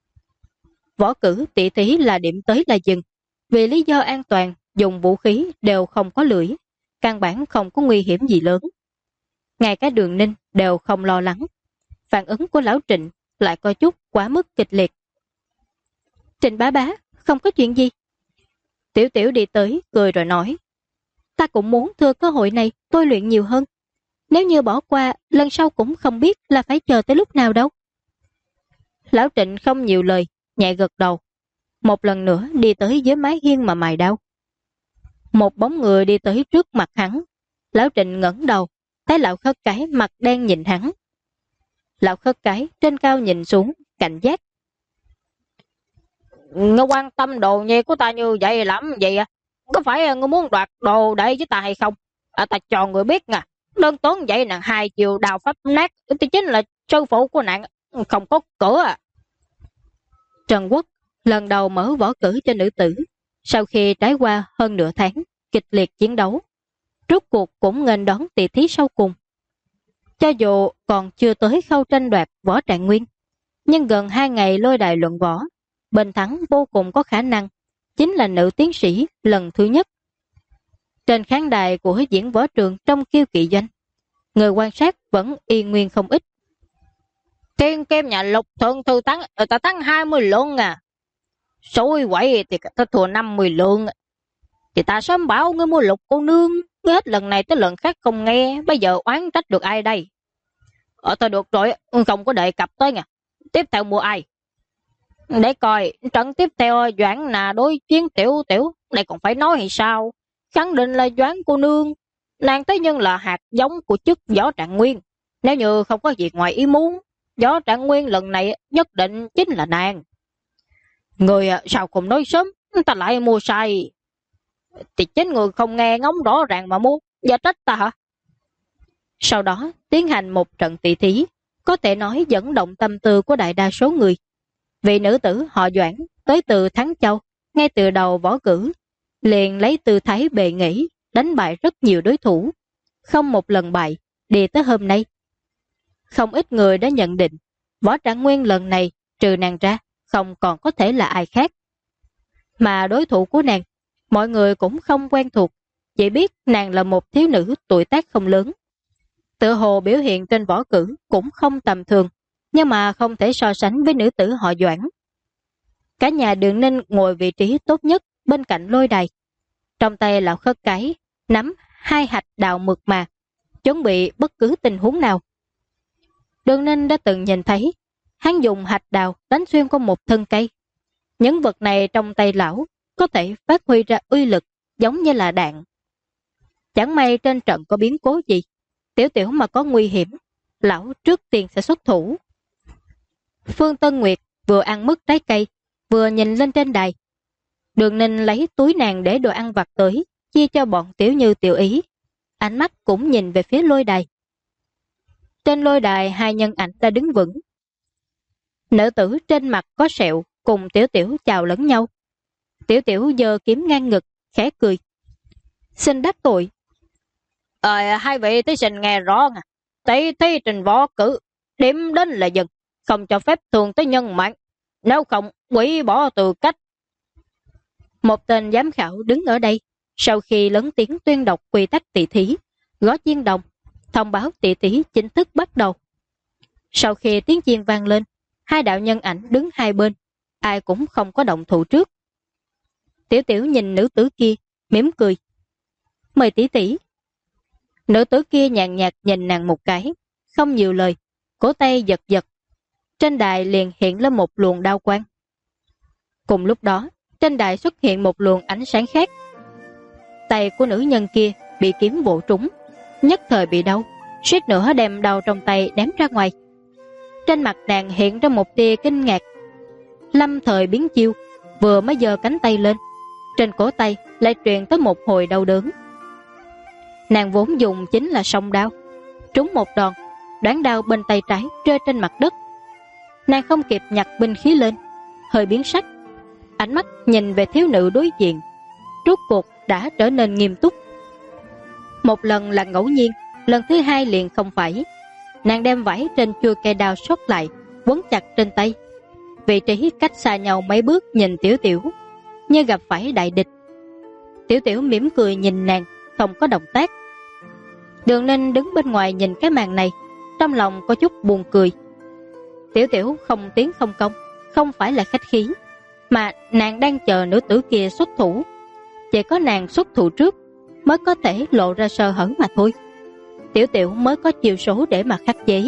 Võ cử tỷ thí là điểm tới là dừng. Vì lý do an toàn, dùng vũ khí đều không có lưỡi, căn bản không có nguy hiểm gì lớn. Ngay cả Đường Ninh đều không lo lắng. Phản ứng của lão Trịnh lại có chút quá mức kịch liệt. Trịnh bá bá, không có chuyện gì. Tiểu Tiểu đi tới, cười rồi nói. Ta cũng muốn thừa cơ hội này tôi luyện nhiều hơn. Nếu như bỏ qua, lần sau cũng không biết là phải chờ tới lúc nào đâu. Lão Trịnh không nhiều lời, nhẹ gật đầu. Một lần nữa đi tới dưới mái hiên mà mài đau. Một bóng người đi tới trước mặt hắn. Lão Trịnh ngẩng đầu, thấy lão khất cái mặt đen nhìn hắn. Lão khất cái trên cao nhìn xuống, cảnh giác. Ngươi quan tâm đồ nhi của ta như vậy lắm vậy à? Có phải ngươi muốn đoạt đồ để với ta hay không? Ta cho người biết nè. Đơn tốn vậy nàng 2 chiều đào pháp nát thì chính là sư phụ của nàng không có cửa à. Trần Quốc lần đầu mở võ cử cho nữ tử. Sau khi trải qua hơn nửa tháng kịch liệt chiến đấu, rốt cuộc cũng nghênh đón tỷ thí sau cùng. Cho dù còn chưa tới khâu tranh đoạt võ trạng nguyên, nhưng gần 2 ngày lôi đài luận võ, bên thắng vô cùng có khả năng chính là nữ tiến sĩ lần thứ nhất. Trên khán đài của diễn võ trường trong Kiêu Kỵ Doanh, người quan sát vẫn y nguyên không ít. Thiên Kim nhà Lục thượng thư thắng, ta thắng 20 lượng à. Xui quậy thì ta thua 50 lượng. Thì ta sớm bảo ngươi mua Lục cô nương, ngươi hết lần này tới lần khác không nghe, bây giờ oán trách được ai đây? Thôi được rồi, không có đề cập tới nha. Tiếp theo mua ai? Để coi, trận tiếp theo Doãn là đối chiến Tiểu Tiểu, đây còn phải nói hay sao? Khẳng định là Doãn cô nương. Nàng thế nhưng là hạt giống của chức Võ Trạng Nguyên. Nếu như không có gì ngoài ý muốn, Võ Trạng Nguyên lần này nhất định chính là nàng. Người sao không nói sớm, ta lại mua sai. Thì chính người không nghe ngóng rõ ràng mà mua, giờ trách ta hả? Sau đó tiến hành một trận tỷ thí, có thể nói dẫn động tâm tư của đại đa số người. Vị nữ tử họ Doãn tới từ Thắng Châu, ngay từ đầu võ cử, liền lấy tư thái bề nghĩ, đánh bại rất nhiều đối thủ, không một lần bại, đi tới hôm nay. Không ít người đã nhận định, Võ Trạng Nguyên lần này trừ nàng ra, không còn có thể là ai khác. Mà đối thủ của nàng, mọi người cũng không quen thuộc, chỉ biết nàng là một thiếu nữ tuổi tác không lớn. Tự hồ biểu hiện trên võ cử cũng không tầm thường, nhưng mà không thể so sánh với nữ tử họ Doãn. Cả nhà Đường Ninh ngồi vị trí tốt nhất bên cạnh lôi đài. Trong tay lão khất cái, nắm 2 hạch đào mượt mà, chuẩn bị bất cứ tình huống nào. Đường Ninh đã từng nhìn thấy, hắn dùng hạch đào đánh xuyên qua một thân cây. Những vật này trong tay lão có thể phát huy ra uy lực giống như là đạn. Chẳng may trên trận có biến cố gì, tiểu tiểu mà có nguy hiểm, lão trước tiên sẽ xuất thủ. Phương Tân Nguyệt vừa ăn mứt trái cây, vừa nhìn lên trên đài. Đường Ninh lấy túi nàng để đồ ăn vặt tới, chia cho bọn Tiểu Như Tiểu Ý. Ánh mắt cũng nhìn về phía lôi đài. Trên lôi đài 2 nhân ảnh đã đứng vững. Nữ tử trên mặt có sẹo cùng Tiểu Tiểu chào lẫn nhau. Tiểu Tiểu giơ kiếm ngang ngực, khẽ cười. Xin đắc tội. Hai vị thí sinh nghe rõ nè. Tỷ thí trình võ cử, điểm đến là dừng, không cho phép thường tới nhân mạng. Nếu không, hủy bỏ tư cách. Một tên giám khảo đứng ở đây, sau khi lớn tiếng tuyên đọc quy tắc tỷ thí, gõ chiên đồng, thông báo tỷ thí chính thức bắt đầu. Sau khi tiếng chiên vang lên, 2 đạo nhân ảnh đứng hai bên, ai cũng không có động thủ trước. Tiểu Tiểu nhìn nữ tử kia, mỉm cười. Mời tỷ tỷ. Nữ tử kia nhàn nhạt nhìn nàng một cái, không nhiều lời, cổ tay giật giật. Trên đài liền hiện lên một luồng đao quang. Cùng lúc đó, trên đài xuất hiện một luồng ánh sáng khác. Tay của nữ nhân kia bị kiếm bổ trúng, nhất thời bị đau, suýt nữa đem đao trong tay ném ra ngoài. Trên mặt nàng hiện ra một tia kinh ngạc. Lâm thời biến chiêu, vừa mới giơ cánh tay lên, trên cổ tay lại truyền tới một hồi đau đớn. Nàng vốn dùng chính là song đao, trúng một đòn, đoán đao bên tay trái rơi trên mặt đất. Nàng không kịp nhặt binh khí lên, hơi biến sắc, ánh mắt nhìn về thiếu nữ đối diện, rốt cuộc đã trở nên nghiêm túc. Một lần là ngẫu nhiên, lần thứ 2 liền không phải. Nàng đem vải trên chuôi cây đao sót lại, quấn chặt trên tay. Vị trí cách xa nhau mấy bước nhìn Tiểu Tiểu, như gặp phải đại địch. Tiểu Tiểu mỉm cười nhìn nàng, không có động tác. Đường Ninh đứng bên ngoài nhìn cái màn này, trong lòng có chút buồn cười. Tiểu Tiểu không tiếng không công, không phải là khách khí, mà nàng đang chờ nữ tử kia xuất thủ. Chỉ có nàng xuất thủ trước mới có thể lộ ra sơ hở mà thôi. Tiểu Tiểu mới có chiều số để mà khắc chế.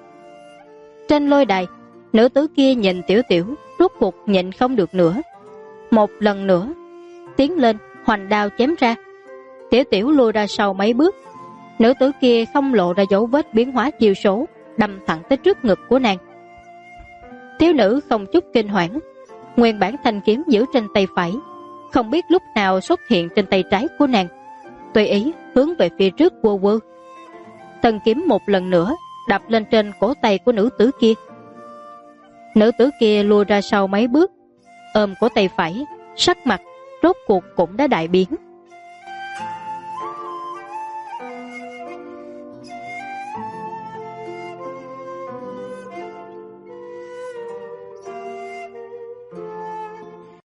Trên lôi đài, nữ tử kia nhìn Tiểu Tiểu, rốt cuộc nhịn không được nữa. Một lần nữa tiến lên, hoành đao chém ra. Tiểu Tiểu lùi ra sau mấy bước. Nữ tử kia không lộ ra dấu vết biến hóa chiều số, đâm thẳng tới trước ngực của nàng. Thiếu nữ không chút kinh hoảng, nguyên bản thanh kiếm giữ trên tay phải, không biết lúc nào xuất hiện trên tay trái của nàng, tùy ý hướng về phía trước quơ quơ. Thân kiếm một lần nữa đập lên trên cổ tay của nữ tử kia. Nữ tử kia lùi ra sau mấy bước, ôm cổ tay phải, sắc mặt rốt cuộc cũng đã đại biến.